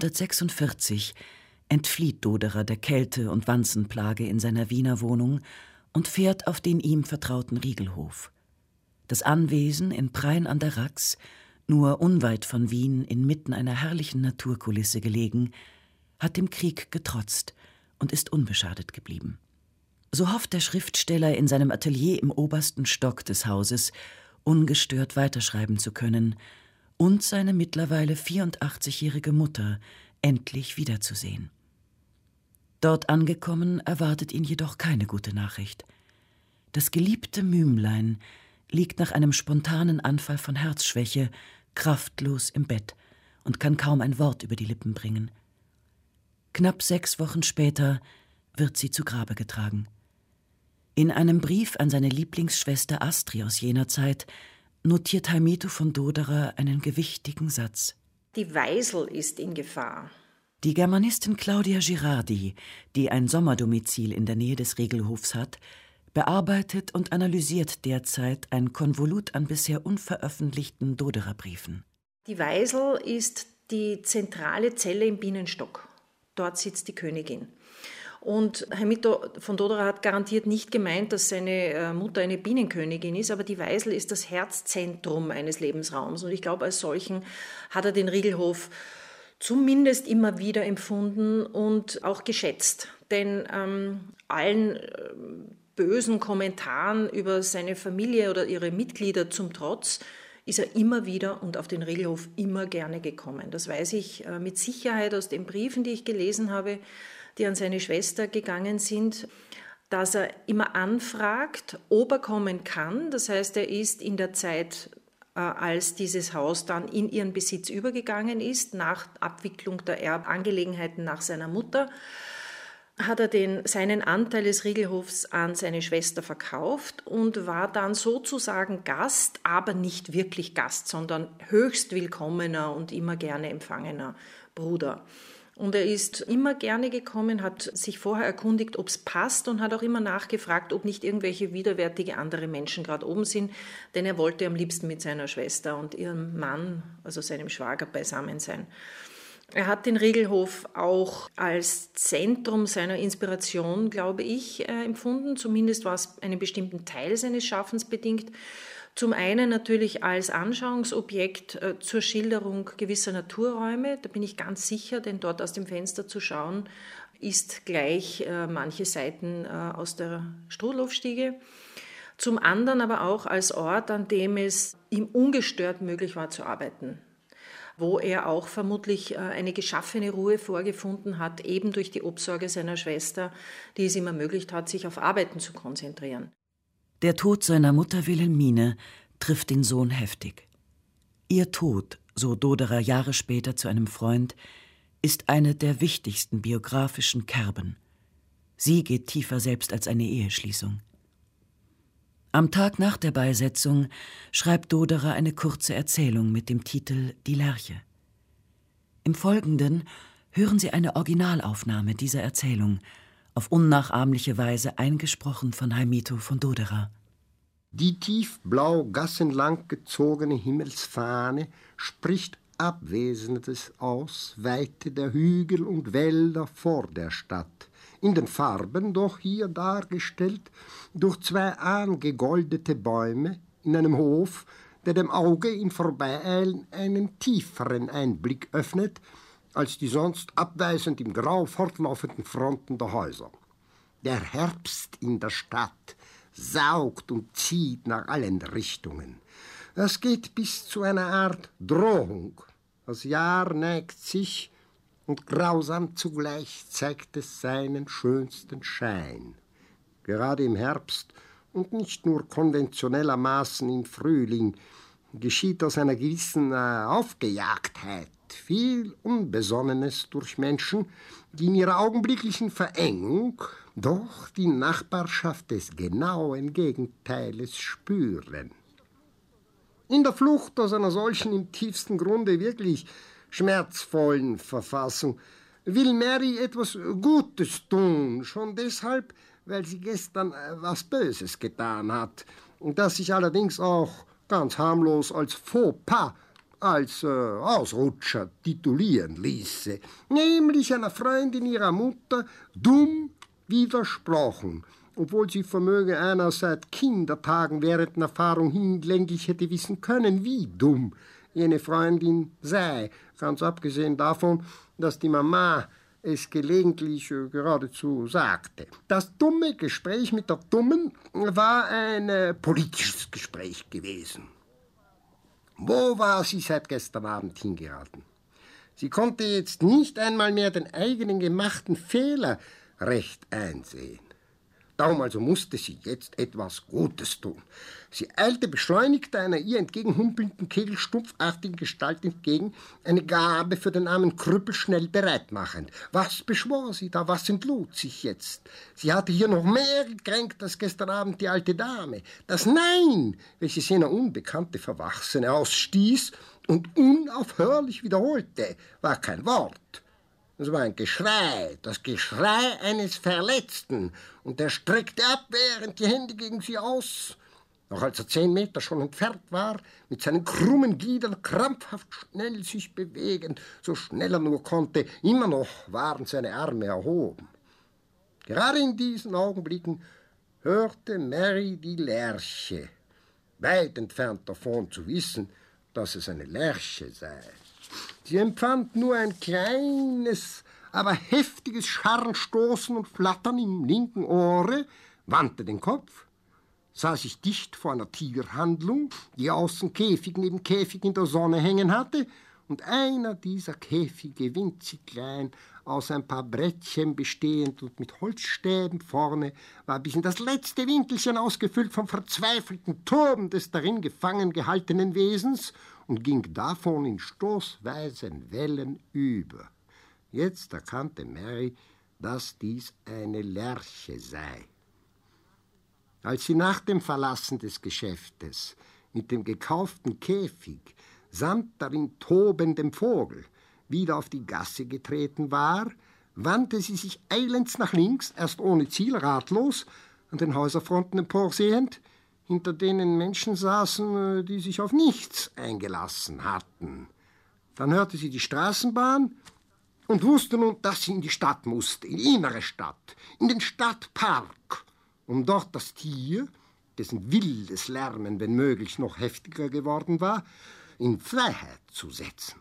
1946 entflieht Doderer der Kälte- und Wanzenplage in seiner Wiener Wohnung und fährt auf den ihm vertrauten Riegelhof. Das Anwesen in Prein an der Rax, nur unweit von Wien inmitten einer herrlichen Naturkulisse gelegen, hat dem Krieg getrotzt und ist unbeschadet geblieben. So hofft der Schriftsteller in seinem Atelier im obersten Stock des Hauses ungestört weiterschreiben zu können und seine mittlerweile 84-jährige Mutter endlich wiederzusehen. Dort angekommen erwartet ihn jedoch keine gute Nachricht. Das geliebte Mümlein liegt nach einem spontanen Anfall von Herzschwäche kraftlos im Bett und kann kaum ein Wort über die Lippen bringen. Knapp 6 Wochen später wird sie zu Grabe getragen. In einem Brief an seine Lieblingsschwester Astrid aus jener Zeit notiert Heimito von Doderer einen gewichtigen Satz. Die Weisel ist in Gefahr. Die Germanistin Claudia Girardi, die ein Sommerdomizil in der Nähe des Riegelhofs hat, bearbeitet und analysiert derzeit ein Konvolut an bisher unveröffentlichten Doderer-Briefen. Die Weisel ist die zentrale Zelle im Bienenstock. Dort sitzt die Königin. Und Heimito von Doderer hat garantiert nicht gemeint, dass seine Mutter eine Bienenkönigin ist, aber die Weisel ist das Herzzentrum eines Lebensraums. Und ich glaube, als solchen hat er den Riegelhof zumindest immer wieder empfunden und auch geschätzt. Denn allen bösen Kommentaren über seine Familie oder ihre Mitglieder zum Trotz ist er immer wieder und auf den Riegelhof immer gerne gekommen. Das weiß ich mit Sicherheit aus den Briefen, die ich gelesen habe, die an seine Schwester gegangen sind, dass er immer anfragt, ob er kommen kann. Das heißt, er ist in der Zeit, als dieses Haus dann in ihren Besitz übergegangen ist, nach Abwicklung der Erbangelegenheiten nach seiner Mutter, hat er seinen Anteil des Riegelhofs an seine Schwester verkauft und war dann sozusagen Gast, aber nicht wirklich Gast, sondern höchst willkommener und immer gerne empfangener Bruder. Und er ist immer gerne gekommen, hat sich vorher erkundigt, ob es passt und hat auch immer nachgefragt, ob nicht irgendwelche widerwärtige andere Menschen gerade oben sind, denn er wollte am liebsten mit seiner Schwester und ihrem Mann, also seinem Schwager, beisammen sein. Er hat den Riegelhof auch als Zentrum seiner Inspiration, glaube ich, empfunden. Zumindest war es einen bestimmten Teil seines Schaffens bedingt. Zum einen natürlich als Anschauungsobjekt zur Schilderung gewisser Naturräume. Da bin ich ganz sicher, denn dort aus dem Fenster zu schauen, ist gleich manche Seiten aus der Strudelhofstiege. Zum anderen aber auch als Ort, an dem es ihm ungestört möglich war zu arbeiten, wo er auch vermutlich eine geschaffene Ruhe vorgefunden hat, eben durch die Obsorge seiner Schwester, die es ihm ermöglicht hat, sich auf Arbeiten zu konzentrieren. Der Tod seiner Mutter Wilhelmine trifft den Sohn heftig. Ihr Tod, so Doderer Jahre später zu einem Freund, ist eine der wichtigsten biografischen Kerben. Sie geht tiefer selbst als eine Eheschließung. Am Tag nach der Beisetzung schreibt Doderer eine kurze Erzählung mit dem Titel »Die Lerche«. Im Folgenden hören Sie eine Originalaufnahme dieser Erzählung, auf unnachahmliche Weise eingesprochen von Heimito von Doderer. Die tiefblau gassenlang gezogene Himmelsfahne spricht Abwesendes aus, Weite der Hügel und Wälder vor der Stadt, in den Farben doch hier dargestellt durch 2 angegoldete Bäume in einem Hof, der dem Auge im Vorbeieilen einen tieferen Einblick öffnet, als die sonst abweisend im Grau fortlaufenden Fronten der Häuser. Der Herbst in der Stadt saugt und zieht nach allen Richtungen. Das geht bis zu einer Art Drohung. Das Jahr neigt sich und grausam zugleich zeigt es seinen schönsten Schein. Gerade im Herbst und nicht nur konventionellermaßen im Frühling geschieht aus einer gewissen Aufgejagtheit viel Unbesonnenes durch Menschen, die in ihrer augenblicklichen Verengung doch die Nachbarschaft des genauen Gegenteiles spüren. In der Flucht aus einer solchen im tiefsten Grunde wirklich schmerzvollen Verfassung will Mary etwas Gutes tun, schon deshalb, weil sie gestern was Böses getan hat, das sich allerdings auch ganz harmlos als Fauxpas, als Ausrutscher titulieren ließe, nämlich einer Freundin ihrer Mutter dumm widersprochen, obwohl sie vermöge einer seit Kindertagen währenden Erfahrung hinlänglich hätte wissen können, wie dumm jene Freundin sei, ganz abgesehen davon, dass die Mama es gelegentlich geradezu sagte. Das dumme Gespräch mit der Dummen war ein politisches Gespräch gewesen. Wo war sie seit gestern Abend hingeraten? Sie konnte jetzt nicht einmal mehr den eigenen gemachten Fehler recht einsehen. Darum also musste sie jetzt etwas Gutes tun. Sie eilte beschleunigt einer ihr entgegenhumpelnden, kegelstumpfartigen Gestalt entgegen, eine Gabe für den armen Krüppel schnell bereitmachend. Was beschwor sie da? Was entlud sich jetzt? Sie hatte hier noch mehr gekränkt als gestern Abend die alte Dame. Das Nein, welches jener unbekannte Verwachsene ausstieß und unaufhörlich wiederholte, war kein Wort. Es war ein Geschrei, das Geschrei eines Verletzten, und er streckte abwehrend die Hände gegen sie aus. Noch als er 10 Meter schon entfernt war, mit seinen krummen Gliedern krampfhaft schnell sich bewegend, so schnell er nur konnte, immer noch waren seine Arme erhoben. Gerade in diesen Augenblicken hörte Mary die Lerche, weit entfernt davon zu wissen, dass es eine Lerche sei. Sie empfand nur ein kleines, aber heftiges Scharrenstoßen und Flattern im linken Ohre, wandte den Kopf, sah sich dicht vor einer Tierhandlung, die außen Käfig neben Käfig in der Sonne hängen hatte, und einer dieser Käfige, winzig klein, aus ein paar Brettchen bestehend und mit Holzstäben vorne, war bis in das letzte Winkelchen ausgefüllt vom verzweifelten Toben des darin gefangen gehaltenen Wesens und ging davon in stoßweisen Wellen über. Jetzt erkannte Mary, dass dies eine Lerche sei. Als sie nach dem Verlassen des Geschäftes mit dem gekauften Käfig samt darin tobendem Vogel wieder auf die Gasse getreten war, wandte sie sich eilends nach links, erst ohne Ziel, ratlos, an den Häuserfronten emporsehend, hinter denen Menschen saßen, die sich auf nichts eingelassen hatten. Dann hörte sie die Straßenbahn und wusste nun, dass sie in die Stadt musste, in die innere Stadt, in den Stadtpark, um dort das Tier, dessen wildes Lärmen, wenn möglich, noch heftiger geworden war, in Freiheit zu setzen.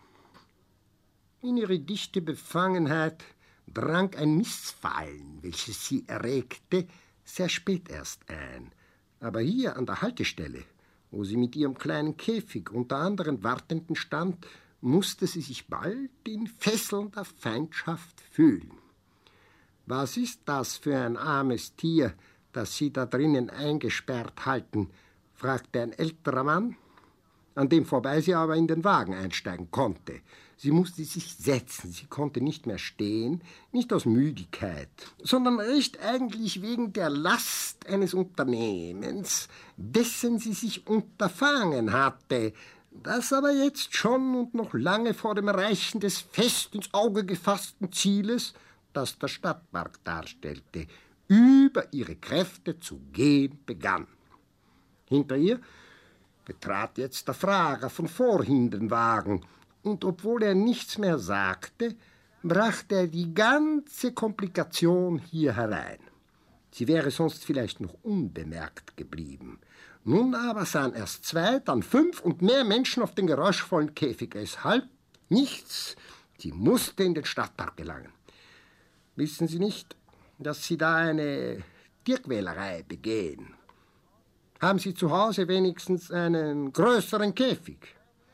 In ihre dichte Befangenheit drang ein Missfallen, welches sie erregte, sehr spät erst ein. Aber hier an der Haltestelle, wo sie mit ihrem kleinen Käfig unter anderen Wartenden stand, musste sie sich bald in fesselnder Feindschaft fühlen. Was ist das für ein armes Tier, das Sie da drinnen eingesperrt halten? Fragte ein älterer Mann. an dem vorbei sie aber in den Wagen einsteigen konnte. Sie musste sich setzen, sie konnte nicht mehr stehen, nicht aus Müdigkeit, sondern recht eigentlich wegen der Last eines Unternehmens, dessen sie sich unterfangen hatte, das aber jetzt schon und noch lange vor dem Erreichen des fest ins Auge gefassten Zieles, das der Stadtpark darstellte, über ihre Kräfte zu gehen begann. Hinter ihr betrat jetzt der Frager von vorhin den Wagen, und obwohl er nichts mehr sagte, brachte er die ganze Komplikation hier herein. Sie wäre sonst vielleicht noch unbemerkt geblieben. Nun aber sahen erst 2, dann 5 und mehr Menschen auf den geräuschvollen Käfig. Weshalb? Nichts. Sie musste in den Stadtpark gelangen. Wissen Sie nicht, dass Sie da eine Tierquälerei begehen? Haben Sie zu Hause wenigstens einen größeren Käfig?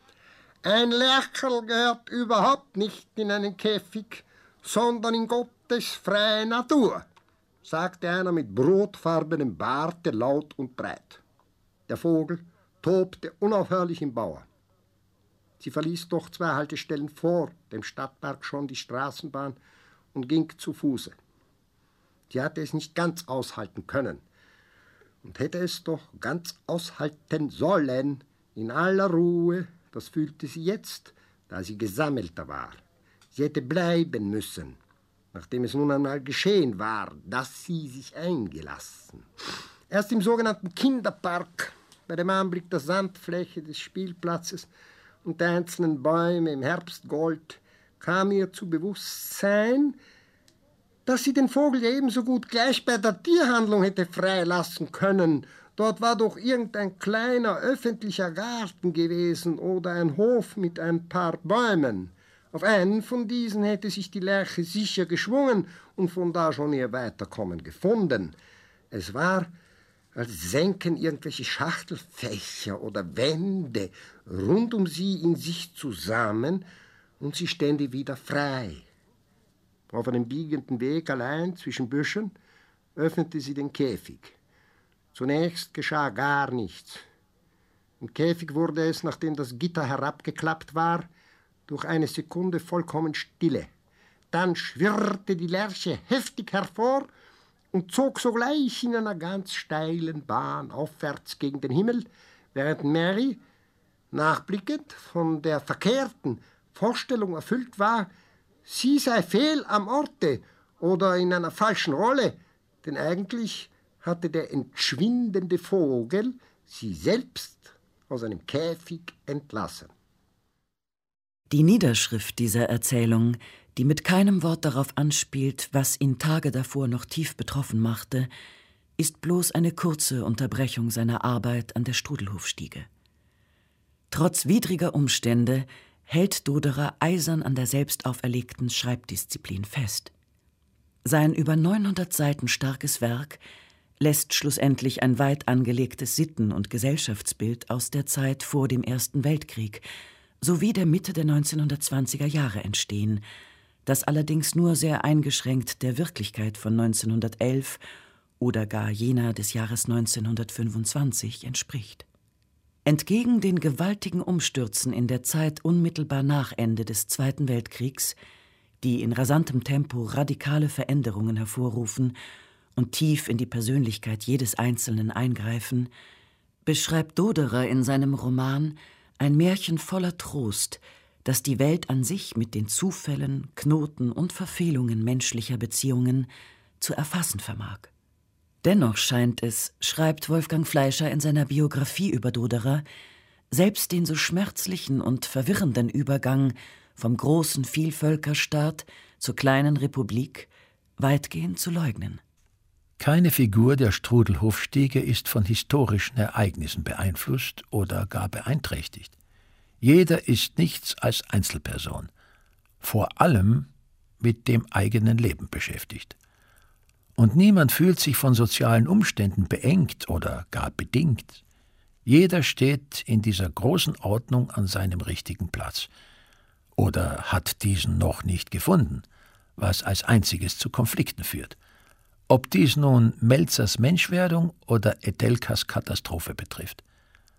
Ein Lercherl gehört überhaupt nicht in einen Käfig, sondern in Gottes freie Natur, sagte einer mit brotfarbenem Barte laut und breit. Der Vogel tobte unaufhörlich im Bauer. Sie verließ doch 2 Haltestellen vor dem Stadtpark schon die Straßenbahn und ging zu Fuße. Sie hatte es nicht ganz aushalten können und hätte es doch ganz aushalten sollen, in aller Ruhe. Das fühlte sie jetzt, da sie gesammelter war. Sie hätte bleiben müssen, nachdem es nun einmal geschehen war, dass sie sich eingelassen. Erst im sogenannten Kinderpark, bei dem Anblick der Sandfläche des Spielplatzes und der einzelnen Bäume im Herbstgold, kam ihr zu Bewusstsein, dass sie den Vogel ja ebenso gut gleich bei der Tierhandlung hätte freilassen können. Dort war doch irgendein kleiner öffentlicher Garten gewesen oder ein Hof mit ein paar Bäumen. Auf einen von diesen hätte sich die Lerche sicher geschwungen und von da schon ihr Weiterkommen gefunden. Es war, als senken irgendwelche Schachtelfächer oder Wände rund um sie in sich zusammen und sie stände wieder frei. Auf einem biegenden Weg allein zwischen Büschen öffnete sie den Käfig. Zunächst geschah gar nichts. Im Käfig wurde es, nachdem das Gitter herabgeklappt war, durch eine Sekunde vollkommen stille. Dann schwirrte die Lerche heftig hervor und zog sogleich in einer ganz steilen Bahn aufwärts gegen den Himmel, während Mary, nachblickend, von der verkehrten Vorstellung erfüllt war, sie sei fehl am Orte oder in einer falschen Rolle, denn eigentlich hatte der entschwindende Vogel sie selbst aus einem Käfig entlassen. Die Niederschrift dieser Erzählung, die mit keinem Wort darauf anspielt, was ihn Tage davor noch tief betroffen machte, ist bloß eine kurze Unterbrechung seiner Arbeit an der Strudelhofstiege. Trotz widriger Umstände hält Doderer eisern an der selbst auferlegten Schreibdisziplin fest. Sein über 900 Seiten starkes Werk lässt schlussendlich ein weit angelegtes Sitten- und Gesellschaftsbild aus der Zeit vor dem Ersten Weltkrieg sowie der Mitte der 1920er Jahre entstehen, das allerdings nur sehr eingeschränkt der Wirklichkeit von 1911 oder gar jener des Jahres 1925 entspricht. Entgegen den gewaltigen Umstürzen in der Zeit unmittelbar nach Ende des Zweiten Weltkriegs, die in rasantem Tempo radikale Veränderungen hervorrufen und tief in die Persönlichkeit jedes Einzelnen eingreifen, beschreibt Doderer in seinem Roman ein Märchen voller Trost, das die Welt an sich mit den Zufällen, Knoten und Verfehlungen menschlicher Beziehungen zu erfassen vermag. Dennoch scheint es, schreibt Wolfgang Fleischer in seiner Biografie über Doderer, selbst den so schmerzlichen und verwirrenden Übergang vom großen Vielvölkerstaat zur kleinen Republik weitgehend zu leugnen. Keine Figur der Strudelhofstiege ist von historischen Ereignissen beeinflusst oder gar beeinträchtigt. Jeder ist nichts als Einzelperson, vor allem mit dem eigenen Leben beschäftigt. Und niemand fühlt sich von sozialen Umständen beengt oder gar bedingt. Jeder steht in dieser großen Ordnung an seinem richtigen Platz oder hat diesen noch nicht gefunden, was als einziges zu Konflikten führt. Ob dies nun Melzers Menschwerdung oder Edelkas Katastrophe betrifft.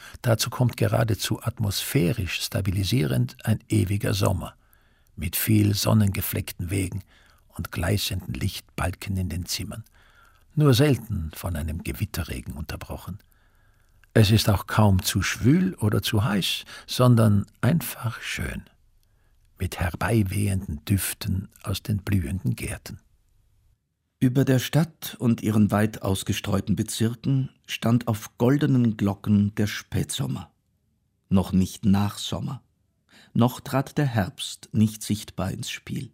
Dazu kommt geradezu atmosphärisch stabilisierend ein ewiger Sommer, mit viel sonnengefleckten Wegen und gleißenden Lichtbalken in den Zimmern, nur selten von einem Gewitterregen unterbrochen. Es ist auch kaum zu schwül oder zu heiß, sondern einfach schön, mit herbeiwehenden Düften aus den blühenden Gärten. Über der Stadt und ihren weit ausgestreuten Bezirken stand auf goldenen Glocken der Spätsommer. Noch nicht Nachsommer, noch trat der Herbst nicht sichtbar ins Spiel.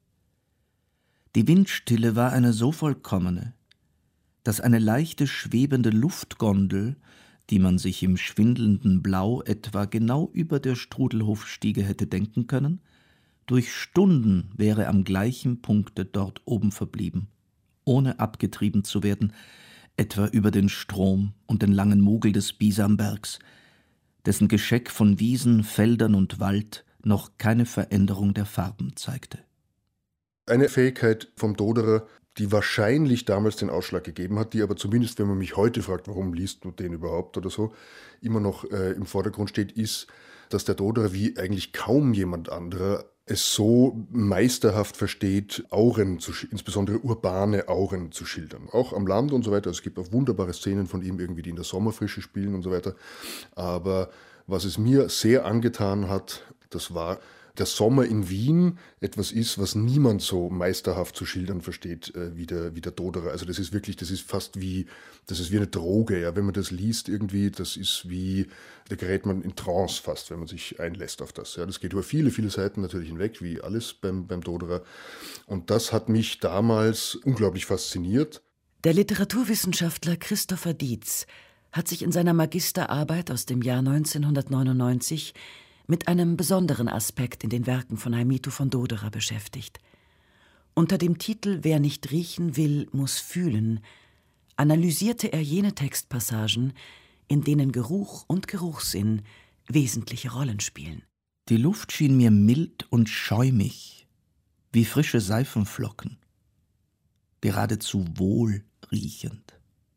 Die Windstille war eine so vollkommene, dass eine leichte schwebende Luftgondel, die man sich im schwindelnden Blau etwa genau über der Strudelhofstiege hätte denken können, durch Stunden wäre am gleichen Punkte dort oben verblieben, ohne abgetrieben zu werden, etwa über den Strom und den langen Mogel des Bisambergs, dessen Gescheck von Wiesen, Feldern und Wald noch keine Veränderung der Farben zeigte. Eine Fähigkeit vom Doderer, die wahrscheinlich damals den Ausschlag gegeben hat, die aber zumindest, wenn man mich heute fragt, warum liest du den überhaupt oder so, immer noch im Vordergrund steht, ist, dass der Doderer wie eigentlich kaum jemand anderer es so meisterhaft versteht, Auren, insbesondere urbane Auren zu schildern. Auch am Land und so weiter. Es gibt auch wunderbare Szenen von ihm, irgendwie, die in der Sommerfrische spielen und so weiter. Aber was es mir sehr angetan hat, das war, der Sommer in Wien etwas ist, was niemand so meisterhaft zu schildern versteht wie der Doderer. Also das ist wie eine Droge. Ja. Wenn man das liest irgendwie, da gerät man in Trance fast, wenn man sich einlässt auf das. Ja. Das geht über viele, viele Seiten natürlich hinweg, wie alles beim Doderer. Und das hat mich damals unglaublich fasziniert. Der Literaturwissenschaftler Christopher Dietz hat sich in seiner Magisterarbeit aus dem Jahr 1999 mit einem besonderen Aspekt in den Werken von Heimito von Doderer beschäftigt. Unter dem Titel »Wer nicht riechen will, muss fühlen« analysierte er jene Textpassagen, in denen Geruch und Geruchssinn wesentliche Rollen spielen. Die Luft schien mir mild und schäumig, wie frische Seifenflocken, geradezu wohlriechend,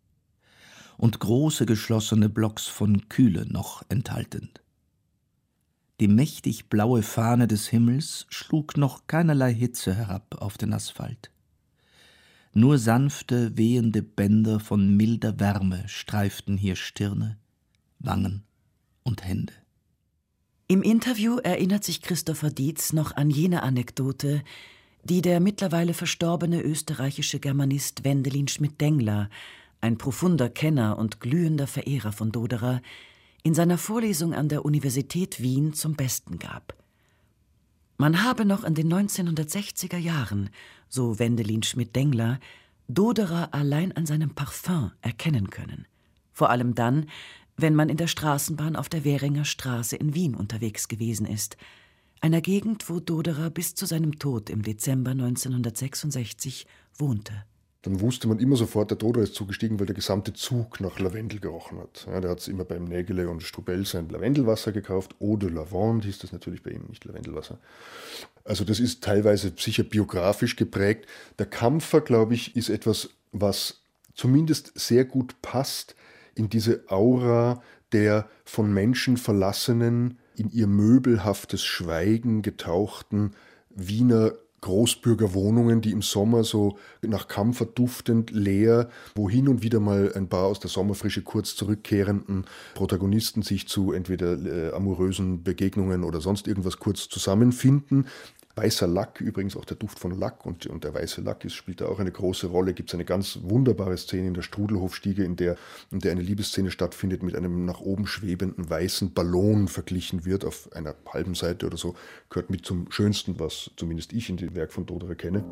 und große geschlossene Blocks von Kühle noch enthaltend. Die mächtig blaue Fahne des Himmels schlug noch keinerlei Hitze herab auf den Asphalt. Nur sanfte, wehende Bänder von milder Wärme streiften hier Stirne, Wangen und Hände. Im Interview erinnert sich Christopher Dietz noch an jene Anekdote, die der mittlerweile verstorbene österreichische Germanist Wendelin Schmidt-Dengler, ein profunder Kenner und glühender Verehrer von Doderer, in seiner Vorlesung an der Universität Wien zum Besten gab. Man habe noch in den 1960er Jahren, so Wendelin Schmidt-Dengler, Doderer allein an seinem Parfum erkennen können. Vor allem dann, wenn man in der Straßenbahn auf der Währinger Straße in Wien unterwegs gewesen ist, einer Gegend, wo Doderer bis zu seinem Tod im Dezember 1966 wohnte. Dann wusste man immer sofort, der Doderer ist zugestiegen, weil der gesamte Zug nach Lavendel gerochen hat. Ja, der hat es immer beim Nägele und Strubel sein Lavendelwasser gekauft. Eau de Lavande hieß das natürlich bei ihm, nicht Lavendelwasser. Also das ist teilweise sicher biografisch geprägt. Der Kampfer, glaube ich, ist etwas, was zumindest sehr gut passt in diese Aura der von Menschen verlassenen, in ihr möbelhaftes Schweigen getauchten Wiener Großbürgerwohnungen, die im Sommer so nach Kampfer duftend leer, wo hin und wieder mal ein paar aus der Sommerfrische kurz zurückkehrenden Protagonisten sich zu entweder amorösen Begegnungen oder sonst irgendwas kurz zusammenfinden. Weißer Lack, übrigens auch der Duft von Lack und der weiße Lack spielt da auch eine große Rolle. Gibt es eine ganz wunderbare Szene in der Strudelhofstiege, in der eine Liebesszene stattfindet, mit einem nach oben schwebenden weißen Ballon verglichen wird, auf einer halben Seite oder so. Gehört mit zum Schönsten, was zumindest ich in dem Werk von Doderer kenne.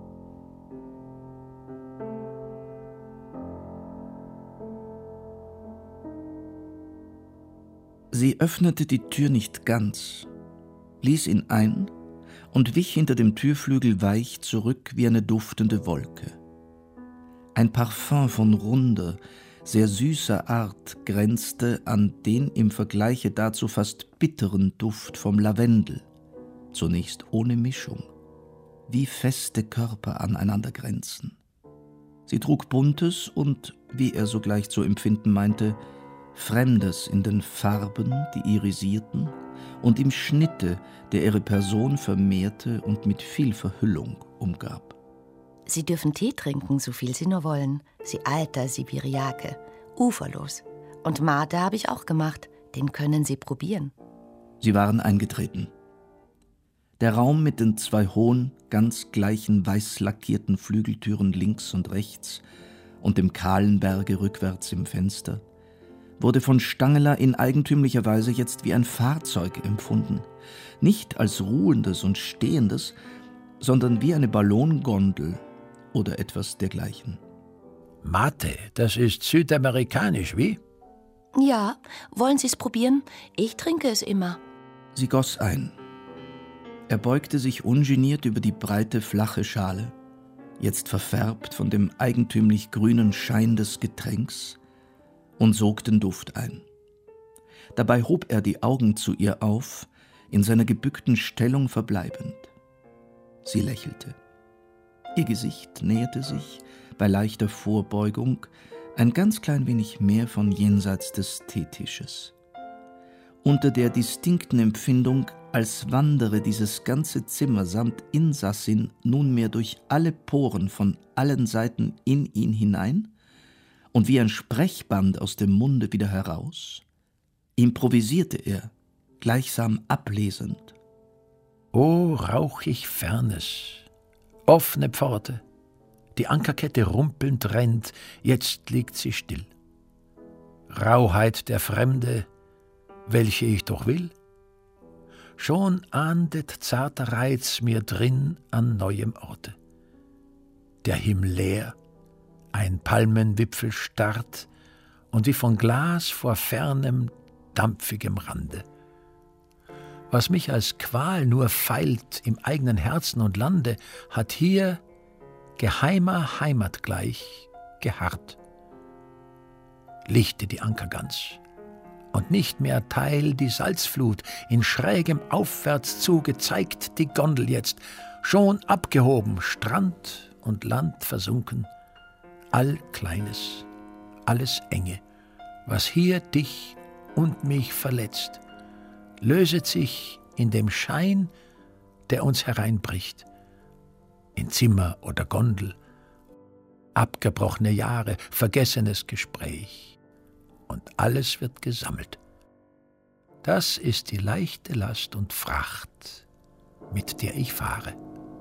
Sie öffnete die Tür nicht ganz, ließ ihn ein und wich hinter dem Türflügel weich zurück wie eine duftende Wolke. Ein Parfum von runder, sehr süßer Art grenzte an den im Vergleiche dazu fast bitteren Duft vom Lavendel, zunächst ohne Mischung, wie feste Körper aneinander grenzen. Sie trug buntes und, wie er sogleich zu empfinden meinte, Fremdes in den Farben, die irisierten, und im Schnitte, der ihre Person vermehrte und mit viel Verhüllung umgab. Sie dürfen Tee trinken, so viel Sie nur wollen. Sie alter Sibiriake, uferlos. Und Mate habe ich auch gemacht, den können Sie probieren. Sie waren eingetreten. Der Raum mit den 2 hohen, ganz gleichen weiß lackierten Flügeltüren links und rechts und dem kahlen Berge rückwärts im Fenster wurde von Stangeler in eigentümlicher Weise jetzt wie ein Fahrzeug empfunden. Nicht als ruhendes und stehendes, sondern wie eine Ballongondel oder etwas dergleichen. Mate, das ist südamerikanisch, wie? Ja, wollen Sie es probieren? Ich trinke es immer. Sie goss ein. Er beugte sich ungeniert über die breite, flache Schale, jetzt verfärbt von dem eigentümlich grünen Schein des Getränks, und sog den Duft ein. Dabei hob er die Augen zu ihr auf, in seiner gebückten Stellung verbleibend. Sie lächelte. Ihr Gesicht näherte sich, bei leichter Vorbeugung, ein ganz klein wenig mehr von jenseits des Teetisches. Unter der distinkten Empfindung, als wandere dieses ganze Zimmer samt Insassin nunmehr durch alle Poren von allen Seiten in ihn hinein und wie ein Sprechband aus dem Munde wieder heraus, improvisierte er, gleichsam ablesend. O rauchig Fernes, offene Pforte, die Ankerkette rumpelnd rennt, jetzt liegt sie still. Rauheit der Fremde, welche ich doch will? Schon ahndet zarter Reiz mir drin an neuem Orte. Der Himmel leer, ein Palmenwipfel starrt und wie von Glas vor fernem, dampfigem Rande. Was mich als Qual nur feilt im eigenen Herzen und Lande, hat hier geheimer Heimat gleich geharrt. Lichte die Ankergans und nicht mehr Teil die Salzflut, in schrägem Aufwärtszuge zeigt die Gondel jetzt, schon abgehoben, Strand und Land versunken, all Kleines, alles Enge, was hier dich und mich verletzt, löset sich in dem Schein, der uns hereinbricht, in Zimmer oder Gondel, abgebrochene Jahre, vergessenes Gespräch, und alles wird gesammelt. Das ist die leichte Last und Fracht, mit der ich fahre.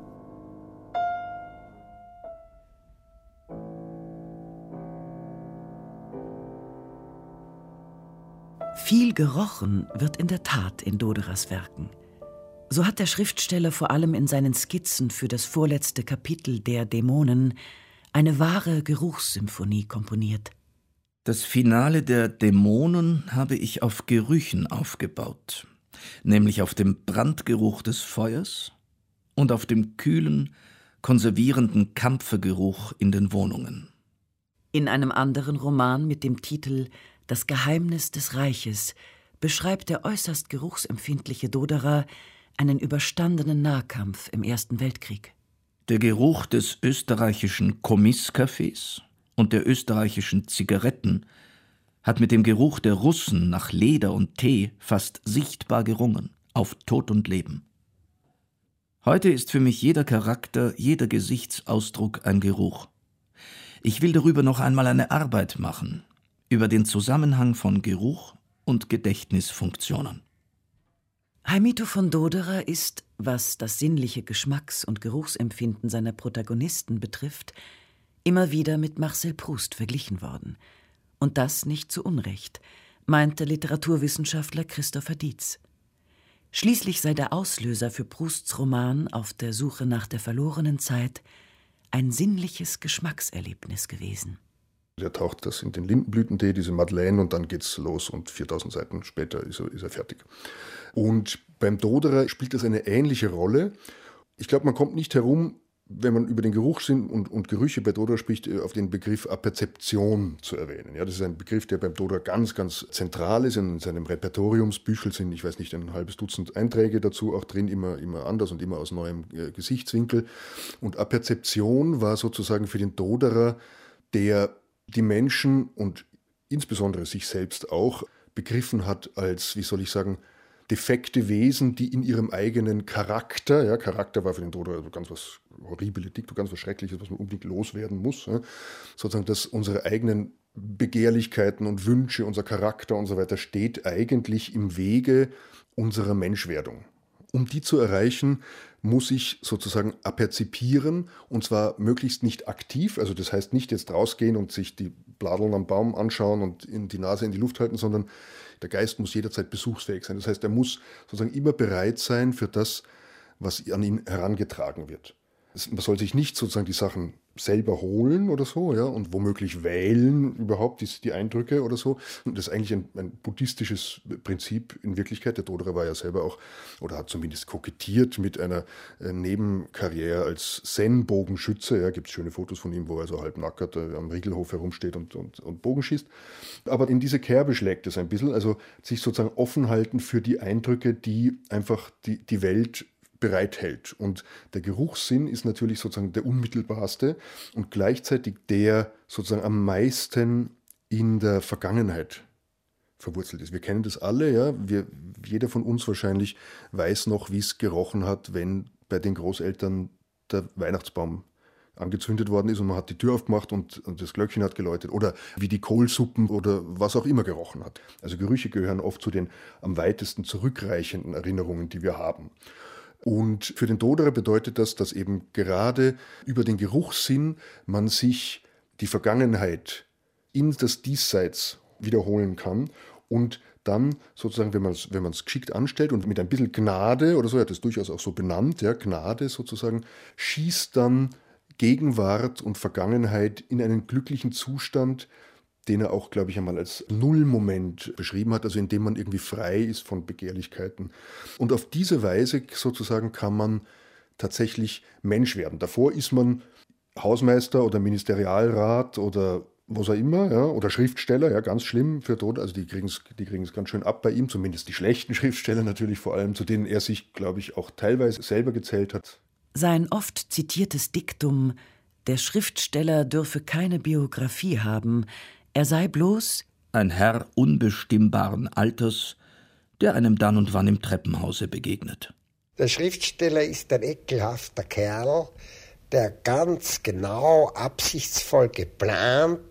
Viel gerochen wird in der Tat in Doderers Werken. So hat der Schriftsteller vor allem in seinen Skizzen für das vorletzte Kapitel der Dämonen eine wahre Geruchssymphonie komponiert. Das Finale der Dämonen habe ich auf Gerüchen aufgebaut, nämlich auf dem Brandgeruch des Feuers und auf dem kühlen, konservierenden Kampfergeruch in den Wohnungen. In einem anderen Roman mit dem Titel »Das Geheimnis des Reiches« beschreibt der äußerst geruchsempfindliche Doderer einen überstandenen Nahkampf im Ersten Weltkrieg. Der Geruch des österreichischen Kommisskaffees und der österreichischen Zigaretten hat mit dem Geruch der Russen nach Leder und Tee fast sichtbar gerungen, auf Tod und Leben. Heute ist für mich jeder Charakter, jeder Gesichtsausdruck ein Geruch. Ich will darüber noch einmal eine Arbeit machen, über den Zusammenhang von Geruch und Gedächtnisfunktionen. Heimito von Doderer ist, was das sinnliche Geschmacks- und Geruchsempfinden seiner Protagonisten betrifft, immer wieder mit Marcel Proust verglichen worden. Und das nicht zu Unrecht, meint der Literaturwissenschaftler Christopher Dietz. Schließlich sei der Auslöser für Prousts Roman Auf der Suche nach der verlorenen Zeit ein sinnliches Geschmackserlebnis gewesen. Er taucht das in den Lindenblütentee, diese Madeleine, und dann geht's los und 4000 Seiten später ist er fertig. Und beim Doderer spielt das eine ähnliche Rolle. Ich glaube, man kommt nicht herum, wenn man über den Geruchssinn und Gerüche bei Doderer spricht, auf den Begriff Aperzeption zu erwähnen. Ja, das ist ein Begriff, der beim Doderer ganz, ganz zentral ist. In seinem Repertoriumsbüchel sind, ich weiß nicht, ein halbes Dutzend Einträge dazu auch drin, immer anders und immer aus neuem Gesichtswinkel. Und Aperzeption war sozusagen für den Doderer, der die Menschen und insbesondere sich selbst auch, begriffen hat als, wie soll ich sagen, defekte Wesen, die in ihrem eigenen Charakter, ja, Charakter war für den Doderer ganz was Horrible Dicto, ganz was Schreckliches, was man unbedingt loswerden muss, ja, sozusagen, dass unsere eigenen Begehrlichkeiten und Wünsche, unser Charakter und so weiter steht eigentlich im Wege unserer Menschwerdung. Um die zu erreichen, muss ich sozusagen aperzipieren, und zwar möglichst nicht aktiv, also das heißt nicht jetzt rausgehen und sich die Bladeln am Baum anschauen und die Nase in die Luft halten, sondern der Geist muss jederzeit besuchsfähig sein. Das heißt, er muss sozusagen immer bereit sein für das, was an ihn herangetragen wird. Man soll sich nicht sozusagen die Sachen selber holen oder so, ja, und womöglich wählen überhaupt die Eindrücke oder so. Und das ist eigentlich ein buddhistisches Prinzip in Wirklichkeit. Der Doderer war ja selber auch, oder hat zumindest kokettiert mit einer Nebenkarriere als Zen-Bogenschütze. Ja, gibt es schöne Fotos von ihm, wo er so halbnackert am Riegelhof herumsteht und Bogen schießt. Aber in diese Kerbe schlägt es ein bisschen, also sich sozusagen offen halten für die Eindrücke, die einfach die Welt bereithält. Und der Geruchssinn ist natürlich sozusagen der unmittelbarste und gleichzeitig der sozusagen am meisten in der Vergangenheit verwurzelt ist. Wir kennen das alle, ja. Jeder von uns wahrscheinlich weiß noch, wie es gerochen hat, wenn bei den Großeltern der Weihnachtsbaum angezündet worden ist und man hat die Tür aufgemacht und das Glöckchen hat geläutet, oder wie die Kohlsuppen oder was auch immer gerochen hat. Also Gerüche gehören oft zu den am weitesten zurückreichenden Erinnerungen, die wir haben. Und für den Doderer bedeutet das, dass eben gerade über den Geruchssinn man sich die Vergangenheit in das Diesseits wiederholen kann und dann sozusagen, wenn man es geschickt anstellt und mit ein bisschen Gnade oder so, er hat das durchaus auch so benannt, ja, Gnade sozusagen, schießt dann Gegenwart und Vergangenheit in einen glücklichen Zustand, den er auch, glaube ich, einmal als Nullmoment beschrieben hat, also in dem man irgendwie frei ist von Begehrlichkeiten. Und auf diese Weise sozusagen kann man tatsächlich Mensch werden. Davor ist man Hausmeister oder Ministerialrat oder was auch immer, ja, oder Schriftsteller, ja, ganz schlimm für Tod, also die kriegen es ganz schön ab bei ihm, zumindest die schlechten Schriftsteller natürlich vor allem, zu denen er sich, glaube ich, auch teilweise selber gezählt hat. Sein oft zitiertes Diktum, der Schriftsteller dürfe keine Biografie haben, er sei bloß ein Herr unbestimmbaren Alters, der einem dann und wann im Treppenhause begegnet. Der Schriftsteller ist ein ekelhafter Kerl, der ganz genau, absichtsvoll geplant,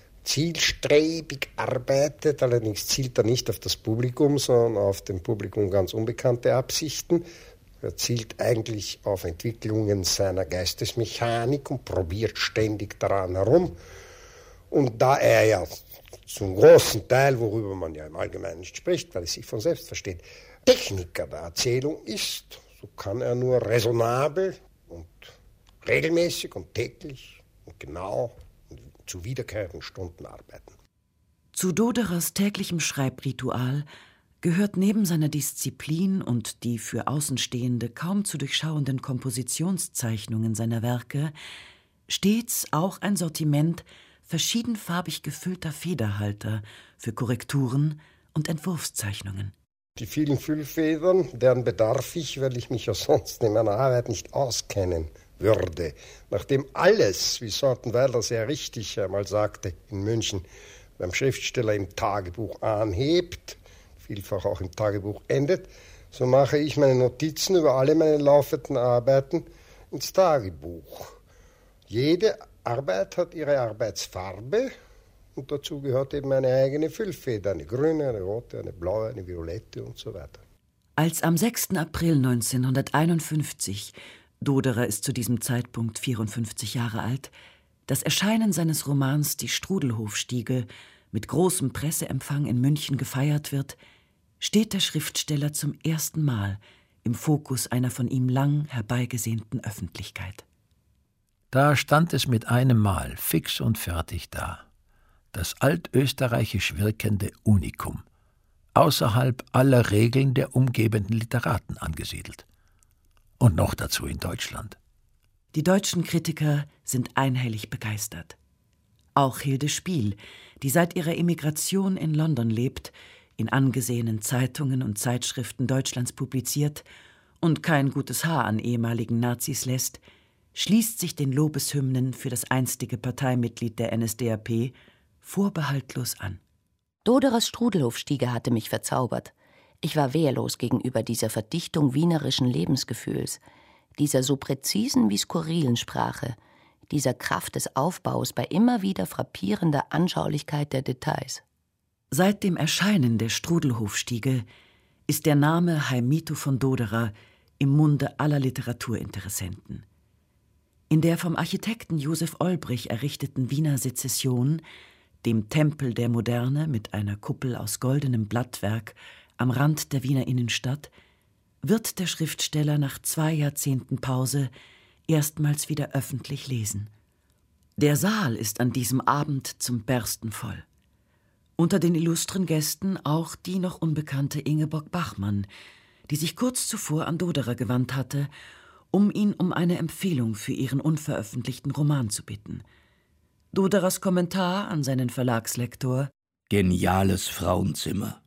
zielstrebig arbeitet. Allerdings zielt er nicht auf das Publikum, sondern auf dem Publikum ganz unbekannte Absichten. Er zielt eigentlich auf Entwicklungen seiner Geistesmechanik und probiert ständig daran herum. Und da er ja zum großen Teil, worüber man ja im Allgemeinen nicht spricht, weil es sich von selbst versteht, Techniker der Erzählung ist, so kann er nur raisonabel und regelmäßig und täglich und genau und zu wiederkehrenden Stunden arbeiten. Zu Doderers täglichem Schreibritual gehört neben seiner Disziplin und die für Außenstehende kaum zu durchschauenden Kompositionszeichnungen seiner Werke stets auch ein Sortiment verschiedenfarbig gefüllter Federhalter für Korrekturen und Entwurfszeichnungen. Die vielen Füllfedern, deren bedarf ich, weil ich mich ja sonst in meiner Arbeit nicht auskennen würde. Nachdem alles, wie Sortenweiler sehr richtig einmal sagte in München, beim Schriftsteller im Tagebuch anhebt, vielfach auch im Tagebuch endet, so mache ich meine Notizen über alle meine laufenden Arbeiten ins Tagebuch. Jede Arbeit hat ihre Arbeitsfarbe und dazu gehört eben eine eigene Füllfeder, eine grüne, eine rote, eine blaue, eine violette und so weiter. Als am 6. April 1951, Doderer ist zu diesem Zeitpunkt 54 Jahre alt, das Erscheinen seines Romans Die Strudelhofstiege mit großem Presseempfang in München gefeiert wird, steht der Schriftsteller zum ersten Mal im Fokus einer von ihm lang herbeigesehnten Öffentlichkeit. Da stand es mit einem Mal fix und fertig da, das altösterreichisch wirkende Unikum, außerhalb aller Regeln der umgebenden Literaten angesiedelt. Und noch dazu in Deutschland. Die deutschen Kritiker sind einhellig begeistert. Auch Hilde Spiel, die seit ihrer Emigration in London lebt, in angesehenen Zeitungen und Zeitschriften Deutschlands publiziert und kein gutes Haar an ehemaligen Nazis lässt, schließt sich den Lobeshymnen für das einstige Parteimitglied der NSDAP vorbehaltlos an. Doderers Strudelhofstiege hatte mich verzaubert. Ich war wehrlos gegenüber dieser Verdichtung wienerischen Lebensgefühls, dieser so präzisen wie skurrilen Sprache, dieser Kraft des Aufbaus bei immer wieder frappierender Anschaulichkeit der Details. Seit dem Erscheinen der Strudelhofstiege ist der Name Heimito von Doderer im Munde aller Literaturinteressenten. In der vom Architekten Josef Olbrich errichteten Wiener Sezession, dem Tempel der Moderne mit einer Kuppel aus goldenem Blattwerk am Rand der Wiener Innenstadt, wird der Schriftsteller nach 2 Jahrzehnten Pause erstmals wieder öffentlich lesen. Der Saal ist an diesem Abend zum Bersten voll. Unter den illustren Gästen auch die noch unbekannte Ingeborg Bachmann, die sich kurz zuvor an Doderer gewandt hatte, um ihn um eine Empfehlung für ihren unveröffentlichten Roman zu bitten. Doderers Kommentar an seinen Verlagslektor: Geniales Frauenzimmer.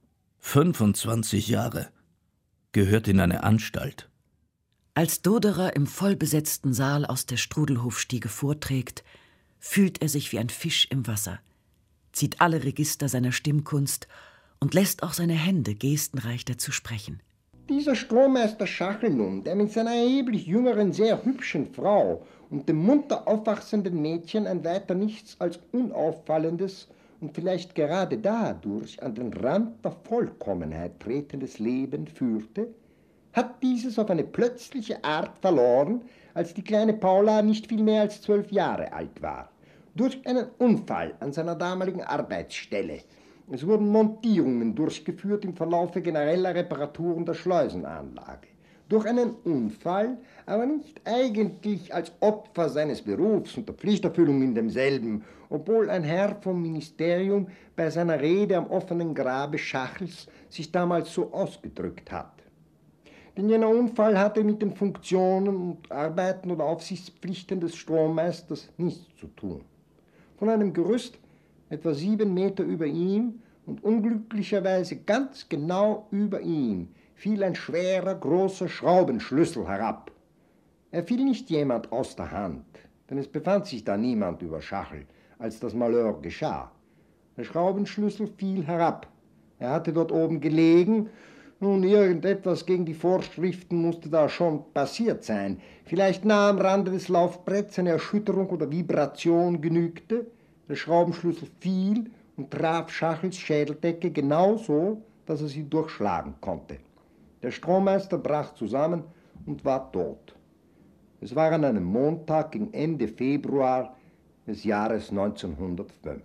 25 Jahre. Gehört in eine Anstalt. Als Doderer im vollbesetzten Saal aus der Strudelhofstiege vorträgt, fühlt er sich wie ein Fisch im Wasser, zieht alle Register seiner Stimmkunst und lässt auch seine Hände gestenreich dazu sprechen. Dieser Strohmeister Schachel nun, der mit seiner erheblich jüngeren, sehr hübschen Frau und dem munter aufwachsenden Mädchen ein weiter nichts als unauffallendes und vielleicht gerade dadurch an den Rand der Vollkommenheit tretendes Leben führte, hat dieses auf eine plötzliche Art verloren, als die kleine Paula nicht viel mehr als 12 Jahre alt war. Durch einen Unfall an seiner damaligen Arbeitsstelle. Es wurden Montierungen durchgeführt im Verlaufe genereller Reparaturen der Schleusenanlage. Durch einen Unfall, aber nicht eigentlich als Opfer seines Berufs und der Pflichterfüllung in demselben, obwohl ein Herr vom Ministerium bei seiner Rede am offenen Grabe Schachels sich damals so ausgedrückt hat. Denn jener Unfall hatte mit den Funktionen und Arbeiten oder Aufsichtspflichten des Strohmeisters nichts zu tun. Von einem Gerüst etwa 7 Meter über ihm und unglücklicherweise ganz genau über ihm fiel ein schwerer, großer Schraubenschlüssel herab. Er fiel nicht jemand aus der Hand, denn es befand sich da niemand über Schachel, als das Malheur geschah. Der Schraubenschlüssel fiel herab. Er hatte dort oben gelegen. Nun, irgendetwas gegen die Vorschriften musste da schon passiert sein. Vielleicht nah am Rande des Laufbretts eine Erschütterung oder Vibration genügte. Der Schraubenschlüssel fiel und traf Schachels Schädeldecke genauso, dass er sie durchschlagen konnte. Der Strohmeister brach zusammen und war tot. Es war an einem Montag gegen Ende Februar des Jahres 1905.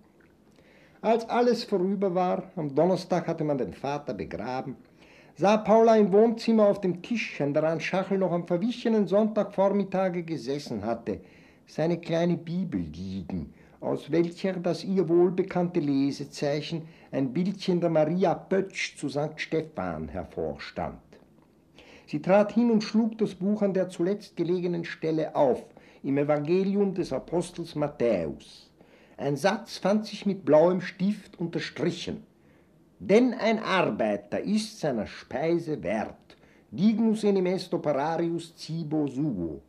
Als alles vorüber war, am Donnerstag hatte man den Vater begraben, sah Paula im Wohnzimmer auf dem Tischchen, daran Schachel noch am verwichenen Sonntagvormittage gesessen hatte, seine kleine Bibel liegen, aus welcher das ihr wohlbekannte Lesezeichen, ein Bildchen der Maria Pötsch zu St. Stephan hervorstand. Sie trat hin und schlug das Buch an der zuletzt gelegenen Stelle auf, im Evangelium des Apostels Matthäus. Ein Satz fand sich mit blauem Stift unterstrichen. Denn ein Arbeiter ist seiner Speise wert. Dignus enim est operarius cibo suo.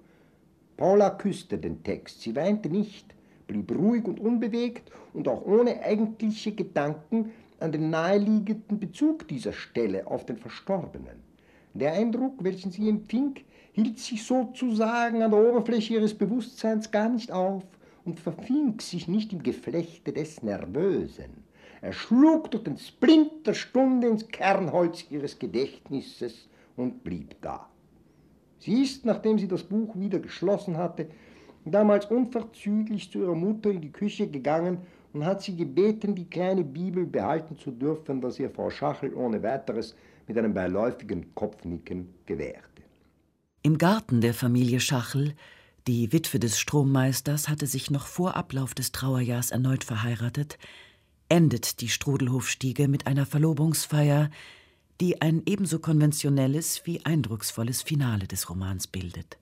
Paula küsste den Text. Sie weinte nicht, blieb ruhig und unbewegt und auch ohne eigentliche Gedanken an den naheliegenden Bezug dieser Stelle auf den Verstorbenen. Der Eindruck, welchen sie empfing, hielt sich sozusagen an der Oberfläche ihres Bewusstseins gar nicht auf und verfing sich nicht im Geflechte des Nervösen. Er schlug durch den Splint der Stunde ins Kernholz ihres Gedächtnisses und blieb da. Sie ist, nachdem sie das Buch wieder geschlossen hatte, damals unverzüglich zu ihrer Mutter in die Küche gegangen und hat sie gebeten, die kleine Bibel behalten zu dürfen, was ihr Frau Schachel ohne weiteres mit einem beiläufigen Kopfnicken gewährte. Im Garten der Familie Schachel, die Witwe des Strommeisters, hatte sich noch vor Ablauf des Trauerjahrs erneut verheiratet, endet die Strudelhofstiege mit einer Verlobungsfeier, die ein ebenso konventionelles wie eindrucksvolles Finale des Romans bildet.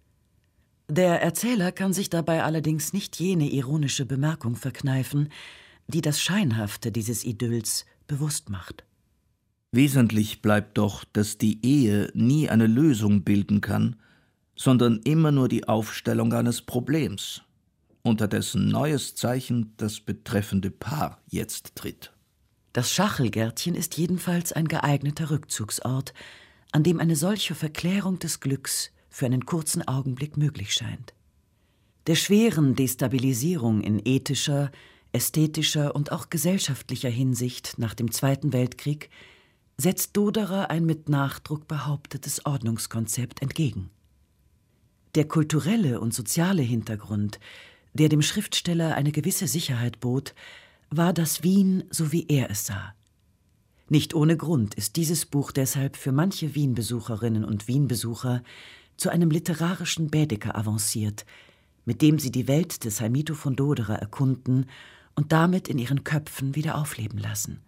Der Erzähler kann sich dabei allerdings nicht jene ironische Bemerkung verkneifen, die das Scheinhafte dieses Idylls bewusst macht. Wesentlich bleibt doch, dass die Ehe nie eine Lösung bilden kann, sondern immer nur die Aufstellung eines Problems, unter dessen neues Zeichen das betreffende Paar jetzt tritt. Das Schachelgärtchen ist jedenfalls ein geeigneter Rückzugsort, an dem eine solche Verklärung des Glücks für einen kurzen Augenblick möglich scheint. Der schweren Destabilisierung in ethischer, ästhetischer und auch gesellschaftlicher Hinsicht nach dem Zweiten Weltkrieg setzt Doderer ein mit Nachdruck behauptetes Ordnungskonzept entgegen. Der kulturelle und soziale Hintergrund, der dem Schriftsteller eine gewisse Sicherheit bot, war das Wien, so wie er es sah. Nicht ohne Grund ist dieses Buch deshalb für manche Wien-Besucherinnen und Wien-Besucher zu einem literarischen Baedeker avanciert, mit dem sie die Welt des Heimito von Doderer erkunden und damit in ihren Köpfen wieder aufleben lassen.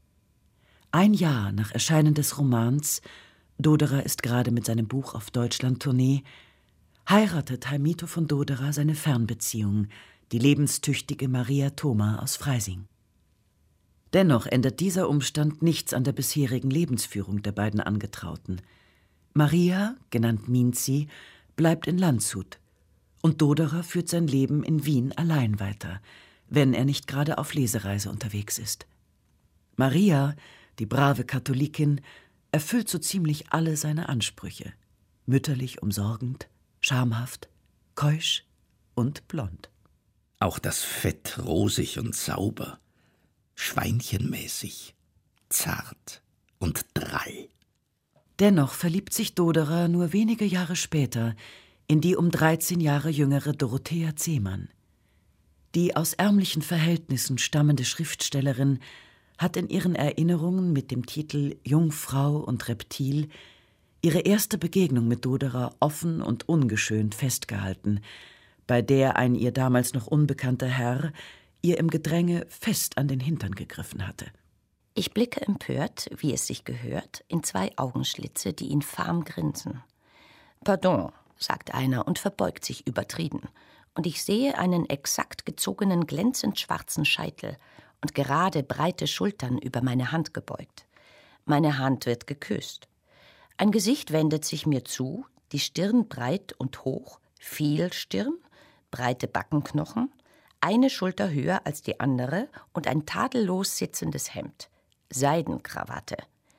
Ein Jahr nach Erscheinen des Romans, Doderer ist gerade mit seinem Buch auf Deutschland-Tournee, heiratet Heimito von Doderer seine Fernbeziehung, die lebenstüchtige Maria Thoma aus Freising. Dennoch ändert dieser Umstand nichts an der bisherigen Lebensführung der beiden Angetrauten. Maria, genannt Minzi, bleibt in Landshut und Doderer führt sein Leben in Wien allein weiter, wenn er nicht gerade auf Lesereise unterwegs ist. Maria, die brave Katholikin, erfüllt so ziemlich alle seine Ansprüche. Mütterlich umsorgend, schamhaft, keusch und blond. Auch das Fett rosig und sauber, schweinchenmäßig, zart und drall. Dennoch verliebt sich Doderer nur wenige Jahre später in die um 13 Jahre jüngere Dorothea Zehmann. Die aus ärmlichen Verhältnissen stammende Schriftstellerin hat in ihren Erinnerungen mit dem Titel Jungfrau und Reptil ihre erste Begegnung mit Doderer offen und ungeschönt festgehalten, bei der ein ihr damals noch unbekannter Herr ihr im Gedränge fest an den Hintern gegriffen hatte. Ich blicke empört, wie es sich gehört, in 2 Augenschlitze, die infam grinsen. »Pardon«, sagt einer und verbeugt sich übertrieben, und ich sehe einen exakt gezogenen, glänzend schwarzen Scheitel und gerade breite Schultern über meine Hand gebeugt. Meine Hand wird geküsst. Ein Gesicht wendet sich mir zu, die Stirn breit und hoch, viel Stirn, breite Backenknochen, eine Schulter höher als die andere und ein tadellos sitzendes Hemd. Seidenkrawatte.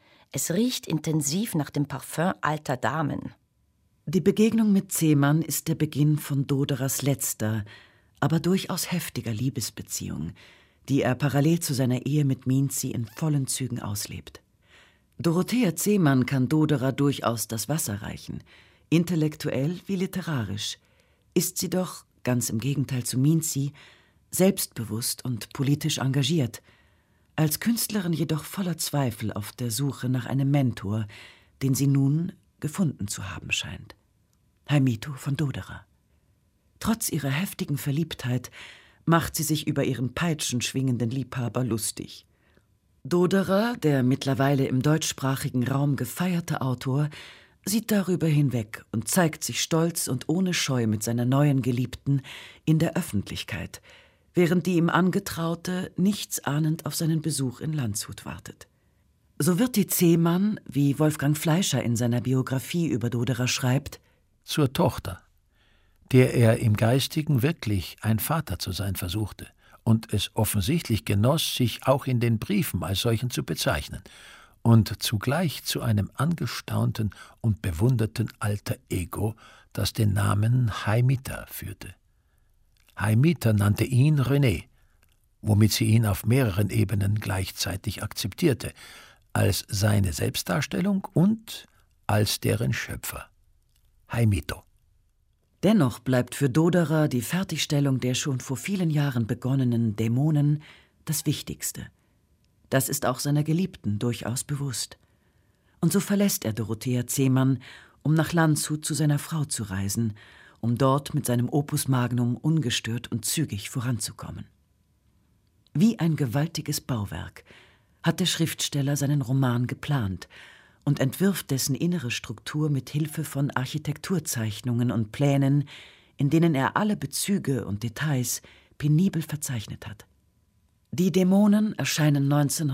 Es riecht intensiv nach dem Parfüm alter Damen. Die Begegnung mit Zehmann ist der Beginn von Doderers letzter, aber durchaus heftiger Liebesbeziehung, die er parallel zu seiner Ehe mit Minzi in vollen Zügen auslebt. Dorothea Zehmann kann Doderer durchaus das Wasser reichen, intellektuell wie literarisch, ist sie doch, ganz im Gegenteil zu Minzi, selbstbewusst und politisch engagiert, als Künstlerin jedoch voller Zweifel auf der Suche nach einem Mentor, den sie nun gefunden zu haben scheint. Heimito von Doderer. Trotz ihrer heftigen Verliebtheit macht sie sich über ihren peitschenschwingenden Liebhaber lustig. Doderer, der mittlerweile im deutschsprachigen Raum gefeierte Autor, sieht darüber hinweg und zeigt sich stolz und ohne Scheu mit seiner neuen Geliebten in der Öffentlichkeit, während die ihm Angetraute nichts ahnend auf seinen Besuch in Landshut wartet. So wird die Zehmann, wie Wolfgang Fleischer in seiner Biografie über Doderer schreibt, zur Tochter, der er im Geistigen wirklich ein Vater zu sein versuchte und es offensichtlich genoss, sich auch in den Briefen als solchen zu bezeichnen und zugleich zu einem angestaunten und bewunderten Alter Ego, das den Namen Heimita führte. Heimita nannte ihn René, womit sie ihn auf mehreren Ebenen gleichzeitig akzeptierte, als seine Selbstdarstellung und als deren Schöpfer. Heimito. Dennoch bleibt für Doderer die Fertigstellung der schon vor vielen Jahren begonnenen Dämonen das Wichtigste. Das ist auch seiner Geliebten durchaus bewusst. Und so verlässt er Dorothea Zehmann, um nach Landshut zu seiner Frau zu reisen, um dort mit seinem Opus Magnum ungestört und zügig voranzukommen. Wie ein gewaltiges Bauwerk hat der Schriftsteller seinen Roman geplant und entwirft dessen innere Struktur mit Hilfe von Architekturzeichnungen und Plänen, in denen er alle Bezüge und Details penibel verzeichnet hat. Die Dämonen erscheinen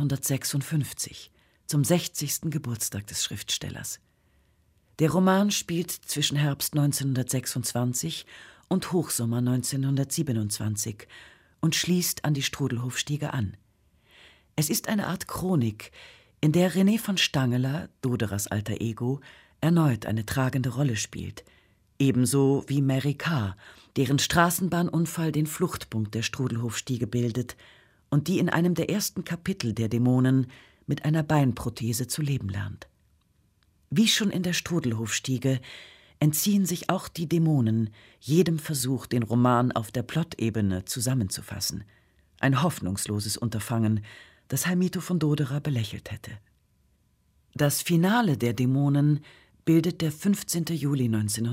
1956, zum 60. Geburtstag des Schriftstellers. Der Roman spielt zwischen Herbst 1926 und Hochsommer 1927 und schließt an die Strudelhofstiege an. Es ist eine Art Chronik, in der René von Stangeler, Doderers alter Ego, erneut eine tragende Rolle spielt. Ebenso wie Mary K., deren Straßenbahnunfall den Fluchtpunkt der Strudelhofstiege bildet und die in einem der ersten Kapitel der Dämonen mit einer Beinprothese zu leben lernt. Wie schon in der Strudelhofstiege entziehen sich auch die Dämonen jedem Versuch, den Roman auf der Plottebene zusammenzufassen. Ein hoffnungsloses Unterfangen, das Heimito von Doderer belächelt hätte. Das Finale der Dämonen bildet der 15. Juli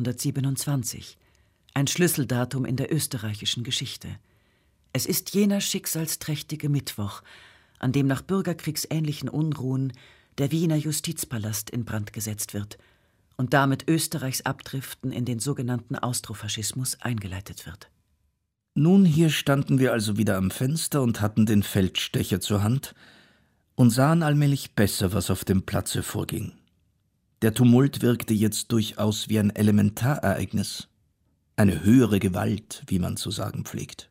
1927, ein Schlüsseldatum in der österreichischen Geschichte. Es ist jener schicksalsträchtige Mittwoch, an dem nach bürgerkriegsähnlichen Unruhen der Wiener Justizpalast in Brand gesetzt wird und damit Österreichs Abdriften in den sogenannten Austrofaschismus eingeleitet wird. Nun, hier standen wir also wieder am Fenster und hatten den Feldstecher zur Hand und sahen allmählich besser, was auf dem Platze vorging. Der Tumult wirkte jetzt durchaus wie ein Elementarereignis, eine höhere Gewalt, wie man zu sagen pflegt.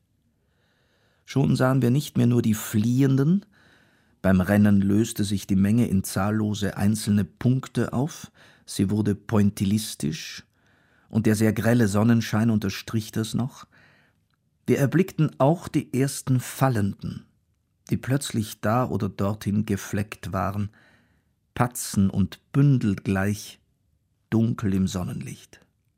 Schon sahen wir nicht mehr nur die Fliehenden, beim Rennen löste sich die Menge in zahllose einzelne Punkte auf, sie wurde pointillistisch, und der sehr grelle Sonnenschein unterstrich das noch. Wir erblickten auch die ersten Fallenden, die plötzlich da oder dorthin gefleckt waren, Patzen und Bündel gleich, dunkel im Sonnenlicht.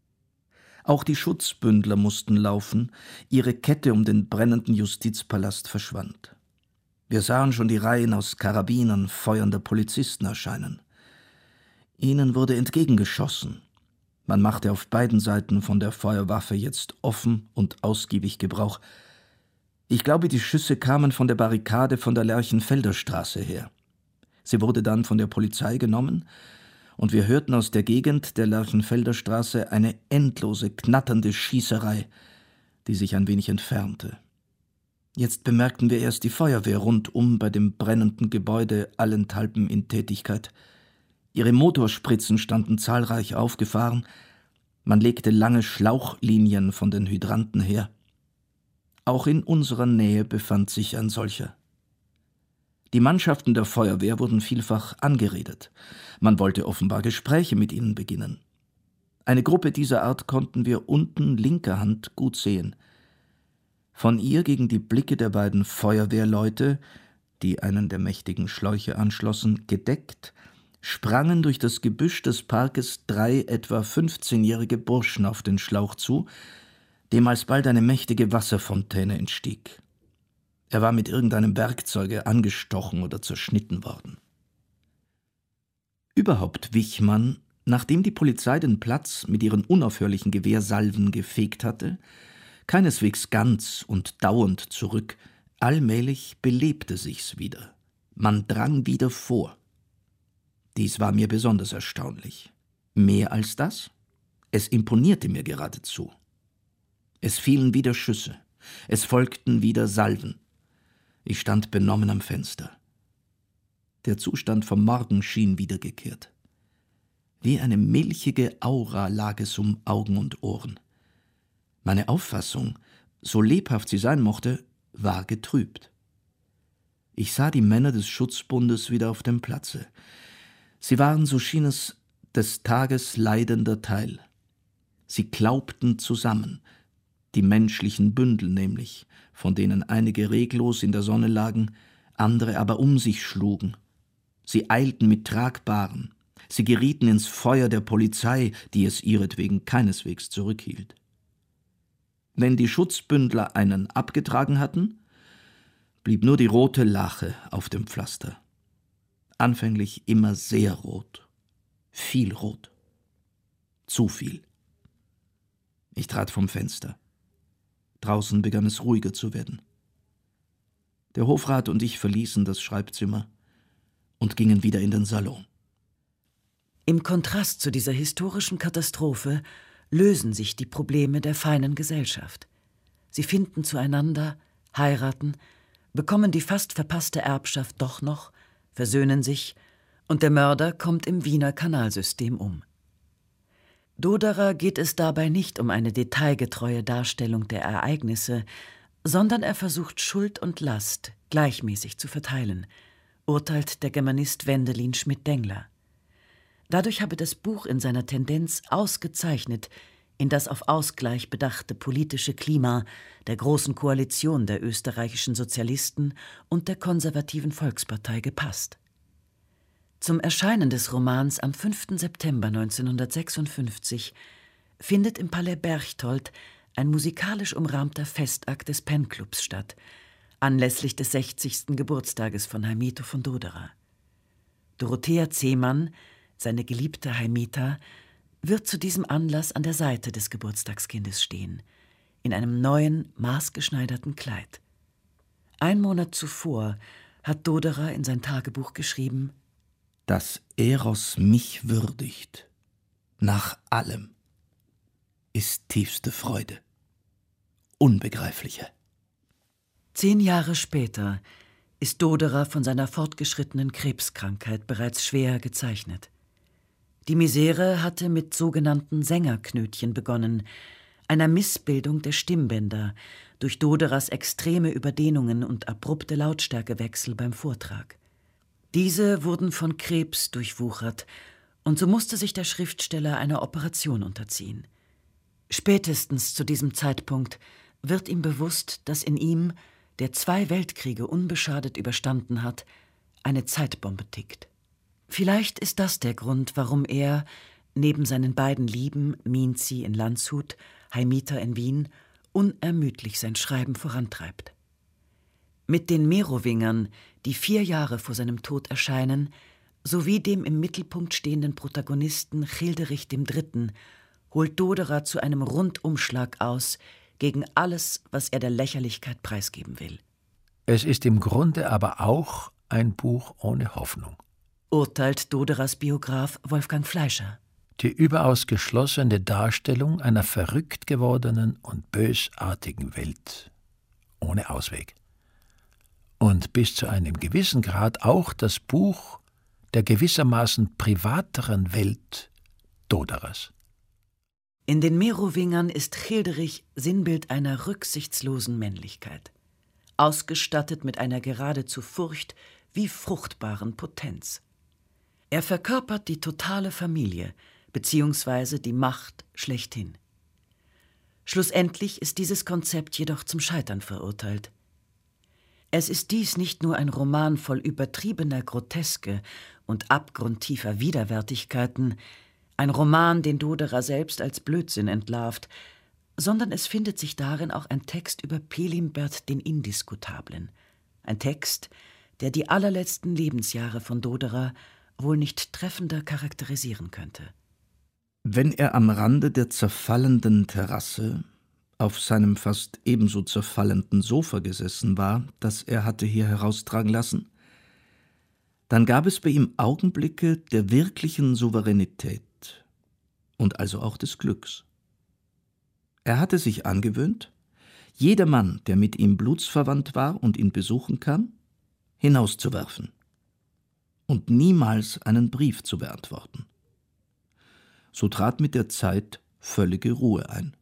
Auch die Schutzbündler mussten laufen, ihre Kette um den brennenden Justizpalast verschwand. Wir sahen schon die Reihen aus Karabinern feuernder Polizisten erscheinen. Ihnen wurde entgegengeschossen. Man machte auf beiden Seiten von der Feuerwaffe jetzt offen und ausgiebig Gebrauch. Ich glaube, die Schüsse kamen von der Barrikade von der Lerchenfelder Straße her. Sie wurde dann von der Polizei genommen, und wir hörten aus der Gegend der Lerchenfelder Straße eine endlose, knatternde Schießerei, die sich ein wenig entfernte. Jetzt bemerkten wir erst die Feuerwehr rundum bei dem brennenden Gebäude allenthalben in Tätigkeit. Ihre Motorspritzen standen zahlreich aufgefahren, man legte lange Schlauchlinien von den Hydranten her. Auch in unserer Nähe befand sich ein solcher. Die Mannschaften der Feuerwehr wurden vielfach angeredet. Man wollte offenbar Gespräche mit ihnen beginnen. Eine Gruppe dieser Art konnten wir unten linker Hand gut sehen. Von ihr gegen die Blicke der beiden Feuerwehrleute, die einen der mächtigen Schläuche anschlossen, gedeckt, sprangen durch das Gebüsch des Parkes 3 etwa 15-jährige Burschen auf den Schlauch zu, dem alsbald eine mächtige Wasserfontäne entstieg. Er war mit irgendeinem Werkzeuge angestochen oder zerschnitten worden. Überhaupt wich man, nachdem die Polizei den Platz mit ihren unaufhörlichen Gewehrsalven gefegt hatte, keineswegs ganz und dauernd zurück, allmählich belebte sich's wieder. Man drang wieder vor. Dies war mir besonders erstaunlich. Mehr als das? Es imponierte mir geradezu. Es fielen wieder Schüsse, es folgten wieder Salven. Ich stand benommen am Fenster. Der Zustand vom Morgen schien wiedergekehrt. Wie eine milchige Aura lag es um Augen und Ohren. Meine Auffassung, so lebhaft sie sein mochte, war getrübt. Ich sah die Männer des Schutzbundes wieder auf dem Platze. Sie waren, so schien es, des Tages leidender Teil. Sie klaubten zusammen, die menschlichen Bündel nämlich, von denen einige reglos in der Sonne lagen, andere aber um sich schlugen. Sie eilten mit Tragbaren, sie gerieten ins Feuer der Polizei, die es ihretwegen keineswegs zurückhielt. Wenn die Schutzbündler einen abgetragen hatten, blieb nur die rote Lache auf dem Pflaster. Anfänglich immer sehr rot, viel rot, zu viel. Ich trat vom Fenster. Draußen begann es ruhiger zu werden. Der Hofrat und ich verließen das Schreibzimmer und gingen wieder in den Salon. Im Kontrast zu dieser historischen Katastrophe lösen sich die Probleme der feinen Gesellschaft. Sie finden zueinander, heiraten, bekommen die fast verpasste Erbschaft doch noch, versöhnen sich, und der Mörder kommt im Wiener Kanalsystem um. Doderer geht es dabei nicht um eine detailgetreue Darstellung der Ereignisse, sondern er versucht Schuld und Last gleichmäßig zu verteilen, urteilt der Germanist Wendelin Schmidt-Dengler. Dadurch habe das Buch in seiner Tendenz ausgezeichnet in das auf Ausgleich bedachte politische Klima der Großen Koalition der österreichischen Sozialisten und der Konservativen Volkspartei gepasst. Zum Erscheinen des Romans am 5. September 1956 findet im Palais Berchtold ein musikalisch umrahmter Festakt des Pen-Clubs statt, anlässlich des 60. Geburtstages von Heimito von Doderer. Dorothea Zehmann, seine geliebte Heimita, wird zu diesem Anlass an der Seite des Geburtstagskindes stehen, in einem neuen, maßgeschneiderten Kleid. 1 Monat zuvor hat Doderer in sein Tagebuch geschrieben: Dass Eros mich würdigt, nach allem, ist tiefste Freude, unbegreifliche. 10 Jahre später ist Doderer von seiner fortgeschrittenen Krebskrankheit bereits schwer gezeichnet. Die Misere hatte mit sogenannten Sängerknötchen begonnen, einer Missbildung der Stimmbänder durch Doderers extreme Überdehnungen und abrupte Lautstärkewechsel beim Vortrag. Diese wurden von Krebs durchwuchert, und so musste sich der Schriftsteller einer Operation unterziehen. Spätestens zu diesem Zeitpunkt wird ihm bewusst, dass in ihm, der 2 Weltkriege unbeschadet überstanden hat, eine Zeitbombe tickt. Vielleicht ist das der Grund, warum er, neben seinen beiden Lieben, Mienzi in Landshut, Heimita in Wien, unermüdlich sein Schreiben vorantreibt. Mit den Merowingern, die 4 Jahre vor seinem Tod erscheinen, sowie dem im Mittelpunkt stehenden Protagonisten Childerich III., holt Doderer zu einem Rundumschlag aus gegen alles, was er der Lächerlichkeit preisgeben will. Es ist im Grunde aber auch ein Buch ohne Hoffnung, urteilt Doderers Biograf Wolfgang Fleischer. Die überaus geschlossene Darstellung einer verrückt gewordenen und bösartigen Welt ohne Ausweg. Und bis zu einem gewissen Grad auch das Buch der gewissermaßen privateren Welt Doderers. In den Merowingern ist Childerich Sinnbild einer rücksichtslosen Männlichkeit, ausgestattet mit einer geradezu Furcht wie fruchtbaren Potenz. Er verkörpert die totale Familie bzw. die Macht schlechthin. Schlussendlich ist dieses Konzept jedoch zum Scheitern verurteilt. Es ist dies nicht nur ein Roman voll übertriebener Groteske und abgrundtiefer Widerwärtigkeiten, ein Roman, den Doderer selbst als Blödsinn entlarvt, sondern es findet sich darin auch ein Text über Pelimbert den Indiskutablen, ein Text, der die allerletzten Lebensjahre von Doderer wohl nicht treffender charakterisieren könnte. Wenn er am Rande der zerfallenden Terrasse auf seinem fast ebenso zerfallenden Sofa gesessen war, das er hatte hier heraustragen lassen, dann gab es bei ihm Augenblicke der wirklichen Souveränität und also auch des Glücks. Er hatte sich angewöhnt, jedermann, der mit ihm blutsverwandt war und ihn besuchen kam, hinauszuwerfen und niemals einen Brief zu beantworten. So trat mit der Zeit völlige Ruhe ein.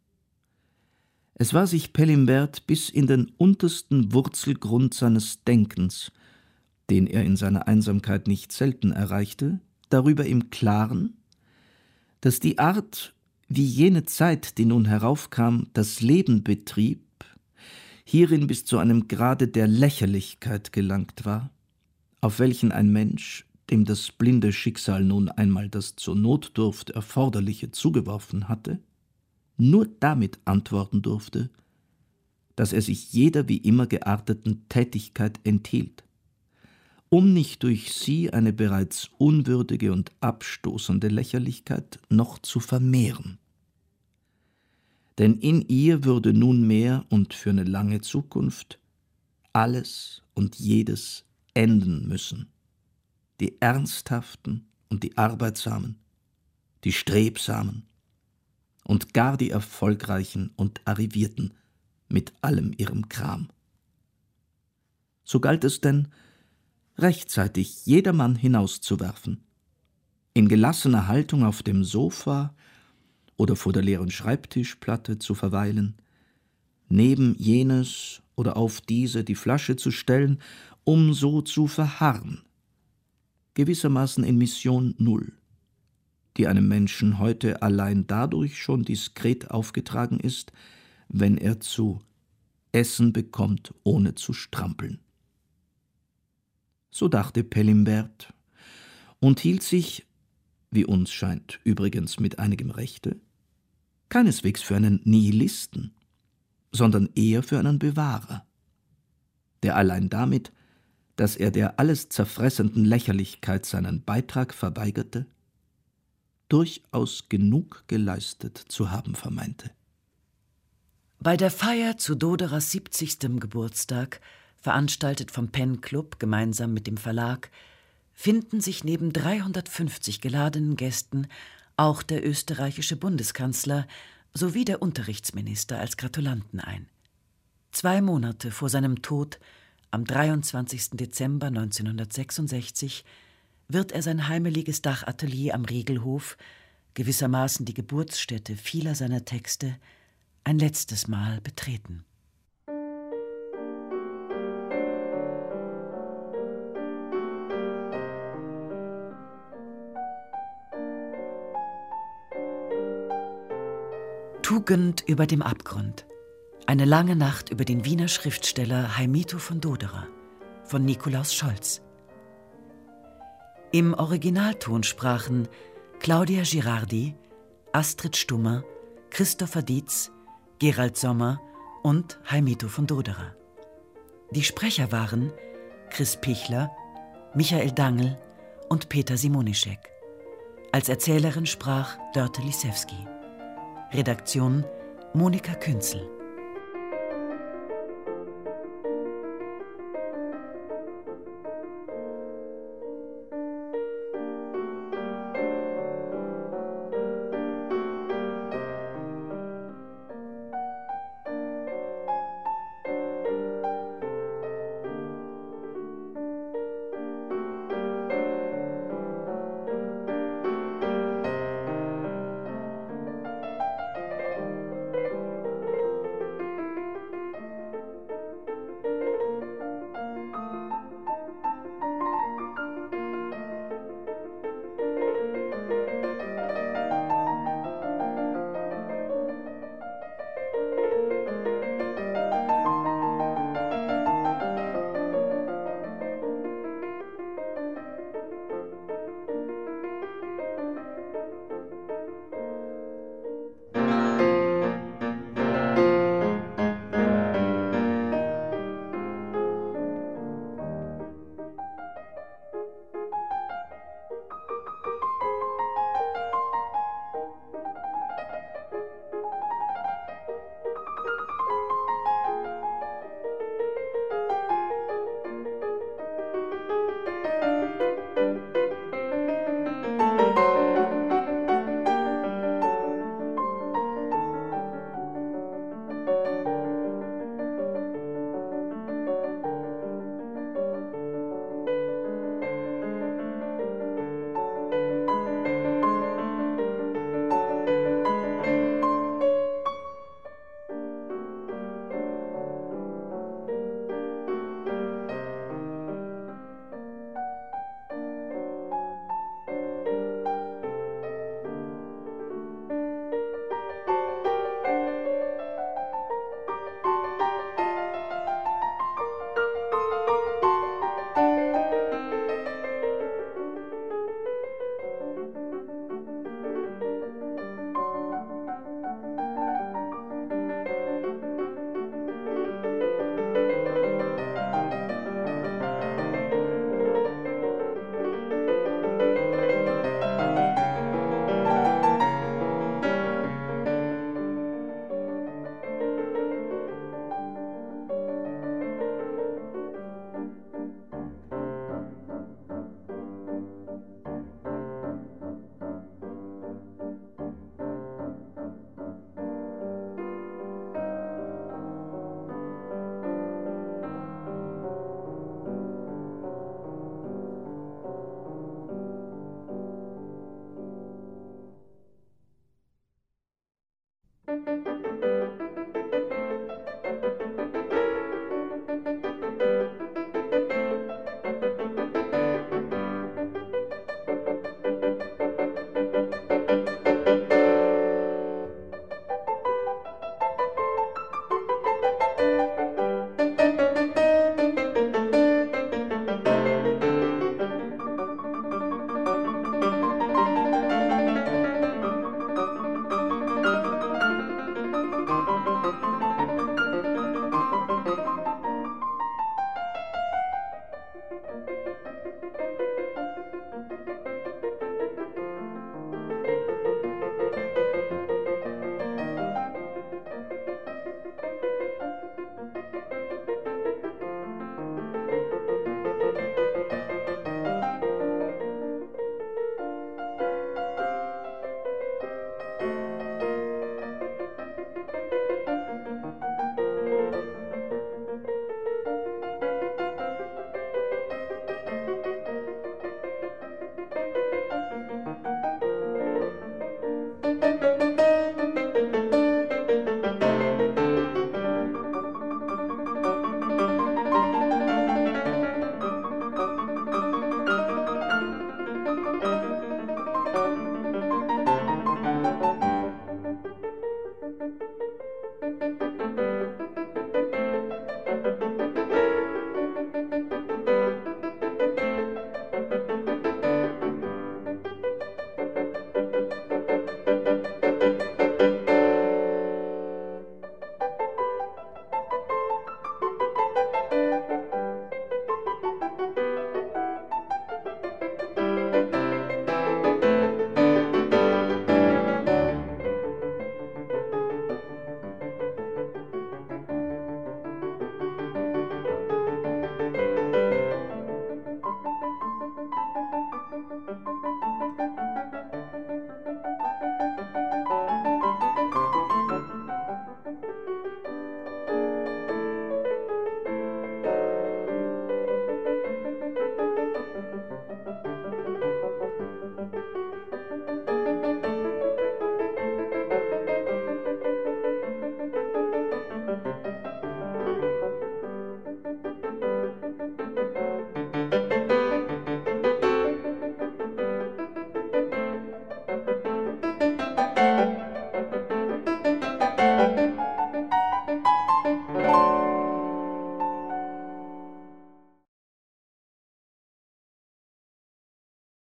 Es war sich Pelimbert bis in den untersten Wurzelgrund seines Denkens, den er in seiner Einsamkeit nicht selten erreichte, darüber im Klaren, dass die Art, wie jene Zeit, die nun heraufkam, das Leben betrieb, hierin bis zu einem Grade der Lächerlichkeit gelangt war, auf welchen ein Mensch, dem das blinde Schicksal nun einmal das zur Notdurft Erforderliche zugeworfen hatte, nur damit antworten durfte, dass er sich jeder wie immer gearteten Tätigkeit enthielt, um nicht durch sie eine bereits unwürdige und abstoßende Lächerlichkeit noch zu vermehren. Denn in ihr würde nunmehr und für eine lange Zukunft alles und jedes enden müssen. Die Ernsthaften und die Arbeitsamen, die Strebsamen und gar die Erfolgreichen und Arrivierten mit allem ihrem Kram. So galt es denn, rechtzeitig jedermann hinauszuwerfen, in gelassener Haltung auf dem Sofa oder vor der leeren Schreibtischplatte zu verweilen, neben jenes oder auf diese die Flasche zu stellen, um so zu verharren. Gewissermaßen in Mission Null, die einem Menschen heute allein dadurch schon diskret aufgetragen ist, wenn er zu essen bekommt, ohne zu strampeln. So dachte Pellimbert und hielt sich, wie uns scheint übrigens mit einigem Rechte, keineswegs für einen Nihilisten, sondern eher für einen Bewahrer, der allein damit, dass er der alles zerfressenden Lächerlichkeit seinen Beitrag verweigerte, durchaus genug geleistet zu haben vermeinte. Bei der Feier zu Doderers 70. Geburtstag, veranstaltet vom Penn Club gemeinsam mit dem Verlag, finden sich neben 350 geladenen Gästen auch der österreichische Bundeskanzler sowie der Unterrichtsminister als Gratulanten ein. 2 Monate vor seinem Tod, am 23. Dezember 1966, wird er sein heimeliges Dachatelier am Riegelhof, gewissermaßen die Geburtsstätte vieler seiner Texte, ein letztes Mal betreten. Tugend über dem Abgrund. Eine lange Nacht über den Wiener Schriftsteller Heimito von Doderer von Nikolaus Scholz. Im Originalton sprachen Claudia Girardi, Astrid Stummer, Christopher Dietz, Gerald Sommer und Heimito von Doderer. Die Sprecher waren Chris Pichler, Michael Dangl und Peter Simonischek. Als Erzählerin sprach Dörte Lisewski. Redaktion Monika Künzel.